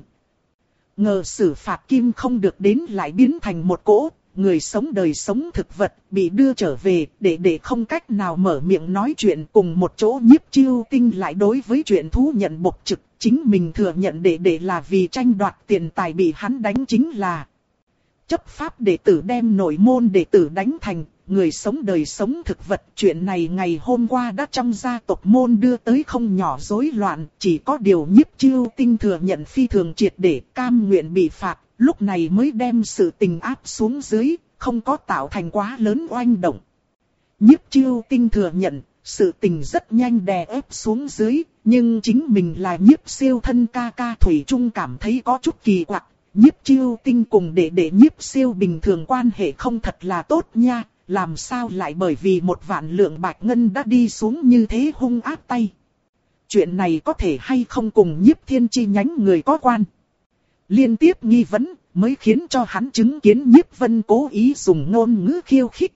Ngờ xử phạt kim không được đến lại biến thành một cỗ, người sống đời sống thực vật bị đưa trở về để để không cách nào mở miệng nói chuyện cùng một chỗ. Nhiếp Chiêu Tinh lại đối với chuyện thú nhận bộc trực, chính mình thừa nhận để để là vì tranh đoạt tiền tài bị hắn đánh chính là. Chấp pháp đệ tử đem nội môn đệ tử đánh thành người sống đời sống thực vật. Chuyện này ngày hôm qua đã trong gia tộc môn đưa tới không nhỏ rối loạn, chỉ có điều Nhiếp Chiêu Tinh thừa nhận phi thường triệt để, cam nguyện bị phạt, lúc này mới đem sự tình áp xuống dưới, không có tạo thành quá lớn oanh động. Nhiếp Chiêu Tinh thừa nhận, sự tình rất nhanh đè ép xuống dưới, nhưng chính mình là Nhiếp Siêu thân ca ca thủy chung cảm thấy có chút kỳ quặc. Nhiếp Chiêu Tinh cùng đệ đệ Nhiếp Siêu bình thường quan hệ không thật là tốt nha, làm sao lại bởi vì một vạn lượng bạch ngân đã đi xuống như thế hung ác tay. Chuyện này có thể hay không cùng Nhiếp Thiên chi nhánh người có quan. Liên tiếp nghi vấn mới khiến cho hắn chứng kiến Nhiếp Vân cố ý dùng ngôn ngữ khiêu khích.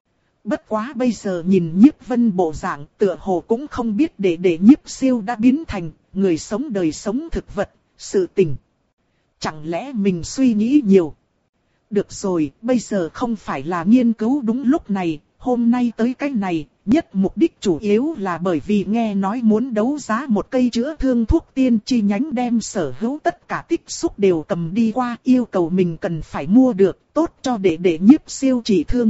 Bất quá bây giờ nhìn Nhiếp Vân bộ dạng tựa hồ cũng không biết để để Nhiếp Siêu đã biến thành người sống đời sống thực vật, sự tình. Chẳng lẽ mình suy nghĩ nhiều? Được rồi, bây giờ không phải là nghiên cứu đúng lúc này, hôm nay tới cái này, nhất mục đích chủ yếu là bởi vì nghe nói muốn đấu giá một cây chữa thương thuốc tiên chi nhánh đem sở hữu tất cả tích xúc đều cầm đi qua, yêu cầu mình cần phải mua được, tốt cho để để Nhiếp Siêu trị thương.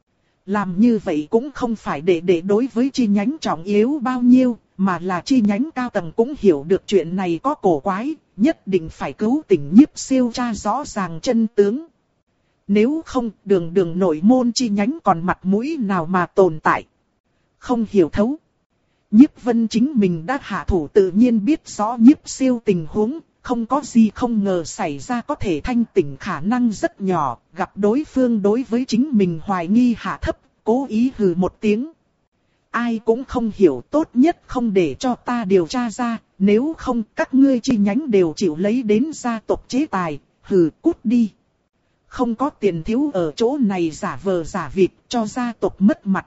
Làm như vậy cũng không phải để để đối với chi nhánh trọng yếu bao nhiêu, mà là chi nhánh cao tầng cũng hiểu được chuyện này có cổ quái, nhất định phải cứu tỉnh Nhiếp Siêu tra rõ ràng chân tướng. Nếu không, đường đường nội môn chi nhánh còn mặt mũi nào mà tồn tại. Không hiểu thấu. Nhiếp Vân chính mình đã hạ thủ tự nhiên biết rõ Nhiếp Siêu tình huống, không có gì không ngờ xảy ra, có thể thanh tỉnh khả năng rất nhỏ, gặp đối phương đối với chính mình hoài nghi hạ thấp, cố ý hừ một tiếng. Ai cũng không hiểu, tốt nhất không để cho ta điều tra ra, nếu không các ngươi chi nhánh đều chịu lấy đến gia tộc chế tài, hừ cút đi. Không có tiền thiếu ở chỗ này giả vờ giả vịt cho gia tộc mất mặt.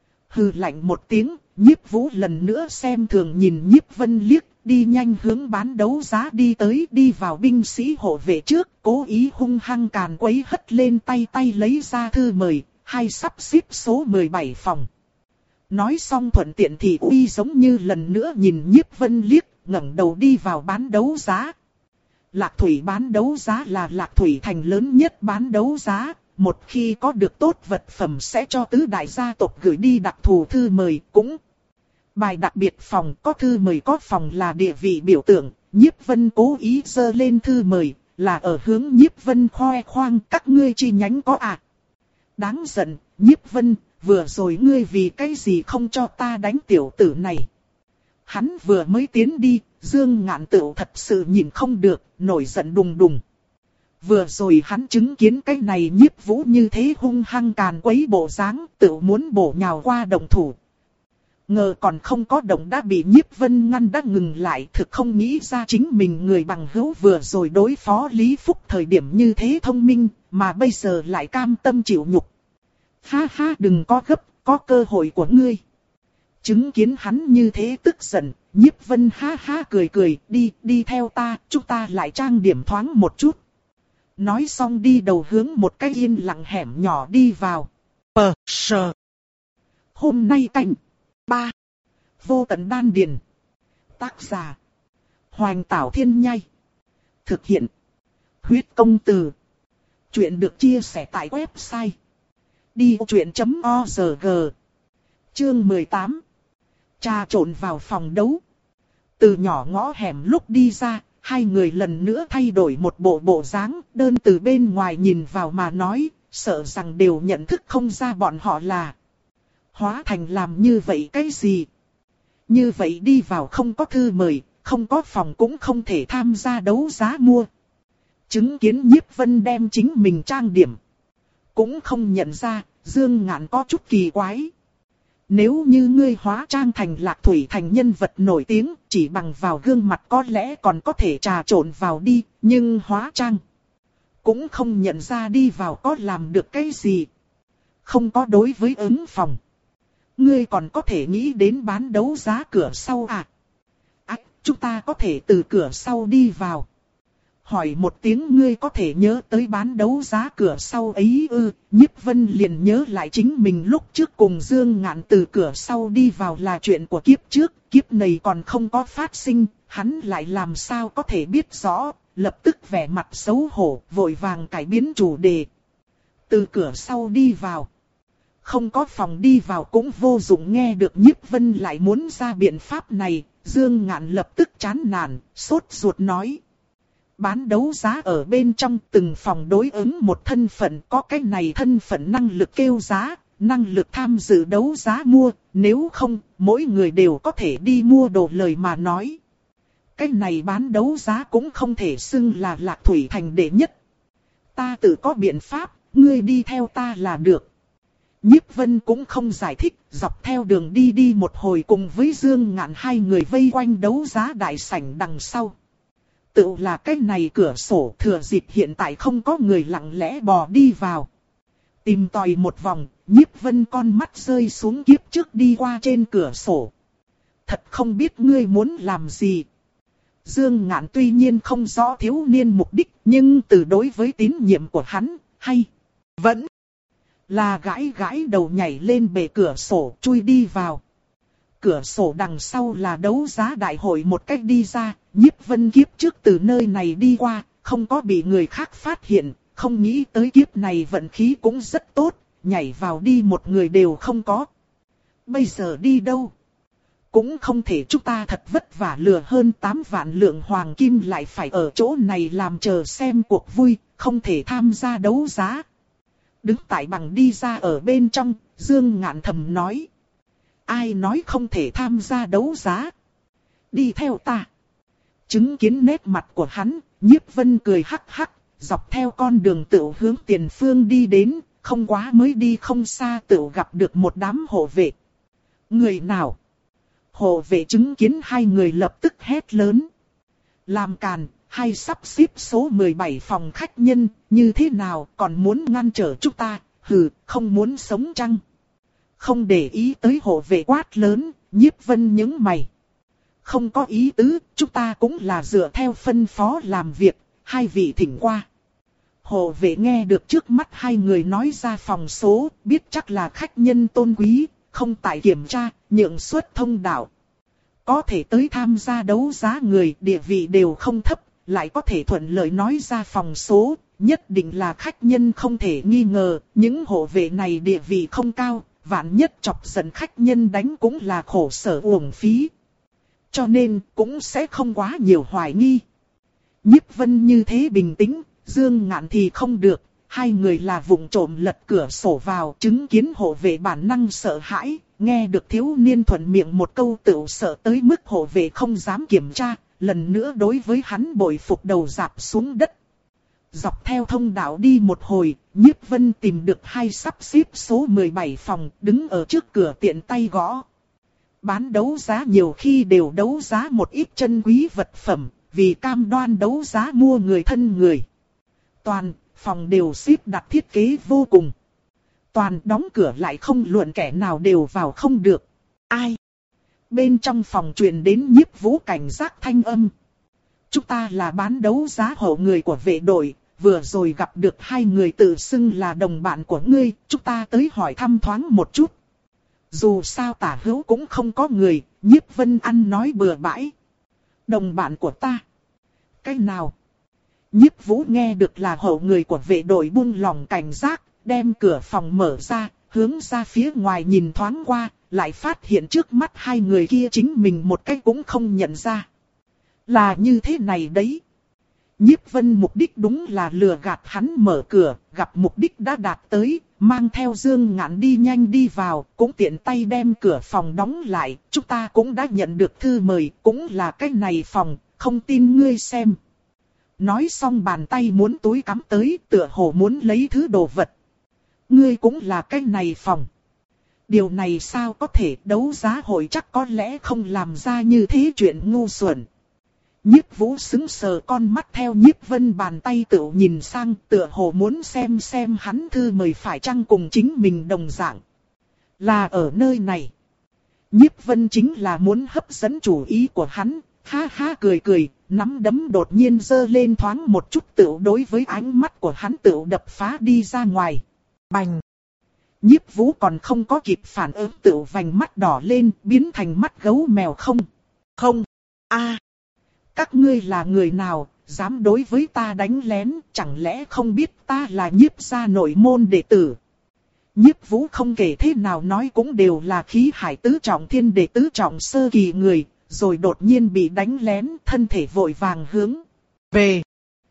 Hừ lạnh một tiếng, Nhiếp Vũ lần nữa xem thường nhìn Nhiếp Vân liếc, đi nhanh hướng bán đấu giá đi tới, đi vào binh sĩ hộ vệ trước, cố ý hung hăng càn quấy hất lên tay tay lấy ra thư mời, hay sắp xếp số mười bảy phòng. Nói xong thuận tiện thì uy giống như lần nữa nhìn Nhiếp Vân liếc, ngẩng đầu đi vào bán đấu giá. Lạc Thủy bán đấu giá là Lạc Thủy thành lớn nhất bán đấu giá, một khi có được tốt vật phẩm sẽ cho tứ đại gia tộc gửi đi đặc thù thư mời, cũng bài đặc biệt phòng, có thư mời có phòng là địa vị biểu tượng. Nhiếp Vân cố ý giơ lên thư mời, là ở hướng Nhiếp Vân khoe khoang các ngươi chi nhánh có à. Đáng giận, Nhiếp Vân, vừa rồi ngươi vì cái gì không cho ta đánh tiểu tử này. Hắn vừa mới tiến đi, Dương Ngạn Tửu thật sự nhìn không được, nổi giận đùng đùng. Vừa rồi hắn chứng kiến cái này Nhiếp Vũ như thế hung hăng càn quấy bộ dáng, tự muốn bổ nhào qua động thủ. Ngờ còn không có động đã bị Nhiếp Vân ngăn đã ngừng lại, thực không nghĩ ra chính mình người bằng hữu vừa rồi đối phó Lý Phúc thời điểm như thế thông minh, mà bây giờ lại cam tâm chịu nhục. Ha ha, đừng có gấp, có cơ hội của ngươi. Chứng kiến hắn như thế tức giận, Nhiếp Vân ha ha cười cười, đi, đi theo ta, chúng ta lại trang điểm thoáng một chút. Nói xong đi đầu hướng một cái yên lặng hẻm nhỏ đi vào. Pờ, sờ. Hôm nay cạnh ba. Vô tận đan điền. Tác giả. Hoành Tảo Thiên Nhai. Thực hiện. Huyết công từ. Chuyện được chia sẻ tại website. đi vô chuyện chấm org. Chương mười tám. Trà trộn vào phòng đấu. Từ nhỏ ngõ hẻm lúc đi ra, hai người lần nữa thay đổi một bộ bộ dáng, đơn từ bên ngoài nhìn vào mà nói, sợ rằng đều nhận thức không ra bọn họ là. Hóa thành làm như vậy cái gì? Như vậy đi vào không có thư mời, không có phòng cũng không thể tham gia đấu giá mua. Chứng kiến Nhiếp Vân đem chính mình trang điểm. cũng không nhận ra, Dương Ngạn có chút kỳ quái. Nếu như ngươi hóa trang thành Lạc Thủy Thành nhân vật nổi tiếng, chỉ bằng vào gương mặt có lẽ còn có thể trà trộn vào đi, nhưng hóa trang cũng không nhận ra đi vào có làm được cái gì. Không có đối với ứng phòng. Ngươi còn có thể nghĩ đến bán đấu giá cửa sau à? À, chúng ta có thể từ cửa sau đi vào. Hỏi một tiếng ngươi có thể nhớ tới bán đấu giá cửa sau ấy ư? Nhiếp Vân liền nhớ lại chính mình lúc trước cùng Dương Ngạn từ cửa sau đi vào là chuyện của kiếp trước, kiếp này còn không có phát sinh, hắn lại làm sao có thể biết rõ, lập tức vẻ mặt xấu hổ, vội vàng cải biến chủ đề. Từ cửa sau đi vào. Không có phòng đi vào cũng vô dụng, nghe được Nhiếp Vân lại muốn ra biện pháp này, Dương Ngạn lập tức chán nản, sốt ruột nói. Bán đấu giá ở bên trong từng phòng đối ứng một thân phận, có cái này thân phận năng lực kêu giá, năng lực tham dự đấu giá mua, nếu không, mỗi người đều có thể đi mua đồ lời mà nói. Cái này bán đấu giá cũng không thể xưng là Lạc Thủy Thành đệ nhất. Ta tự có biện pháp, ngươi đi theo ta là được. Nhiếp Vân cũng không giải thích, dọc theo đường đi đi một hồi cùng với Dương Ngạn hai người vây quanh đấu giá đại sảnh đằng sau. Tự là cái này cửa sổ thừa dịp hiện tại không có người lặng lẽ bò đi vào. Tìm tòi một vòng, Nhiếp Vân con mắt rơi xuống kiếp trước đi qua trên cửa sổ. Thật không biết ngươi muốn làm gì. Dương Ngạn tuy nhiên không rõ thiếu niên mục đích, nhưng từ đối với tín nhiệm của hắn, hay vẫn là gãi gãi đầu nhảy lên bề cửa sổ chui đi vào. Cửa sổ đằng sau là đấu giá đại hội một cách đi ra, Nhiếp Vân kiếp trước từ nơi này đi qua, không có bị người khác phát hiện, không nghĩ tới kiếp này vận khí cũng rất tốt, nhảy vào đi một người đều không có. Bây giờ đi đâu? Cũng không thể chúng ta thật vất vả lừa hơn tám vạn lượng hoàng kim lại phải ở chỗ này làm chờ xem cuộc vui, không thể tham gia đấu giá. Đứng tại bằng đi ra ở bên trong, Dương Ngạn thầm nói. Ai nói không thể tham gia đấu giá? Đi theo ta. Chứng kiến nét mặt của hắn, Nhiếp Vân cười hắc hắc, dọc theo con đường tựu hướng tiền phương đi đến, không quá mới đi không xa tựu gặp được một đám hộ vệ. Người nào? Hộ vệ chứng kiến hai người lập tức hét lớn. Làm càn, hay sắp xếp số mười bảy phòng khách nhân, như thế nào còn muốn ngăn trở chúng ta, hừ, không muốn sống chăng? Không để ý tới hộ vệ quát lớn, Nhiếp Vân nhướng mày. Không có ý tứ, chúng ta cũng là dựa theo phân phó làm việc, hai vị thỉnh qua. Hộ vệ nghe được trước mắt hai người nói ra phòng số, biết chắc là khách nhân tôn quý, không tại kiểm tra, nhượng xuất thông đạo. Có thể tới tham gia đấu giá người địa vị đều không thấp, lại có thể thuận lợi nói ra phòng số, nhất định là khách nhân không thể nghi ngờ, những hộ vệ này địa vị không cao, vạn nhất chọc giận khách nhân đánh cũng là khổ sở uổng phí. Cho nên cũng sẽ không quá nhiều hoài nghi. Nhiếp Vân như thế bình tĩnh, Dương Ngạn thì không được, hai người là vụng trộm lật cửa sổ vào, chứng kiến hộ vệ bản năng sợ hãi, nghe được thiếu niên thuận miệng một câu tựu sợ tới mức hộ vệ không dám kiểm tra, lần nữa đối với hắn bội phục đầu rạp xuống đất. Dọc theo thông đạo đi một hồi, Nhiếp Vân tìm được hai sắp xếp số mười bảy phòng, đứng ở trước cửa tiện tay gõ. Bán đấu giá nhiều khi đều đấu giá một ít chân quý vật phẩm, vì cam đoan đấu giá mua người thân người. Toàn phòng đều xếp đặt thiết kế vô cùng. Toàn đóng cửa lại không luận kẻ nào đều vào không được. Ai? Bên trong phòng truyền đến Nhiếp Vũ cảnh giác thanh âm. Chúng ta là bán đấu giá hộ người của vệ đội, vừa rồi gặp được hai người tự xưng là đồng bạn của ngươi, chúng ta tới hỏi thăm thoáng một chút. Dù sao tả hữu cũng không có người, Nhiếp Vân ăn nói bừa bãi. Đồng bạn của ta? Cái nào? Nhiếp Vũ nghe được là hộ người của vệ đội buông lòng cảnh giác, đem cửa phòng mở ra, hướng ra phía ngoài nhìn thoáng qua, lại phát hiện trước mắt hai người kia chính mình một cái cũng không nhận ra. Là như thế này đấy. Nhiếp Vân mục đích đúng là lừa gạt hắn mở cửa, gặp mục đích đã đạt tới, mang theo Dương Ngạn đi nhanh đi vào, cũng tiện tay đem cửa phòng đóng lại, chúng ta cũng đã nhận được thư mời, cũng là cái này phòng, không tin ngươi xem. Nói xong bàn tay muốn túi cắm tới, tựa hồ muốn lấy thứ đồ vật. Ngươi cũng là cái này phòng. Điều này sao có thể, đấu giá hội chắc có lẽ không làm ra như thế chuyện ngu xuẩn. Nhiếp Vũ sững sờ, con mắt theo Nhiếp Vân bàn tay tự nhìn sang, tựa hồ muốn xem xem hắn thư mời phải chăng cùng chính mình đồng dạng. Là ở nơi này. Nhiếp Vân chính là muốn hấp dẫn chủ ý của hắn, ha ha cười cười, nắm đấm đột nhiên giơ lên thoáng một chút, tựu đối với ánh mắt của hắn tựu đập phá đi ra ngoài. Bành! Nhiếp Vũ còn không có kịp phản ứng, tựu vành mắt đỏ lên, biến thành mắt gấu mèo. Không! Không! A! Các ngươi là người nào, dám đối với ta đánh lén, chẳng lẽ không biết ta là Nhiếp gia nội môn đệ tử? Nhiếp Vũ không kể thế nào nói cũng đều là khí hải tứ trọng thiên đệ tứ trọng sơ kỳ người, rồi đột nhiên bị đánh lén, thân thể vội vàng hướng về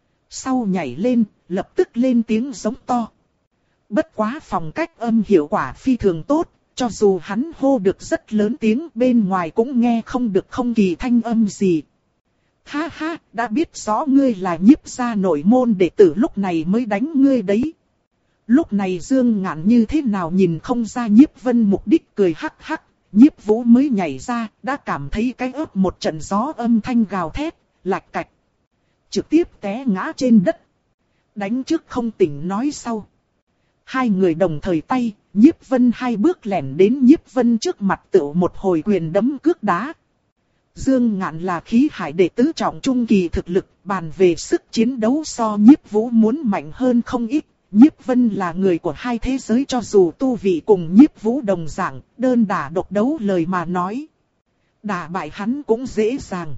sau nhảy lên, lập tức lên tiếng giống to. Bất quá phòng cách âm hiệu quả phi thường tốt, cho dù hắn hô được rất lớn tiếng, bên ngoài cũng nghe không được không kỳ thanh âm gì. Ha ha, đã biết rõ ngươi là Nhiếp gia nội môn đệ tử, lúc này mới đánh ngươi đấy. Lúc này Dương Ngạn như thế nào nhìn không ra Nhiếp Vân mục đích, cười hắc hắc. Nhiếp Vũ mới nhảy ra, đã cảm thấy cái ớt một trận gió âm thanh gào thét, lạch cạch. Trực tiếp té ngã trên đất. Đánh trước không tỉnh nói sau. Hai người đồng thời tay, Nhiếp Vân hai bước lẻn đến Nhiếp Vân trước mặt, tựu một hồi quyền đấm cước đá. Dương Ngạn là khí hải đệ tứ trọng trung kỳ thực lực, bàn về sức chiến đấu so Nhiếp Vũ muốn mạnh hơn không ít. Nhiếp Vân là người của hai thế giới, cho dù tu vị cùng Nhiếp Vũ đồng dạng, đơn đả độc đấu lời mà nói. Đả bại hắn cũng dễ dàng.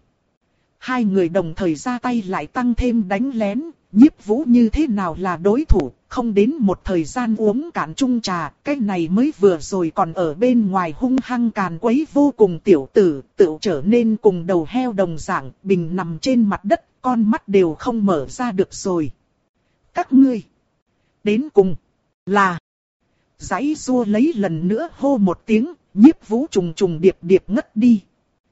Hai người đồng thời ra tay lại tăng thêm đánh lén, Nhiếp Vũ như thế nào là đối thủ, không đến một thời gian uống cạn chung trà, cái này mới vừa rồi còn ở bên ngoài hung hăng càn quấy vô cùng tiểu tử, tự trở nên cùng đầu heo đồng dạng, bình nằm trên mặt đất, con mắt đều không mở ra được rồi. Các ngươi! Đến cùng là giãy giụa lấy lần nữa hô một tiếng, Nhiếp Vũ trùng trùng điệp điệp ngất đi.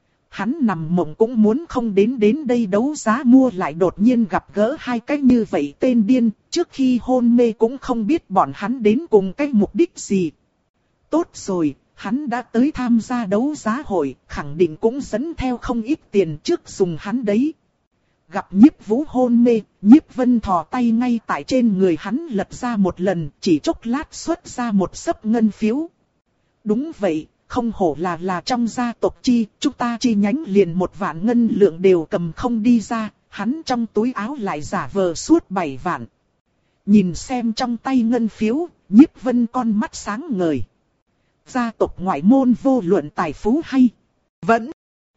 Hắn nằm mộng cũng muốn không đến đến đây đấu giá mua, lại đột nhiên gặp gỡ hai cái như vậy tên điên, trước khi hôn mê cũng không biết bọn hắn đến cùng cái mục đích gì. Tốt rồi, hắn đã tới tham gia đấu giá hội, khẳng định cũng dẫn theo không ít tiền trước dùng hắn đấy. Gặp Nhiếp Vũ hôn mê, Nhiếp Vân thò tay ngay tại trên người hắn lật ra một lần, chỉ chốc lát xuất ra một xấp ngân phiếu. Đúng vậy, không hổ là là trong gia tộc chi, chúng ta chi nhánh liền một vạn ngân lượng đều cầm không đi ra, hắn trong túi áo lại giả vờ suốt bảy vạn. Nhìn xem trong tay ngân phiếu, Nhiếp Vân con mắt sáng ngời. Gia tộc ngoại môn vô luận tài phú hay vẫn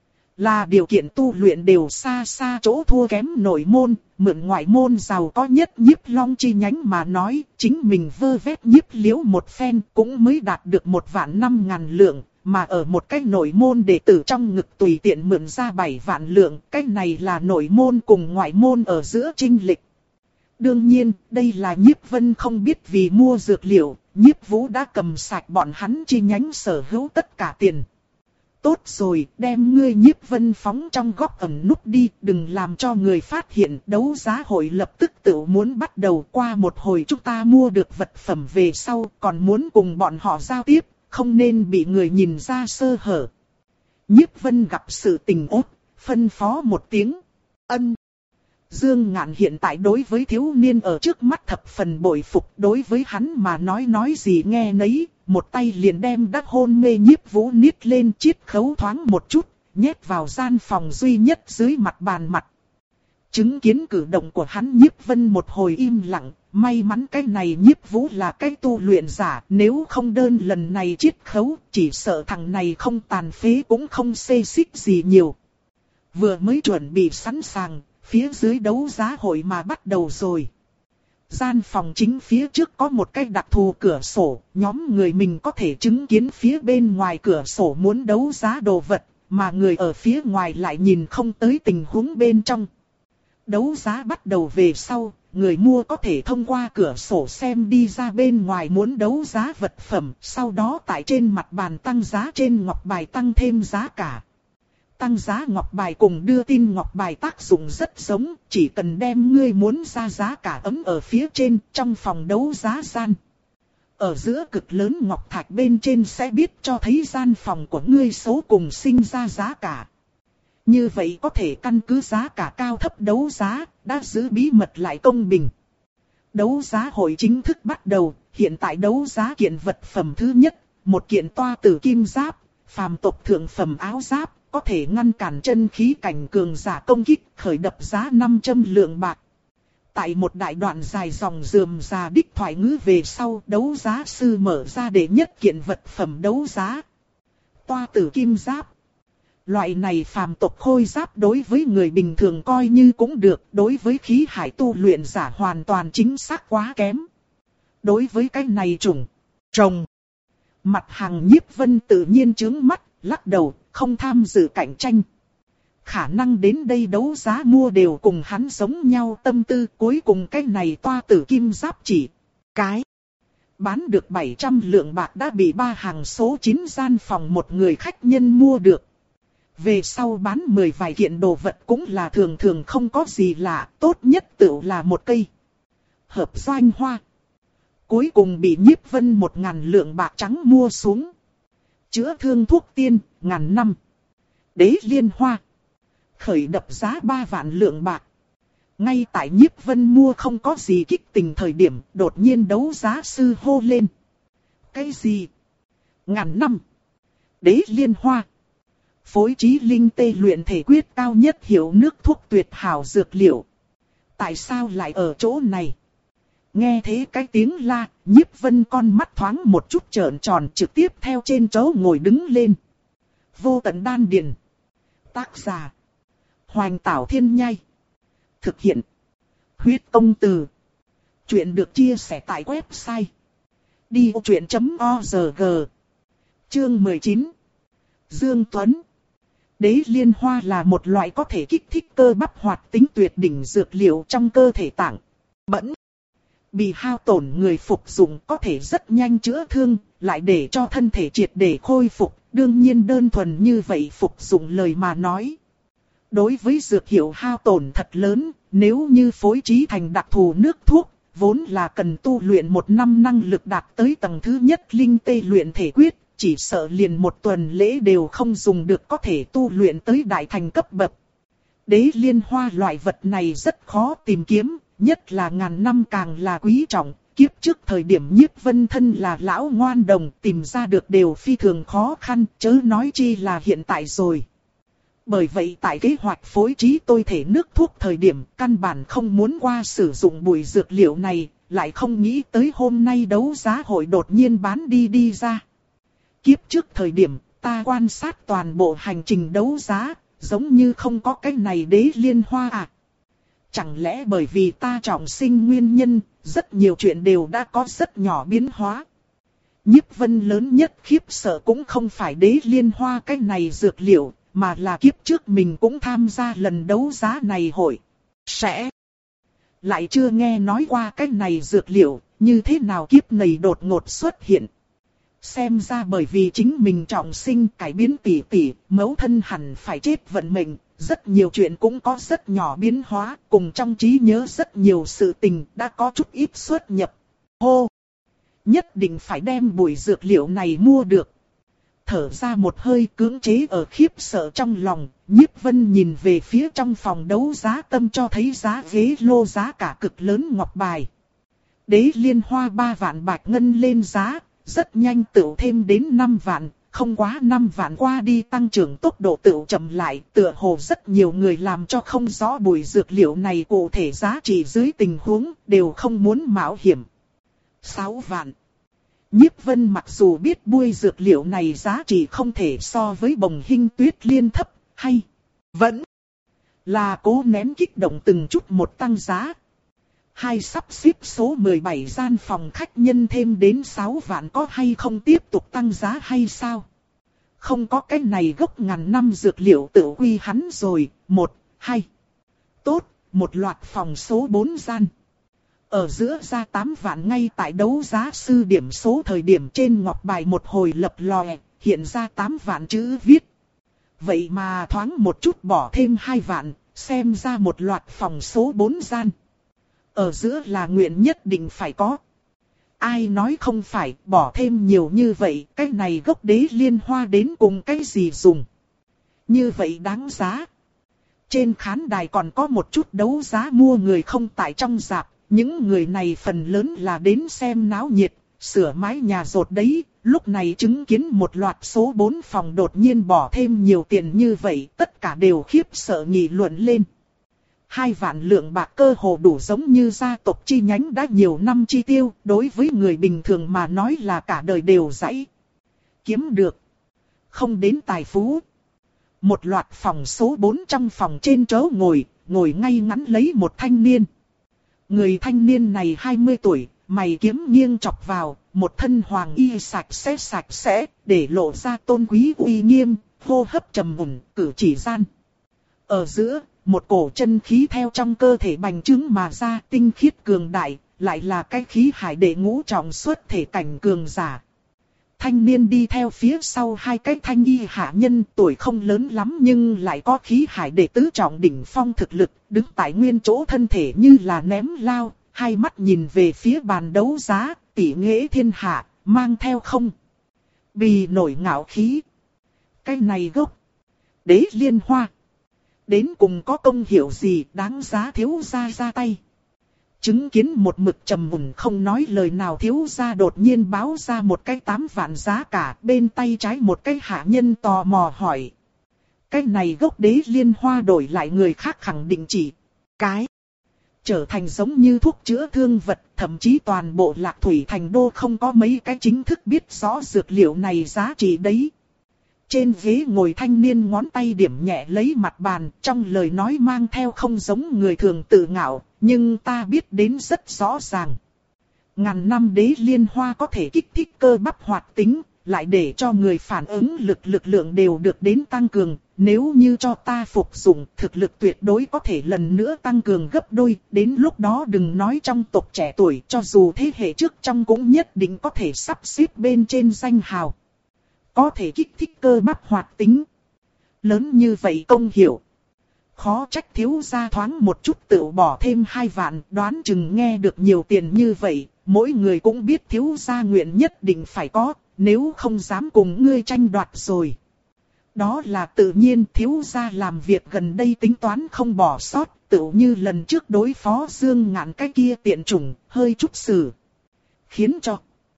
là điều kiện tu luyện đều xa xa chỗ thua kém nội môn, mượn ngoại môn giàu có nhất Nhiếp Long chi nhánh mà nói, chính mình vơ vét Nhiếp Liễu một phen cũng mới đạt được một vạn năm ngàn lượng, mà ở một cái nội môn đệ tử trong ngực tùy tiện mượn ra bảy vạn lượng, cái này là nội môn cùng ngoại môn ở giữa chênh lệch. Đương nhiên, đây là Nhiếp Vân không biết, vì mua dược liệu, Nhiếp Vũ đã cầm sạch bọn hắn chi nhánh sở hữu tất cả tiền. Tốt rồi, đem ngươi Nhiếp Vân phóng trong góc ẩn núp đi, đừng làm cho người phát hiện. Đấu giá hội lập tức tự muốn bắt đầu, qua một hồi chúng ta mua được vật phẩm về sau, còn muốn cùng bọn họ giao tiếp, không nên bị người nhìn ra sơ hở. Nhiếp Vân gặp sự tình ốt, phân phó một tiếng, ân. Dương Ngạn hiện tại đối với thiếu niên ở trước mắt thập phần bội phục, đối với hắn mà nói nói gì nghe nấy, một tay liền đem đắc hôn mê Nhiếp Vũ niết lên, chiết khấu thoáng một chút, nhét vào gian phòng duy nhất dưới mặt bàn mặt. Chứng kiến cử động của hắn, Nhiếp Vân một hồi im lặng, may mắn cái này Nhiếp Vũ là cái tu luyện giả, nếu không đơn lần này chiết khấu, chỉ sợ thằng này không tàn phế cũng không xê xích gì nhiều. Vừa mới chuẩn bị sẵn sàng, phía dưới đấu giá hội mà bắt đầu rồi. Gian phòng chính phía trước có một cái đặc thù cửa sổ, nhóm người mình có thể chứng kiến phía bên ngoài cửa sổ muốn đấu giá đồ vật, mà người ở phía ngoài lại nhìn không tới tình huống bên trong. Đấu giá bắt đầu về sau, người mua có thể thông qua cửa sổ xem đi ra bên ngoài muốn đấu giá vật phẩm, sau đó tại trên mặt bàn tăng giá trên ngọc bài tăng thêm giá cả. Tăng giá ngọc bài cùng đưa tin ngọc bài tác dụng rất giống, chỉ cần đem ngươi muốn ra giá cả ấm ở phía trên trong phòng đấu giá gian. Ở giữa cực lớn ngọc thạch bên trên sẽ biết cho thấy gian phòng của ngươi số cùng sinh ra giá cả. Như vậy có thể căn cứ giá cả cao thấp đấu giá, đã giữ bí mật lại công bình. Đấu giá hội chính thức bắt đầu, hiện tại đấu giá kiện vật phẩm thứ nhất, một kiện toa tử kim giáp, phàm tộc thượng phẩm áo giáp, có thể ngăn cản chân khí cảnh cường giả công kích, khởi đập giá năm trăm lượng bạc. Tại một đại đoạn dài dòng rườm rà đích thoại ngữ về sau, đấu giá sư mở ra đệ nhất kiện vật phẩm đấu giá. Toa tử kim giáp. Loại này phàm tộc khôi giáp đối với người bình thường coi như cũng được, đối với khí hải tu luyện giả hoàn toàn chính xác quá kém. Đối với cái này trùng, trồng. Mặt hàng Nhiếp Vân tự nhiên trướng mắt, lắc đầu, không tham dự cạnh tranh. Khả năng đến đây đấu giá mua đều cùng hắn giống nhau tâm tư, cuối cùng cái này toa tử kim giáp chỉ cái. Bán được bảy trăm lượng bạc đã bị ba hàng số chín gian phòng một người khách nhân mua được. Về sau bán mười vài kiện đồ vật cũng là thường thường không có gì lạ, tốt nhất tự là một cây hợp doanh hoa. Cuối cùng bị Nhiếp Vân một ngàn lượng bạc trắng mua xuống. Chữa thương thuốc tiên, ngàn năm. Đế liên hoa. Khởi đập giá ba vạn lượng bạc. Ngay tại Nhiếp Vân mua không có gì kích tình thời điểm, đột nhiên đấu giá sư hô lên. Cái gì? Ngàn năm. Đế liên hoa. Phối trí linh tê luyện thể quyết cao nhất hiệu nước thuốc tuyệt hảo dược liệu. Tại sao lại ở chỗ này? Nghe thế cái tiếng la, Nhiếp Vân con mắt thoáng một chút trợn tròn, trực tiếp theo trên chỗ ngồi đứng lên. Vô tận đan điền. Tác giả. Hoành Tảo Thiên Nhai. Thực hiện. Huyết Công Từ. Chuyện được chia sẻ tại website đi ô chuyện chấm org. Chương mười chín. Dương Tuấn. Đế liên hoa là một loại có thể kích thích cơ bắp hoạt tính tuyệt đỉnh dược liệu trong cơ thể tạng. Bẫn. Bị hao tổn người phục dụng có thể rất nhanh chữa thương, lại để cho thân thể triệt để khôi phục. Đương nhiên đơn thuần như vậy phục dụng lời mà nói. Đối với dược hiệu hao tổn thật lớn, nếu như phối trí thành đặc thù nước thuốc, vốn là cần tu luyện một năm năng lực đạt tới tầng thứ nhất linh tê luyện thể quyết, chỉ sợ liền một tuần lễ đều không dùng được có thể tu luyện tới đại thành cấp bậc. Đế liên hoa loại vật này rất khó tìm kiếm, nhất là ngàn năm càng là quý trọng. Kiếp trước thời điểm Nhiếp Vân thân là lão ngoan đồng, tìm ra được đều phi thường khó khăn, chớ nói chi là hiện tại rồi. Bởi vậy tại kế hoạch phối trí tôi thể nước thuốc thời điểm căn bản không muốn qua sử dụng bùi dược liệu này, lại không nghĩ tới hôm nay đấu giá hội đột nhiên bán đi đi ra. Kiếp trước thời điểm ta quan sát toàn bộ hành trình đấu giá, giống như không có cái này đế liên hoa à. Chẳng lẽ bởi vì ta trọng sinh nguyên nhân, rất nhiều chuyện đều đã có rất nhỏ biến hóa. Nhiếp Vân lớn nhất khiếp sợ cũng không phải đế liên hoa cái này dược liệu, mà là kiếp trước mình cũng tham gia lần đấu giá này hội. Sẽ lại chưa nghe nói qua cái này dược liệu, như thế nào kiếp này đột ngột xuất hiện. Xem ra bởi vì chính mình trọng sinh cải biến tỉ tỉ, mẫu thân hẳn phải chết vận mệnh, rất nhiều chuyện cũng có rất nhỏ biến hóa, cùng trong trí nhớ rất nhiều sự tình đã có chút ít xuất nhập. Hô! Nhất định phải đem bùi dược liệu này mua được. Thở ra một hơi cưỡng chế ở khiếp sợ trong lòng, Nhiếp Vân nhìn về phía trong phòng đấu giá tâm cho thấy giá ghế lô giá cả cực lớn ngọc bài. Đế liên hoa ba vạn bạch ngân lên giá, rất nhanh tựu thêm đến năm vạn, không quá năm vạn qua đi tăng trưởng tốc độ tựu chậm lại, tựa hồ rất nhiều người làm cho không rõ bùi dược liệu này cụ thể giá trị dưới tình huống, đều không muốn mạo hiểm. sáu vạn. Nhiếp Vân mặc dù biết bùi dược liệu này giá trị không thể so với bồng hinh tuyết liên thấp, hay vẫn là cố nén kích động từng chút một tăng giá. Hai sắp xếp số mười bảy gian phòng khách nhân thêm đến sáu vạn có hay không tiếp tục tăng giá hay sao? Không có cái này gốc ngàn năm dược liệu tự quy hắn rồi, một, hai. Tốt, một loạt phòng số bốn gian. Ở giữa ra tám vạn ngay tại đấu giá sư điểm số thời điểm trên ngọc bài một hồi lập lòe, hiện ra tám vạn chữ viết. Vậy mà thoáng một chút bỏ thêm hai vạn, xem ra một loạt phòng số bốn gian. Ở giữa là nguyện nhất định phải có. Ai nói không phải, bỏ thêm nhiều như vậy, cái này gốc đế liên hoa đến cùng cái gì dùng. Như vậy đáng giá. Trên khán đài còn có một chút đấu giá mua người không tại trong rạp, những người này phần lớn là đến xem náo nhiệt, sửa mái nhà rột đấy. Lúc này chứng kiến một loạt số bốn phòng đột nhiên bỏ thêm nhiều tiền như vậy, tất cả đều khiếp sợ nghị luận lên. Hai vạn lượng bạc cơ hồ đủ giống như gia tộc chi nhánh đã nhiều năm chi tiêu, đối với người bình thường mà nói là cả đời đều dãy kiếm được. Không đến tài phú. Một loạt phòng số bốn trong phòng trên chớ ngồi, ngồi ngay ngắn lấy một thanh niên. Người thanh niên này hai mươi tuổi, mày kiếm nghiêng chọc vào, một thân hoàng y sạch sẽ sạch sẽ, để lộ ra tôn quý uy nghiêm, hô hấp trầm mùn, cử chỉ gian. Ở giữa, một cổ chân khí theo trong cơ thể bành trướng mà ra, tinh khiết cường đại, lại là cái khí hải đệ ngũ trọng xuất thể cảnh cường giả. Thanh niên đi theo phía sau hai cái thanh y hạ nhân, tuổi không lớn lắm nhưng lại có khí hải đệ tứ trọng đỉnh phong thực lực, đứng tại nguyên chỗ thân thể như là ném lao, hai mắt nhìn về phía bàn đấu giá, tỷ nghệ thiên hạ, mang theo không bì nổi ngạo khí. Cái này gốc đế liên hoa, đến cùng có công hiệu gì đáng giá thiếu gia ra tay. Chứng kiến một mực trầm mùn không nói lời nào thiếu gia đột nhiên báo ra một cái tám vạn giá cả, bên tay trái một cái hạ nhân tò mò hỏi. Cái này gốc đế liên hoa đổi lại người khác khẳng định chỉ cái trở thành giống như thuốc chữa thương vật, thậm chí toàn bộ Lạc Thủy Thành đô không có mấy cái chính thức biết rõ dược liệu này giá trị đấy. Trên ghế ngồi thanh niên ngón tay điểm nhẹ lấy mặt bàn, trong lời nói mang theo không giống người thường tự ngạo, nhưng ta biết đến rất rõ ràng. Ngàn năm đế liên hoa có thể kích thích cơ bắp hoạt tính, lại để cho người phản ứng lực lực lượng đều được đến tăng cường. Nếu như cho ta phục dụng, thực lực tuyệt đối có thể lần nữa tăng cường gấp đôi. Đến lúc đó đừng nói trong tộc trẻ tuổi, cho dù thế hệ trước trong cũng nhất định có thể sắp xếp bên trên danh hào. Có thể kích thích cơ bắp hoạt tính. Lớn như vậy công hiệu. Khó trách thiếu gia thoáng một chút tự bỏ thêm hai vạn, đoán chừng nghe được nhiều tiền như vậy, mỗi người cũng biết thiếu gia nguyện nhất định phải có, nếu không dám cùng ngươi tranh đoạt rồi. Đó là tự nhiên, thiếu gia làm việc gần đây tính toán không bỏ sót, tựu như lần trước đối phó Dương Ngạn cái kia tiện chủng, hơi chút xử. Khiến cho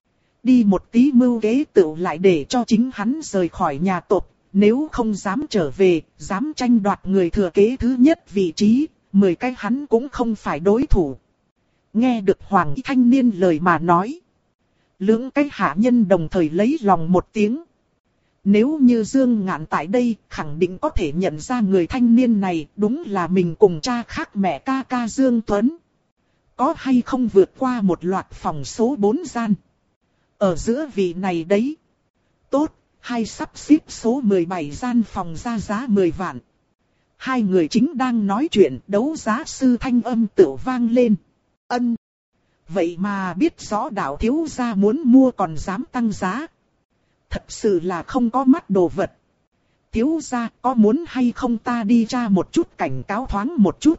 đi một tí mưu kế tựu lại để cho chính hắn rời khỏi nhà tộc, nếu không dám trở về, dám tranh đoạt người thừa kế thứ nhất vị trí, mười cái hắn cũng không phải đối thủ. Nghe được Hoàng y thanh niên lời mà nói, lưỡng cái hạ nhân đồng thời lấy lòng một tiếng. Nếu như Dương Ngạn tại đây, khẳng định có thể nhận ra người thanh niên này đúng là mình cùng cha khác mẹ ca ca Dương Tuấn. Có hay không vượt qua một loạt phòng số bốn gian. Ở giữa vị này đấy. Tốt, hai sắp xếp số mười bảy gian phòng ra giá mười vạn. Hai người chính đang nói chuyện, đấu giá sư thanh âm tự vang lên. Ân. Vậy mà biết rõ đạo thiếu gia muốn mua còn dám tăng giá. Thật sự là không có mắt đồ vật. Thiếu gia có muốn hay không ta đi tra một chút cảnh cáo thoáng một chút.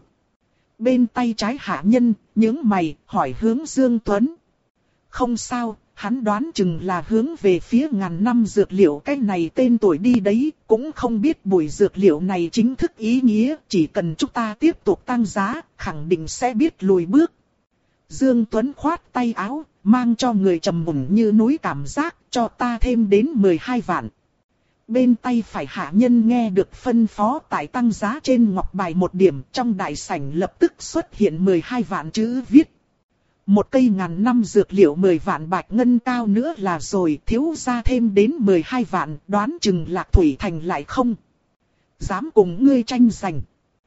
Bên tay trái hạ nhân, nhướng mày, hỏi hướng Dương Tuấn. Không sao, hắn đoán chừng là hướng về phía ngàn năm dược liệu cái này tên tuổi đi đấy, cũng không biết bùi dược liệu này chính thức ý nghĩa, chỉ cần chúng ta tiếp tục tăng giá, khẳng định sẽ biết lùi bước. Dương Tuấn khoát tay áo, mang cho người trầm mùn như núi cảm giác, cho ta thêm đến mười hai vạn. Bên tay phải hạ nhân nghe được phân phó tại tăng giá trên ngọc bài một điểm, trong đại sảnh lập tức xuất hiện mười hai vạn chữ viết. Một cây ngàn năm dược liệu mười vạn bạch ngân cao nữa là rồi, thiếu gia thêm đến mười hai vạn, đoán chừng Lạc Thủy Thành lại không dám cùng ngươi tranh giành.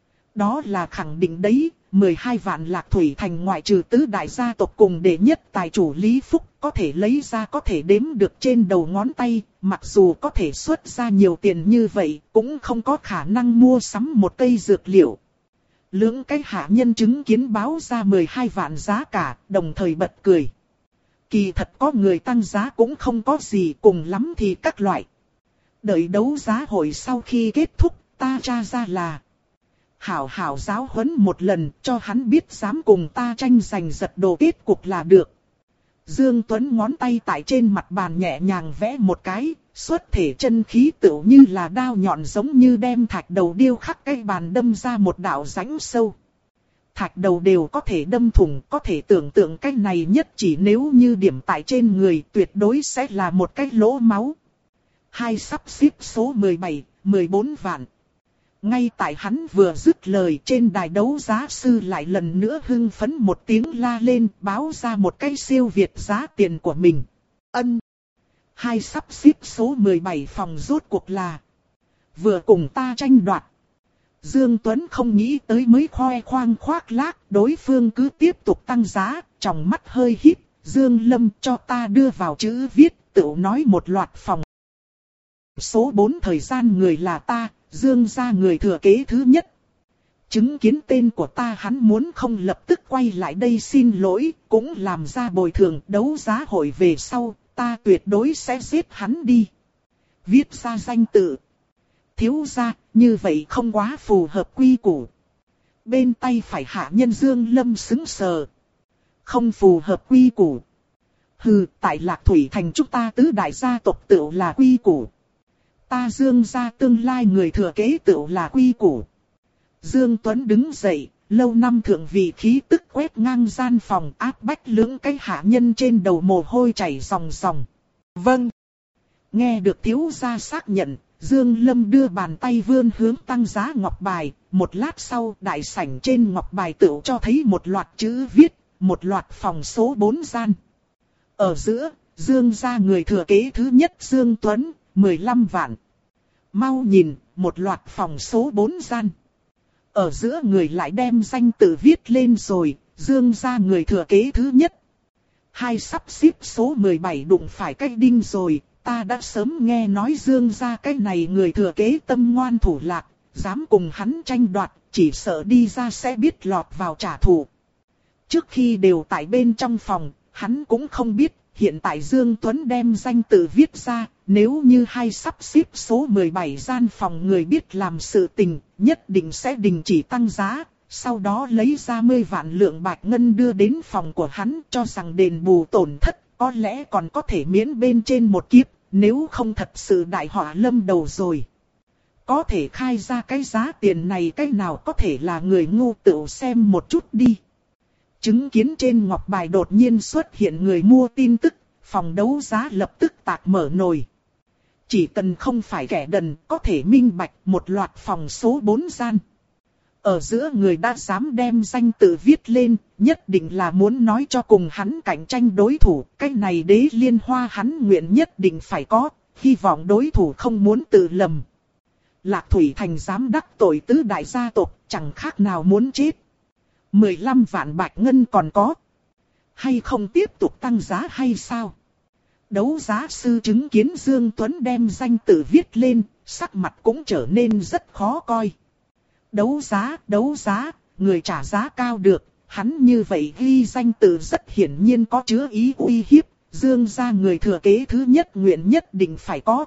Đó là khẳng định đấy, mười hai vạn Lạc Thủy Thành ngoại trừ tứ đại gia tộc cùng đệ nhất tài chủ Lý Phúc, có thể lấy ra có thể đếm được trên đầu ngón tay, mặc dù có thể xuất ra nhiều tiền như vậy, cũng không có khả năng mua sắm một cây dược liệu. Lưỡng cái hạ nhân chứng kiến báo ra mười hai vạn giá cả, đồng thời bật cười. Kỳ thật có người tăng giá cũng không có gì, cùng lắm thì các loại. Đợi đấu giá hội sau khi kết thúc, ta tra ra là hảo hảo giáo huấn một lần, cho hắn biết dám cùng ta tranh giành giật đồ kết cục là được. Dương Tuấn ngón tay tại trên mặt bàn nhẹ nhàng vẽ một cái, xuất thể chân khí tựu như là đao nhọn giống như đem thạch đầu điêu khắc cây bàn đâm ra một đạo rãnh sâu. Thạch đầu đều có thể đâm thủng, có thể tưởng tượng cái này nhất chỉ nếu như điểm tại trên người tuyệt đối sẽ là một cái lỗ máu. Hai sắp xếp số mười bảy, mười bốn vạn. Ngay tại hắn vừa dứt lời trên đài đấu giá sư lại lần nữa hưng phấn một tiếng la lên báo ra một cái siêu việt giá tiền của mình. Ân. Hai sắp xếp số mười bảy phòng rốt cuộc là vừa cùng ta tranh đoạt. Dương Tuấn không nghĩ tới mới khoe khoang khoác lác, đối phương cứ tiếp tục tăng giá, trong mắt hơi híp, Dương Lâm cho ta đưa vào chữ viết, tự nói một loạt phòng. Số bốn thời gian người là ta, Dương gia người thừa kế thứ nhất. Chứng kiến tên của ta hắn muốn không lập tức quay lại đây xin lỗi, cũng làm ra bồi thường đấu giá hội về sau, ta tuyệt đối sẽ giết hắn đi. Viết ra danh tự. Thiếu gia, như vậy không quá phù hợp quy củ. Bên tay phải hạ nhân Dương Lâm sững sờ. Không phù hợp quy củ. Hừ, tại Lạc Thủy Thành chúng ta tứ đại gia tộc tựu là quy củ. Ta Dương gia tương lai người thừa kế tựu là quy củ. Dương Tuấn đứng dậy, lâu năm thượng vị khí tức quét ngang gian phòng áp bách lưỡng cái hạ nhân trên đầu mồ hôi chảy ròng ròng. Vâng. Nghe được thiếu gia xác nhận, Dương Lâm đưa bàn tay vươn hướng tăng giá ngọc bài, một lát sau đại sảnh trên ngọc bài tựu cho thấy một loạt chữ viết, một loạt phòng số bốn gian. Ở giữa, Dương gia người thừa kế thứ nhất Dương Tuấn, mười lăm vạn. Mau nhìn, một loạt phòng số bốn gian. Ở giữa người lại đem danh tự viết lên rồi, Dương gia người thừa kế thứ nhất. Hai sắp xếp số mười bảy đụng phải cái đinh rồi, ta đã sớm nghe nói Dương gia cái này người thừa kế tâm ngoan thủ lạc, dám cùng hắn tranh đoạt, chỉ sợ đi ra sẽ biết lọt vào trả thù. Trước khi đều tại bên trong phòng, hắn cũng không biết, hiện tại Dương Tuấn đem danh tự viết ra, nếu như hai sắp xếp số mười bảy gian phòng người biết làm sự tình, nhất định sẽ đình chỉ tăng giá, sau đó lấy ra mươi vạn lượng bạch ngân đưa đến phòng của hắn cho rằng đền bù tổn thất, có lẽ còn có thể miễn bên trên một kiếp, nếu không thật sự đại họa lâm đầu rồi. Có thể khai ra cái giá tiền này cái nào có thể là người ngu tự xem một chút đi. Chứng kiến trên ngọc bài đột nhiên xuất hiện người mua tin tức, phòng đấu giá lập tức tạc mở nồi. Chỉ cần không phải kẻ đần có thể minh bạch một loạt phòng số bốn gian. Ở giữa người đã dám đem danh tự viết lên, nhất định là muốn nói cho cùng hắn cạnh tranh đối thủ. Cái này đế liên hoa hắn nguyện nhất định phải có, hy vọng đối thủ không muốn tự lầm. Lạc Thủy Thành dám đắc tội tứ đại gia tộc, chẳng khác nào muốn chết. mười lăm vạn bạch ngân còn có. Hay không tiếp tục tăng giá hay sao? Đấu giá sư chứng kiến Dương Tuấn đem danh tự viết lên, sắc mặt cũng trở nên rất khó coi. Đấu giá, đấu giá, người trả giá cao được, hắn như vậy ghi danh tự rất hiển nhiên có chứa ý uy hiếp, Dương gia người thừa kế thứ nhất nguyện nhất định phải có.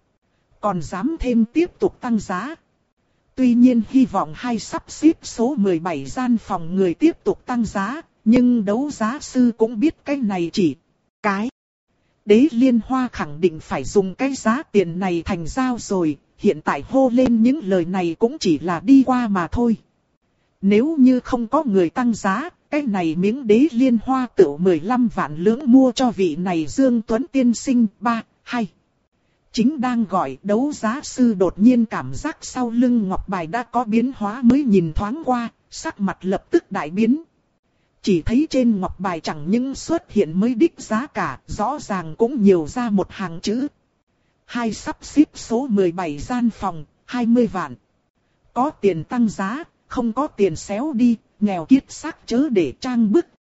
Còn dám thêm tiếp tục tăng giá. Tuy nhiên hy vọng hai sắp xếp số mười bảy gian phòng người tiếp tục tăng giá, nhưng đấu giá sư cũng biết cái này chỉ cái. Đế liên hoa khẳng định phải dùng cái giá tiền này thành giao rồi, hiện tại hô lên những lời này cũng chỉ là đi qua mà thôi. Nếu như không có người tăng giá, cái này miếng đế liên hoa tựu mười lăm vạn lưỡng mua cho vị này Dương Tuấn tiên sinh ba, hai. Chính đang gọi đấu giá sư đột nhiên cảm giác sau lưng ngọc bài đã có biến hóa mới nhìn thoáng qua, sắc mặt lập tức đại biến. Chỉ thấy trên ngọc bài chẳng những xuất hiện mới đích giá cả, rõ ràng cũng nhiều ra một hàng chữ. Hai sắp xếp số mười bảy gian phòng, hai mươi vạn. Có tiền tăng giá, không có tiền xéo đi, nghèo kiết xác chớ để trang bức,